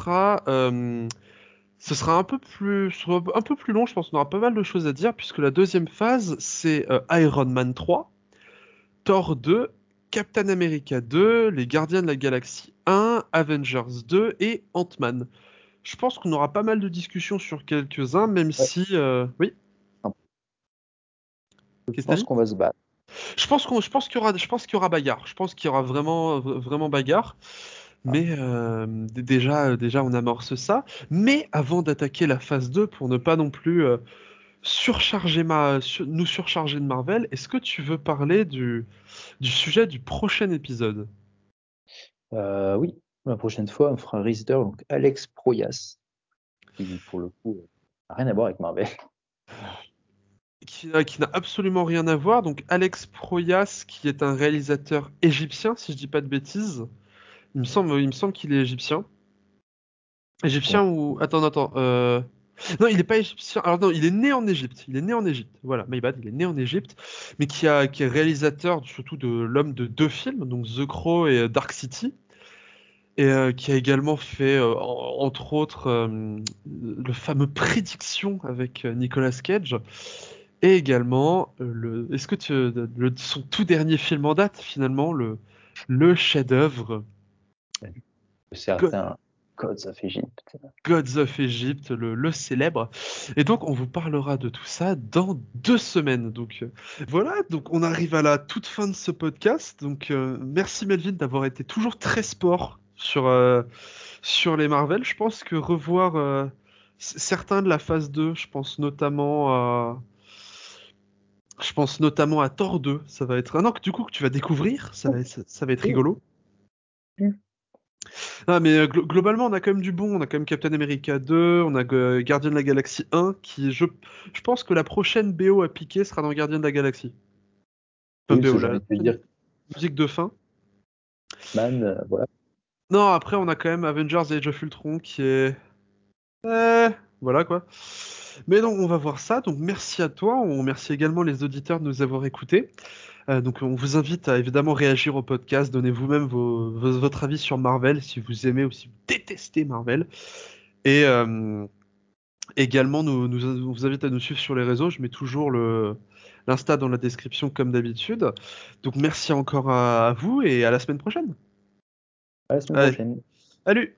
ce sera un peu plus long, je pense qu'on aura pas mal de choses à dire, puisque la deuxième phase, c'est Iron Man 3, Thor 2, Captain America 2, Les Gardiens de la Galaxie 1, Avengers 2 et Ant-Man. Je pense qu'on aura pas mal de discussions sur quelques-uns, même Ouais. si... Oui. Je Qu'est-ce que t'as pense dit? qu'on va se battre. Je pense qu'il y aura bagarre. Je pense qu'il y aura vraiment bagarre. Mais déjà, on amorce ça. Mais avant d'attaquer la phase 2, pour ne pas non plus nous surcharger de Marvel, est-ce que tu veux parler du sujet du prochain épisode? Oui, la prochaine fois, on fera un réalisateur, donc Alex Proyas, qui pour le coup n'a rien à voir avec Marvel. Qui n'a absolument rien à voir. Donc Alex Proyas, qui est un réalisateur égyptien, si je dis pas de bêtises. Il me semble qu'il est égyptien. Égyptien ou... Attends. Non, il n'est pas égyptien. Alors non, il est né en Égypte. Il est né en Égypte. Voilà, my bad, il est né en Égypte. Mais qui est réalisateur surtout de l'homme de 2 films, donc The Crow et Dark City. Et qui a également fait, entre autres, le fameux Prédiction avec Nicolas Cage. Et également, son tout dernier film en date, finalement, le chef-d'œuvre Certains Gods of Egypt. Gods of Egypt, le célèbre. Et donc, on vous parlera de tout ça dans 2 semaines. Donc, voilà. Donc, on arrive à la toute fin de ce podcast. Donc, merci Melvin d'avoir été toujours très sport sur les Marvel, je pense que revoir certains de la phase 2, je pense notamment à Thor 2, ça va être un an que du coup que tu vas découvrir, ça va être rigolo. Ah, mais globalement, on a quand même du bon. On a quand même Captain America 2, on a Gardien de la Galaxie 1, qui je pense que la prochaine BO à piquer sera dans Gardien de la Galaxie. Enfin, Oui, BO, j'ai envie de te dire. Musique de fin. Man, voilà. Non, après, on a quand même Avengers Age of Ultron qui est. Voilà quoi. Mais non, on va voir ça. Donc merci à toi. On remercie également les auditeurs de nous avoir écoutés. Donc on vous invite à évidemment réagir au podcast. Donnez vous-même votre avis sur Marvel, si vous aimez ou si vous détestez Marvel. Et également, on vous invite à nous suivre sur les réseaux. Je mets toujours l'Insta dans la description comme d'habitude. Donc merci encore à vous et à la semaine prochaine. À la semaine prochaine. Salut.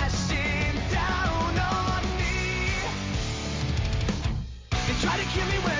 Try to kill me when